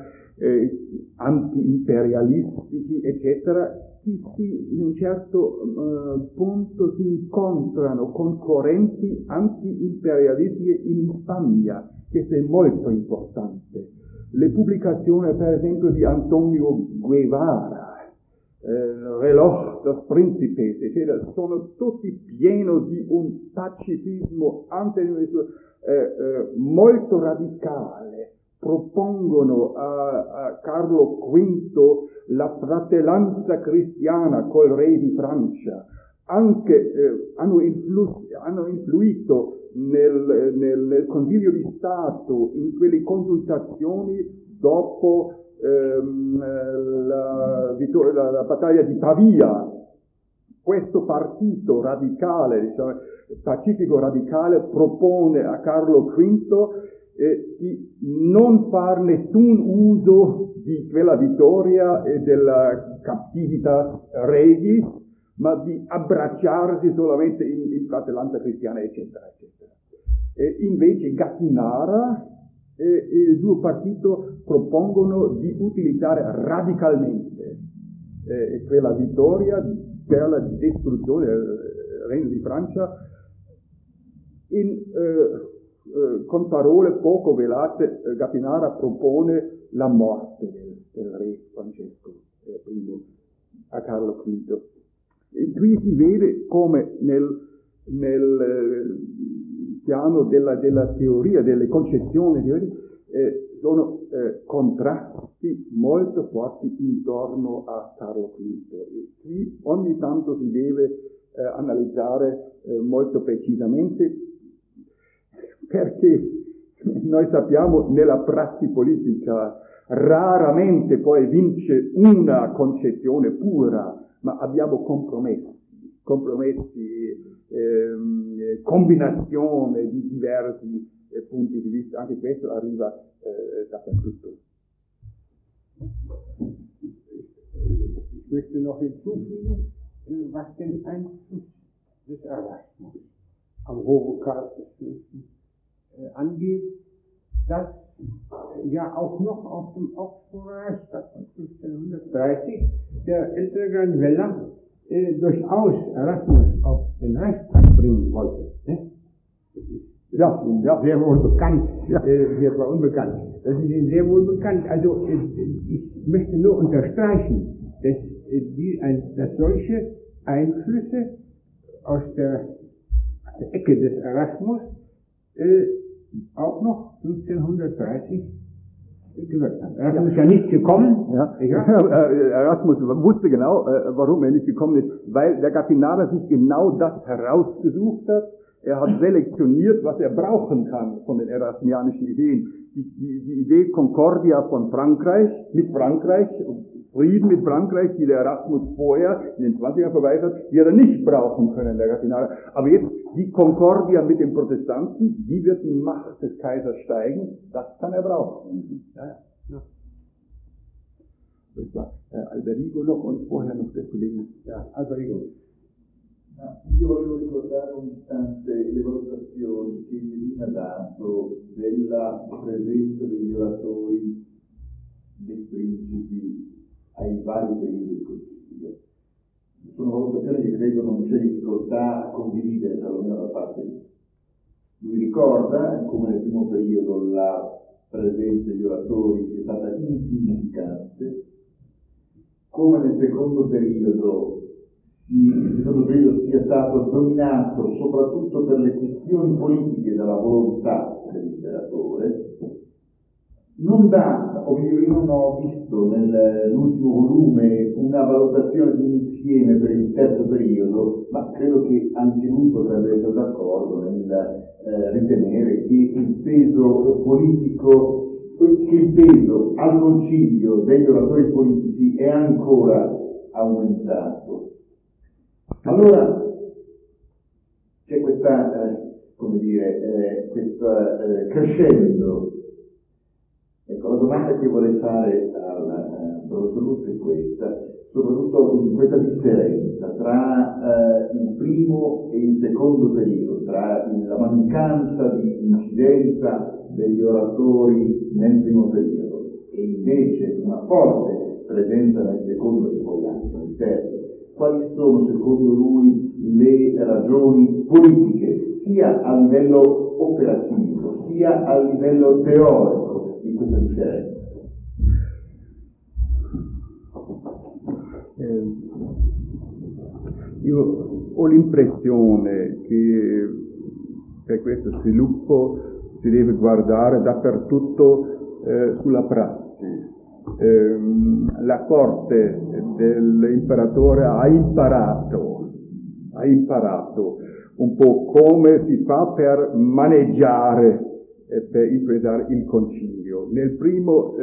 anti-imperialistici, eccetera, che in un certo punto si incontrano con correnti anti-imperialistiche in Spagna. Questo è molto importante. Le pubblicazioni, per esempio, di Antonio Guevara, Reloj dos Príncipes, eccetera, sono tutti pieni di un pacifismo molto radicale. Propongono a Carlo V la fratellanza cristiana col re di Francia. Anche hanno influito nel Consiglio di Stato in quelle consultazioni dopo la battaglia di Pavia. Questo partito radicale, diciamo, pacifico radicale, propone a Carlo V di non far nessun uso di quella vittoria e della captività regis, ma di abbracciarsi solamente in fratellanza cristiana, eccetera, eccetera. Invece Gattinara e il suo partito propongono di utilizzare radicalmente quella vittoria per la distruzione del Regno di Francia con parole poco velate. Gattinara propone la morte del re Francesco I a Carlo V. E qui si vede come nel piano della teoria, delle concezioni sono contrasti molto forti intorno a Carlo V. E qui ogni tanto si deve analizzare molto precisamente, perché noi sappiamo nella prassi politica raramente poi vince una concezione pura, ma abbiamo compromessi, combinazione di diversi punti di vista. Anche questo arriva dappertutto. Ich möchte noch hinzufügen, was den Einfluss des Erasmus am Hofe Karls V. Angeht, dass ja auch noch auf dem Augsburger Reichstag von 1530 der ältere Granvella durchaus Erasmus auf den Reichstag bringen wollte. Ne? Das ist ja sehr wohl bekannt, sehr unbekannt. Das ist Ihnen sehr wohl bekannt. Also ich möchte nur unterstreichen, dass solche Einflüsse aus der Ecke des Erasmus auch noch 1530 gewirkt haben. Erasmus ist ja nicht gekommen. Ja. Erasmus wusste genau, warum er nicht gekommen ist, weil der Gattinara sich genau das herausgesucht hat. Er hat selektioniert, was er brauchen kann von den erasmianischen Ideen. Die Idee Concordia von Frankreich, Frieden mit Frankreich, die der Erasmus vorher in den 20er verweist hat, die hat er nicht brauchen können, der Gattinara. Aber jetzt die Concordia mit den Protestanten, die wird die Macht des Kaisers steigen, das kann er brauchen. Ja. Das war Alberigo noch und vorher noch der Kollege. Ja, Alberigo. Io volevo ricordare un istante le valutazioni che Irina ha dato della presenza degli oratori, dei principi ai vari periodi del Consiglio. Sono valutazioni che credo non c'è difficoltà a condividere, perlomeno da parte mia. Lui ricorda come nel primo periodo la presenza degli oratori sia stata insignificante, come nel secondo periodo sia stato dominato soprattutto per le questioni politiche dalla volontà dell'imperatore. Non dà, o meglio, io non ho visto nell'ultimo volume una valutazione di insieme per il terzo periodo, ma credo che anche lui potrebbe essere d'accordo nel ritenere che il peso politico, che il peso al concilio degli oratori politici è ancora aumentato. Allora c'è questa, crescendo. Ecco, la domanda che vorrei fare al professor Luzzi è questa, soprattutto questa differenza tra il primo e il secondo periodo, tra la mancanza di incidenza degli oratori nel primo periodo e invece una forte presenza nel secondo e poi anche nel terzo. Quali sono secondo lui le ragioni politiche, sia a livello operativo, sia a livello teorico di questa differenza? Io ho l'impressione che per questo sviluppo si deve guardare dappertutto sulla prassi. La corte dell'imperatore ha imparato un po' come si fa per maneggiare, per influenzare il concilio. Nel primo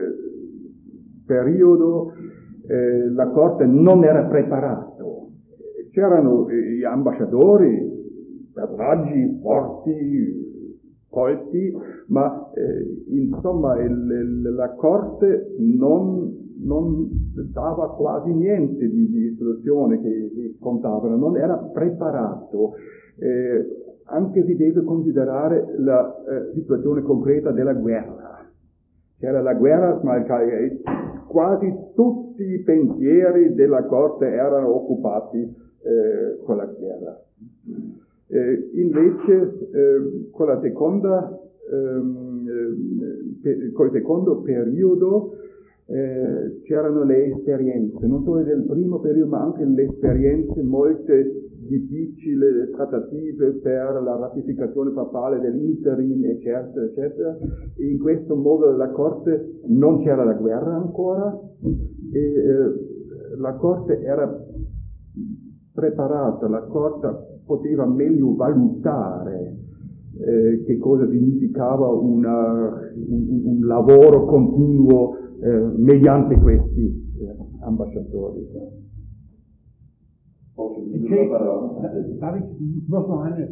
periodo la corte non era preparata. C'erano gli ambasciatori, personaggi forti, colti, ma insomma la corte non dava quasi niente di istruzione che contavano, non era preparato. Anche si deve considerare la situazione concreta della guerra. C'era la guerra, ma quasi tutti i pensieri della corte erano occupati con la guerra. Invece col secondo periodo c'erano le esperienze, non solo del primo periodo ma anche le esperienze molte difficili, le trattative per la ratificazione papale dell'interim, eccetera, eccetera. E in questo modo la corte non c'era la guerra ancora e la corte era preparata, la corte poteva meglio valutare che cosa significava un lavoro continuo mediante questi ambasciatori. Darf ich noch eine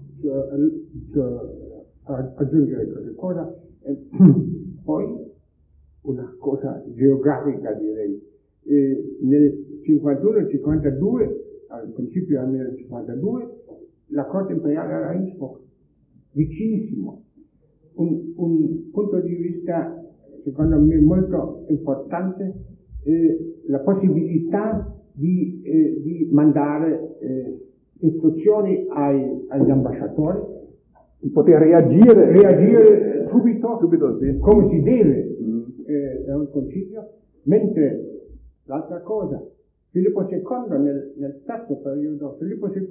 aggiungere qualche cosa? Poi una cosa geografica direi. Nel 51-52, al principio del 1952, la Corte Imperiale era a Innsbruck, vicinissimo. Un punto di vista, secondo me, molto importante, la possibilità di mandare istruzioni agli ambasciatori, di poter reagire subito sì. Come si deve da un concilio, mentre l'altra cosa, Filippo II nel terzo periodo, Filippo II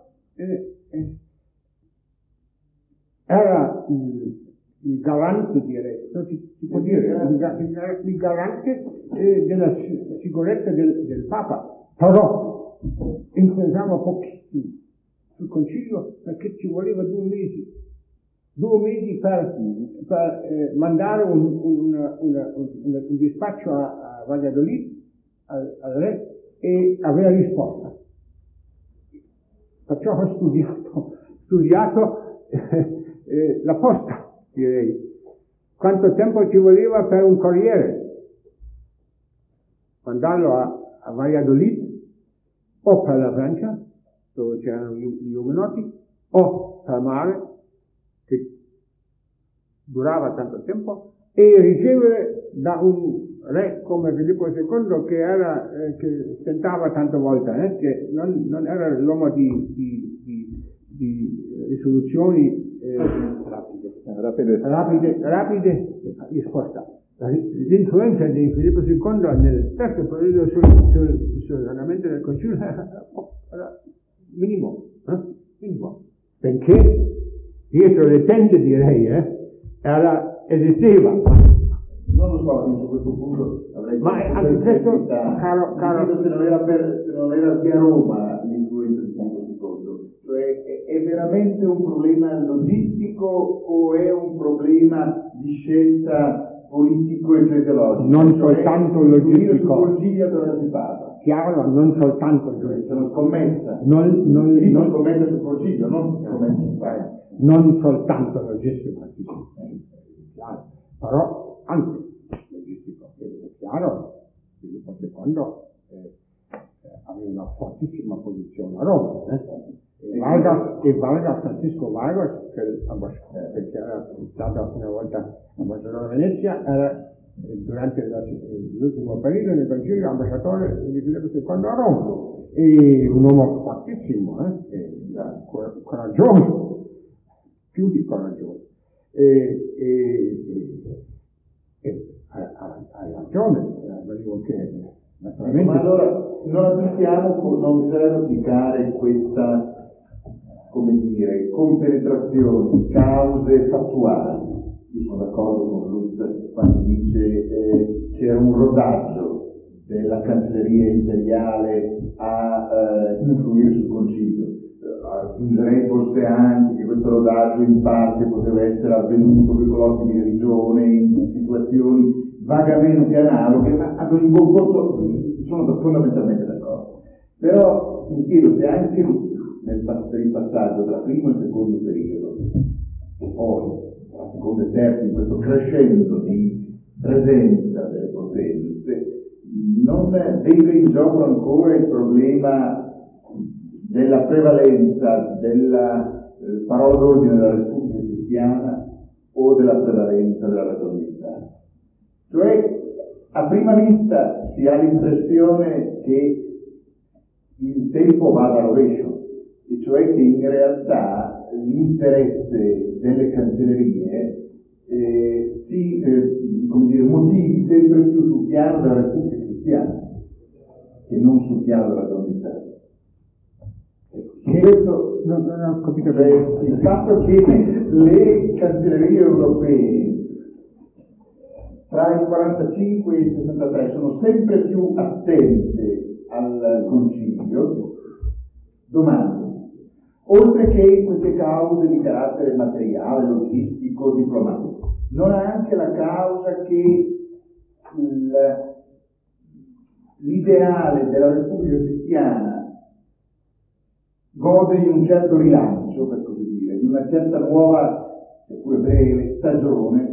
era il garante, direi, non si può dire, il garante della sicurezza del Papa, però influenzava pochissimo sul concilio perché ci voleva 2 mesi per mandare un dispaccio a Valladolid al re e avere risposta. Perciò ho studiato la posta, direi. Quanto tempo ci voleva per un corriere? Mandarlo a Valladolid o per la Francia, dove c'erano gli umanoti, o per mare, che durava tanto tempo, e ricevere da un re come Filippo II che tentava tante volte, che non era l'uomo di risoluzioni rapide risposta. L'influenza di Filippo II nel terzo periodo sull'andamento del Concilio era minimo, benché dietro le tende direi esisteva. Non lo so, io su questo punto avrei anche questo, caro, se non era qui a Roma l'influenza di Filippo II, cioè è veramente un problema logistico o è un problema di scelta politico-ecclesiologico? Non soltanto logistico. Sul Concilio dove si parla. Chiaro, non soltanto c'è una scommessa. Non scommessa sul Concilio, non scommessa in Spagna. Non soltanto logistico, chiaro. Però anche logistico, è chiaro, Filippo II aveva una fortissima posizione a Roma. E Vargas, Francisco Vargas, che era stato una volta ambasciatore a Venezia, era durante l'ultimo periodo del Concilio ambasciatore di Filippo II a Roma, e un uomo fortissimo, coraggioso, più di coraggioso. Hai ragione, dico che naturalmente. Ma allora non bisogna applicare questa, come dire, compenetrazione di cause fattuali. Io sono d'accordo con Lutz quando dice c'era un rodaggio della cancelleria imperiale a influire sul Concilio. Aggiungerei forse anche che questo rodaggio in parte poteva essere avvenuto con i colloqui di religione in situazioni vagamente analoghe, ma ad ogni buon conto sono fondamentalmente d'accordo. Però mi chiedo se anche per il passaggio tra primo e secondo periodo, e poi tra secondo e terzo, in questo crescendo di presenza delle potenze, non vede in gioco ancora il problema della prevalenza della parola d'ordine della Repubblica Cristiana o della prevalenza della razionalità. Cioè, a prima vista si ha l'impressione che il tempo vada a rovescio, e cioè che in realtà l'interesse delle cancellerie si motivi sempre più sul piano della Repubblica Cristiana che non sul piano della razionalità. Questo non ho capito bene. Il fatto che le cancellerie europee tra il 45 e il 63 sono sempre più attente al Concilio, domando, oltre che queste cause di carattere materiale, logistico, diplomatico, non ha anche la causa che l'ideale della Repubblica Cristiana gode di un certo rilancio, per così dire, di una certa nuova, seppure breve, stagione,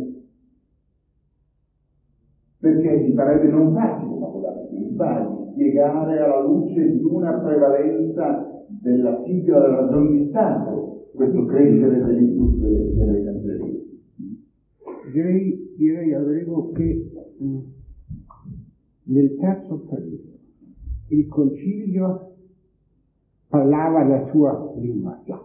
perché mi parebbe non facile, ma può darsi che sbagli, spiegare alla luce di una prevalenza della sigla della ragione di Stato questo crescere dell'industria delle cancellerie. Direi Rodrigo che nel terzo periodo il Concilio parlava la sua lingua già,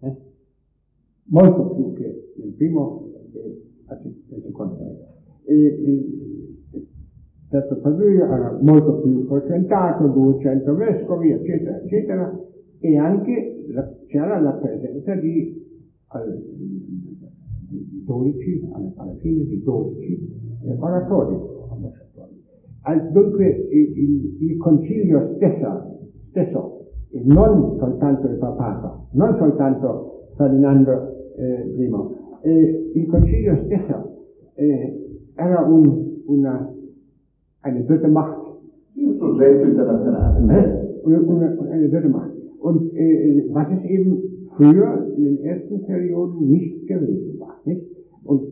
molto più che nel primo e nel secondo periodo. Il terzo periodo era molto più frequentato, 200 vescovi, eccetera, eccetera, e anche c'era la presenza di 12, alla fine di 12 oratori. Dunque il Concilio stesso, e non soltanto il papato, non soltanto Ferdinando I, il Concilio stesso era una dritte Macht. Un soggetto internazionale. Eine dritte Macht. Und was es eben früher in den ersten Perioden nicht gewesen war. Nicht? Und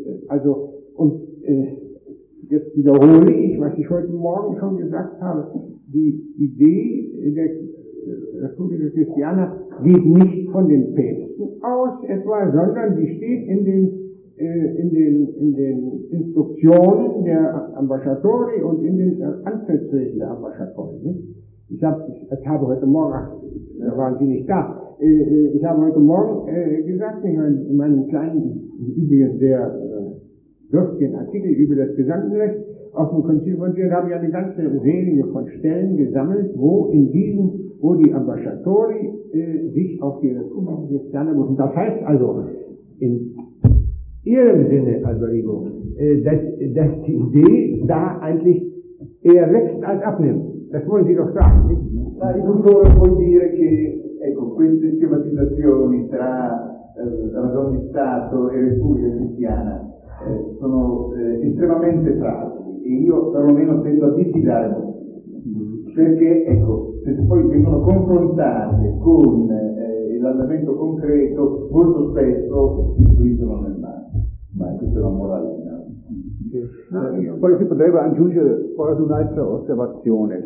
jetzt wiederhole ich, was ich heute Morgen schon gesagt habe, die Idee der Repubblica Cristiana geht nicht von den Päpsten aus etwa, sondern die steht in den in den Instruktionen der Ambasciatori und in den Antrittsregeln der Ambasciatori. Nicht? Ich habe heute Morgen, da waren Sie nicht da, ich habe heute Morgen gesagt, in meinem kleinen, übrigens sehr dürftigen Artikel über das Gesandtenrecht auf dem Konzil von Trier, habe ich eine ganze Serie von Stellen gesammelt, wo die Ambasciatori sich auf die Republik Christiana berufen. Das heißt also, in Ihrem Sinne, Alvarigo, dass die Idee da eigentlich eher wächst als abnimmt. Das wollen Sie doch sagen, nicht? Non solo vuol dire che queste schematizzazioni tra ragione di Stato e Repubblica Cristiana sono estremamente fragili e io perlomeno tendo a diffidare perché se poi vengono confrontate con l'andamento concreto molto spesso si sfruttano nel mare, ma questa è una moralità. Poi si potrebbe aggiungere poi un'altra osservazione.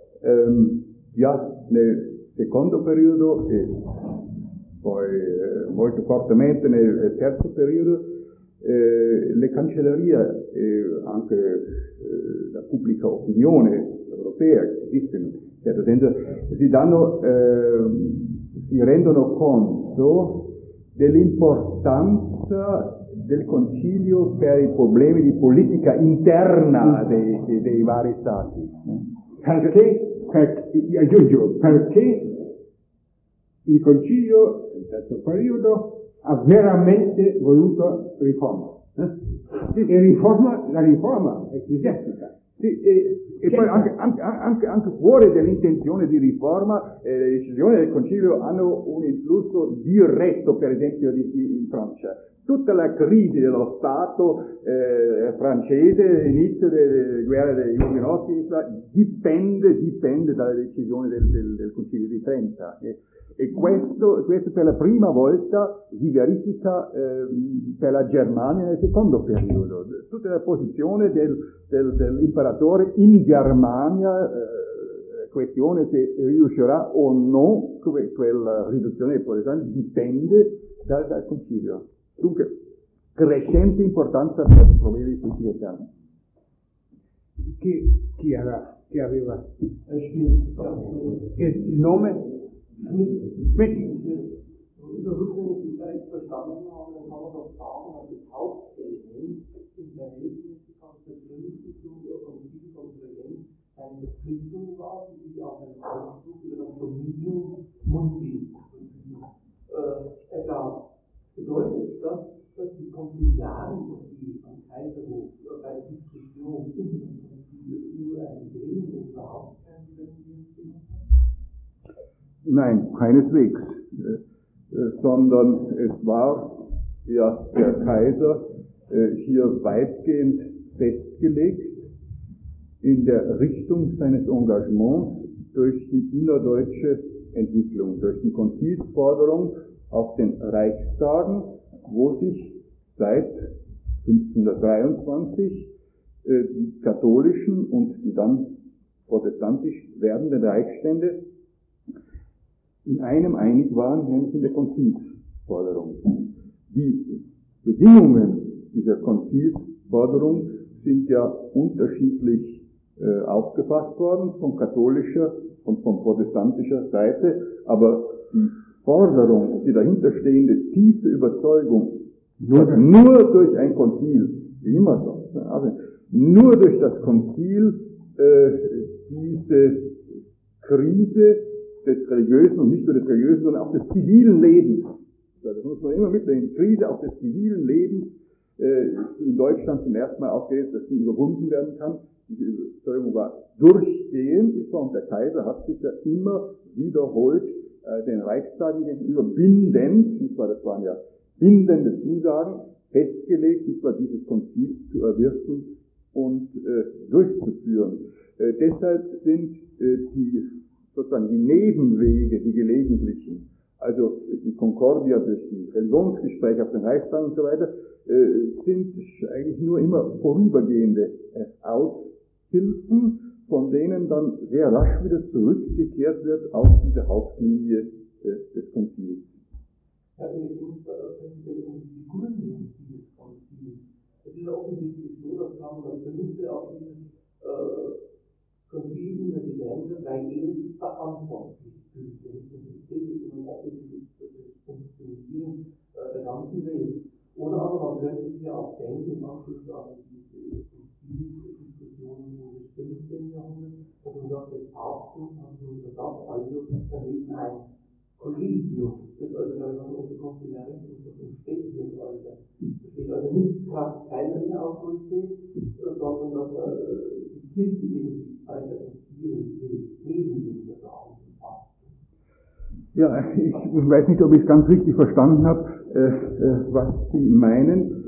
Già nel secondo periodo e poi molto fortemente nel terzo periodo le cancellerie e anche la pubblica opinione europea che esiste in certo senso si rendono conto dell'importanza del Concilio per i problemi di politica interna dei vari stati. Perché il Concilio del terzo periodo ha veramente voluto riforma. E la riforma ecclesiastica. E poi anche fuori dell'intenzione di riforma, le decisioni del Concilio hanno un influsso diretto, per esempio, in Francia. Tutta la crisi dello Stato francese, l'inizio delle guerre degli Ugonotti, dipende dalle decisioni del Concilio di Trenta. E questo per la prima volta si verifica per la Germania nel secondo periodo. Tutta la posizione dell'imperatore in Germania, questione se riuscirà o no quella riduzione dei protestanti, dipende dal Concilio. Dunque, crescente importanza per i problemi di politica interna. Chi aveva il nome? Wenn ich vielleicht verstanden habe, dann kann man doch sagen, dass das Hauptelement im Verhältnis von Vergrößerung der Konzil von Trient eine Verpflichtung war, die sich auf einen Ausdruck über das Dominium Mundi ergab. Bedeutet das, dass die Konziliaren, die am Kaiserhof bei der Diskussion um das Konzil nur einen geringen und überhaupt keinen Gegendienst gemacht haben? Nein, keineswegs, sondern es war ja der Kaiser hier weitgehend festgelegt in der Richtung seines Engagements durch die innerdeutsche Entwicklung, durch die Konzilsforderung auf den Reichstagen, wo sich seit 1523 die katholischen und die dann protestantisch werdenden Reichsstände in einem einig waren, nämlich in der Konzilsforderung. Die Bedingungen dieser Konzilsforderung sind ja unterschiedlich aufgefasst worden, von katholischer und von protestantischer Seite, aber die Forderung, die dahinterstehende tiefe Überzeugung, nur durch ein Konzil, wie immer so, also nur durch das Konzil diese Krise des religiösen und nicht nur des religiösen, sondern auch des zivilen Lebens. Das muss man immer mitnehmen. Krise auch des zivilen Lebens, die in Deutschland zum ersten Mal aufgeht, dass die überwunden werden kann. Diese Überzeugung war durchgehend, und der Kaiser hat sich ja immer wiederholt den Reichstagen gegenüber bindend, nicht wahr, das waren ja bindende Zusagen, festgelegt, nicht wahr, dieses Konzil zu erwirken und durchzuführen. Deshalb sind sozusagen die Nebenwege, die gelegentlichen, also die Concordia durch die Religionsgespräche auf den Reichstagen und so weiter, sind eigentlich nur immer vorübergehende Aushilfen, von denen dann sehr rasch wieder zurückgekehrt wird auf diese Hauptlinie des Konzils. Ja, wenn es um die Gründung dieses Konzils Konzil. Es ist ja offensichtlich so, dass Karl V. auf dieses Konzil immer gedrängt wird, weil er sich verantwortlich fühlt. Das ist offensichtlich das Funktionieren der ganzen Welt. Oder aber man könnte sich ja auch denken, im Anschluss an diese Konzildiskussionen des 15. Jahrhunderts, dass man sagt, das Papsttum darf also daneben ein Collegium, das also unter Konziliarismus entsteht wird. Es steht also nicht Kraft kaiserlicher Autorität, sondern dass die Kirche eben weiter entziehen will, neben dem Vertrauen zum Papsttum. Ja, ich weiß nicht, ob ich es ganz richtig verstanden habe, was Sie meinen.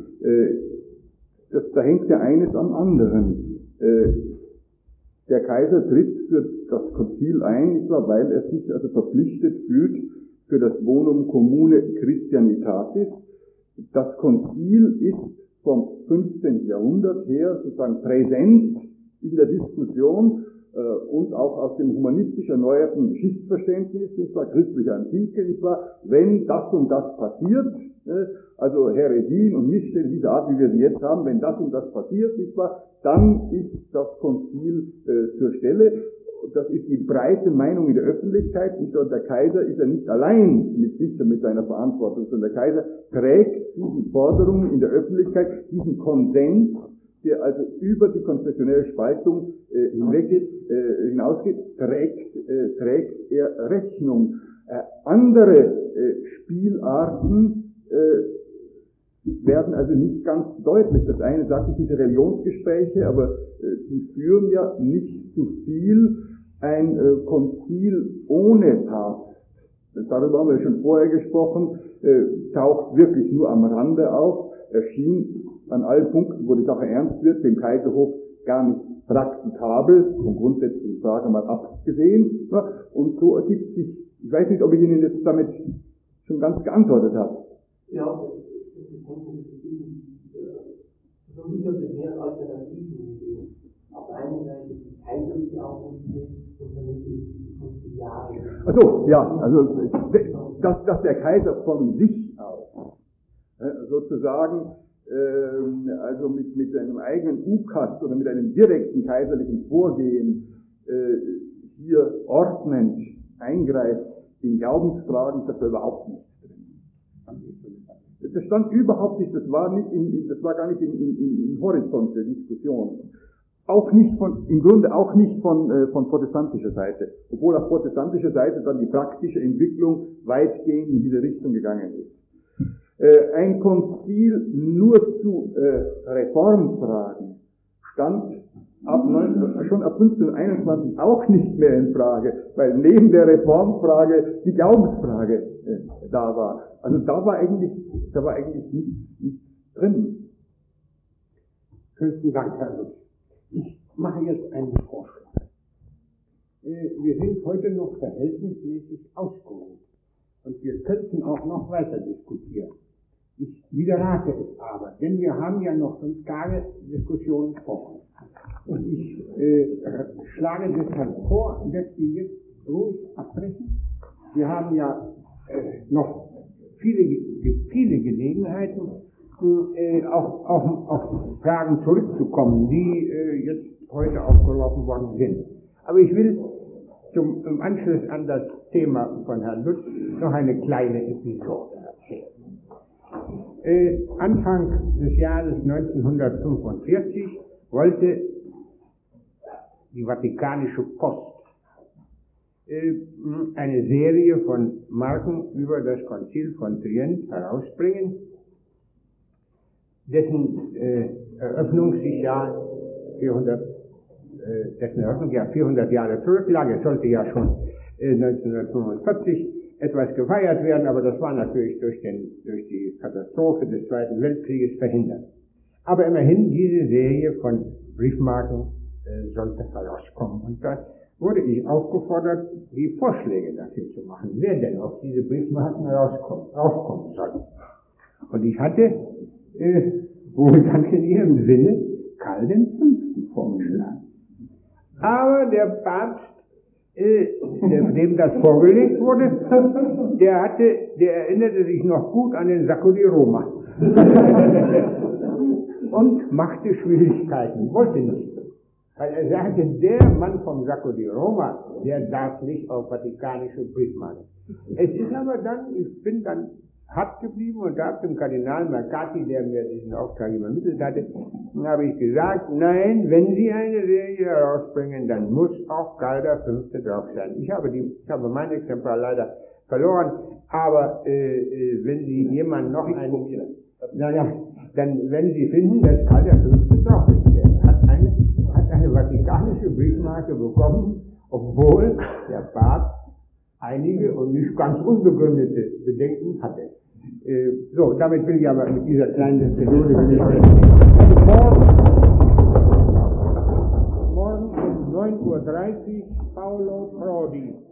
Da hängt ja eines am anderen. Der Kaiser tritt für das Konzil ein, nicht wahr, weil er sich also verpflichtet fühlt für das Bonum Commune Christianitatis. Das Konzil ist vom 15. Jahrhundert her sozusagen präsent in der Diskussion und auch aus dem humanistisch erneuerten Geschichtsverständnis, nicht wahr, christlicher Antike, nicht wahr, wenn das und das passiert, also Häresien und Missstände dieser Art, wie wir sie jetzt haben, wenn das und das passiert, nicht wahr, dann ist das Konzil zur Stelle. Das ist die breite Meinung in der Öffentlichkeit, und der Kaiser ist ja nicht allein mit sich und mit seiner Verantwortung, sondern der Kaiser trägt diesen Forderungen in der Öffentlichkeit, diesen Konsens, der also über die konfessionelle Spaltung hinausgeht, trägt er Rechnung. Andere Spielarten werden also nicht ganz deutlich. Das eine sagt ich, diese Religionsgespräche, aber die führen ja nicht zu viel. Ein Konzil ohne Papst, darüber haben wir schon vorher gesprochen, taucht wirklich nur am Rande auf, erschien an allen Punkten, wo die Sache ernst wird, dem Kaiserhof gar nicht praktikabel, von grundsätzlichen Fragen mal abgesehen. Und so ergibt sich, ich weiß nicht, ob ich Ihnen jetzt damit schon ganz geantwortet habe. Ja, das ist so sicher mehr Alternativen gesehen. Auf der einen Seite die kaiserliche Autorität und dann die konziliare. Achso, ja, also dass der Kaiser von sich aus sozusagen also mit einem eigenen Ukas oder mit einem direkten kaiserlichen Vorgehen hier ordnend eingreift in Glaubensfragen, das war überhaupt nicht drin. Das stand überhaupt nicht, das war gar nicht im Horizont der Diskussion. Auch nicht im Grunde auch nicht von protestantischer Seite, obwohl auf protestantischer Seite dann die praktische Entwicklung weitgehend in diese Richtung gegangen ist. Ein Konzil nur zu Reformfragen stand schon ab 1521 auch nicht mehr in Frage, weil neben der Reformfrage die Glaubensfrage da war. Also da war eigentlich nichts drin. Vielen Dank, Herr Lutz. Ich mache jetzt einen Vorschlag. Wir sind heute noch verhältnismäßig ausgeruht und wir könnten auch noch weiter diskutieren. Ich widerrate es aber, denn wir haben ja noch 5 Tage Diskussionen vor uns. Und ich schlage deshalb vor, dass wir jetzt ruhig abbrechen. Wir haben ja noch viele Gelegenheiten, auch auf Fragen zurückzukommen, die jetzt heute aufgeworfen worden sind. Aber ich will im Anschluss an das Thema von Herrn Lutz noch eine kleine Episode erzählen. Anfang des Jahres 1945 wollte die Vatikanische Post eine Serie von Marken über das Konzil von Trient herausbringen, dessen Eröffnungsjahr 400 Jahre zurücklag. Es sollte ja schon 1945 etwas gefeiert werden, aber das war natürlich durch die Katastrophe des Zweiten Weltkrieges verhindert. Aber immerhin, diese Serie von Briefmarken sollte herauskommen. Und da wurde ich aufgefordert, die Vorschläge dafür zu machen, wer denn auf diese Briefmarken rauskommen soll. Und ich hatte wohl ganz in ihrem Sinne Karl V. vorgeschlagen. Aber der Papst, dem das vorgelegt wurde, der erinnerte sich noch gut an den Sacco di Roma. und machte Schwierigkeiten, wollte nicht. Weil er sagte, der Mann vom Sacco di Roma, der darf nicht auf vatikanische Briefmarken. Es ist aber dann, ich bin dann hart geblieben und da dem Kardinal Mercati, der mir diesen Auftrag übermittelt hatte, habe ich gesagt, nein, wenn Sie eine Serie herausbringen, dann muss auch Karl V. drauf sein. Ich habe mein Exemplar leider verloren, aber wenn Sie jemanden noch einen, dann wenn Sie finden, dass Karl V. drauf ist, der hat eine vatikanische Briefmarke bekommen, obwohl der Papst einige und nicht ganz unbegründete Bedenken hatte. So, damit will ich aber mit dieser kleinen Episode morgen um 9:30 Uhr Paolo Prodi.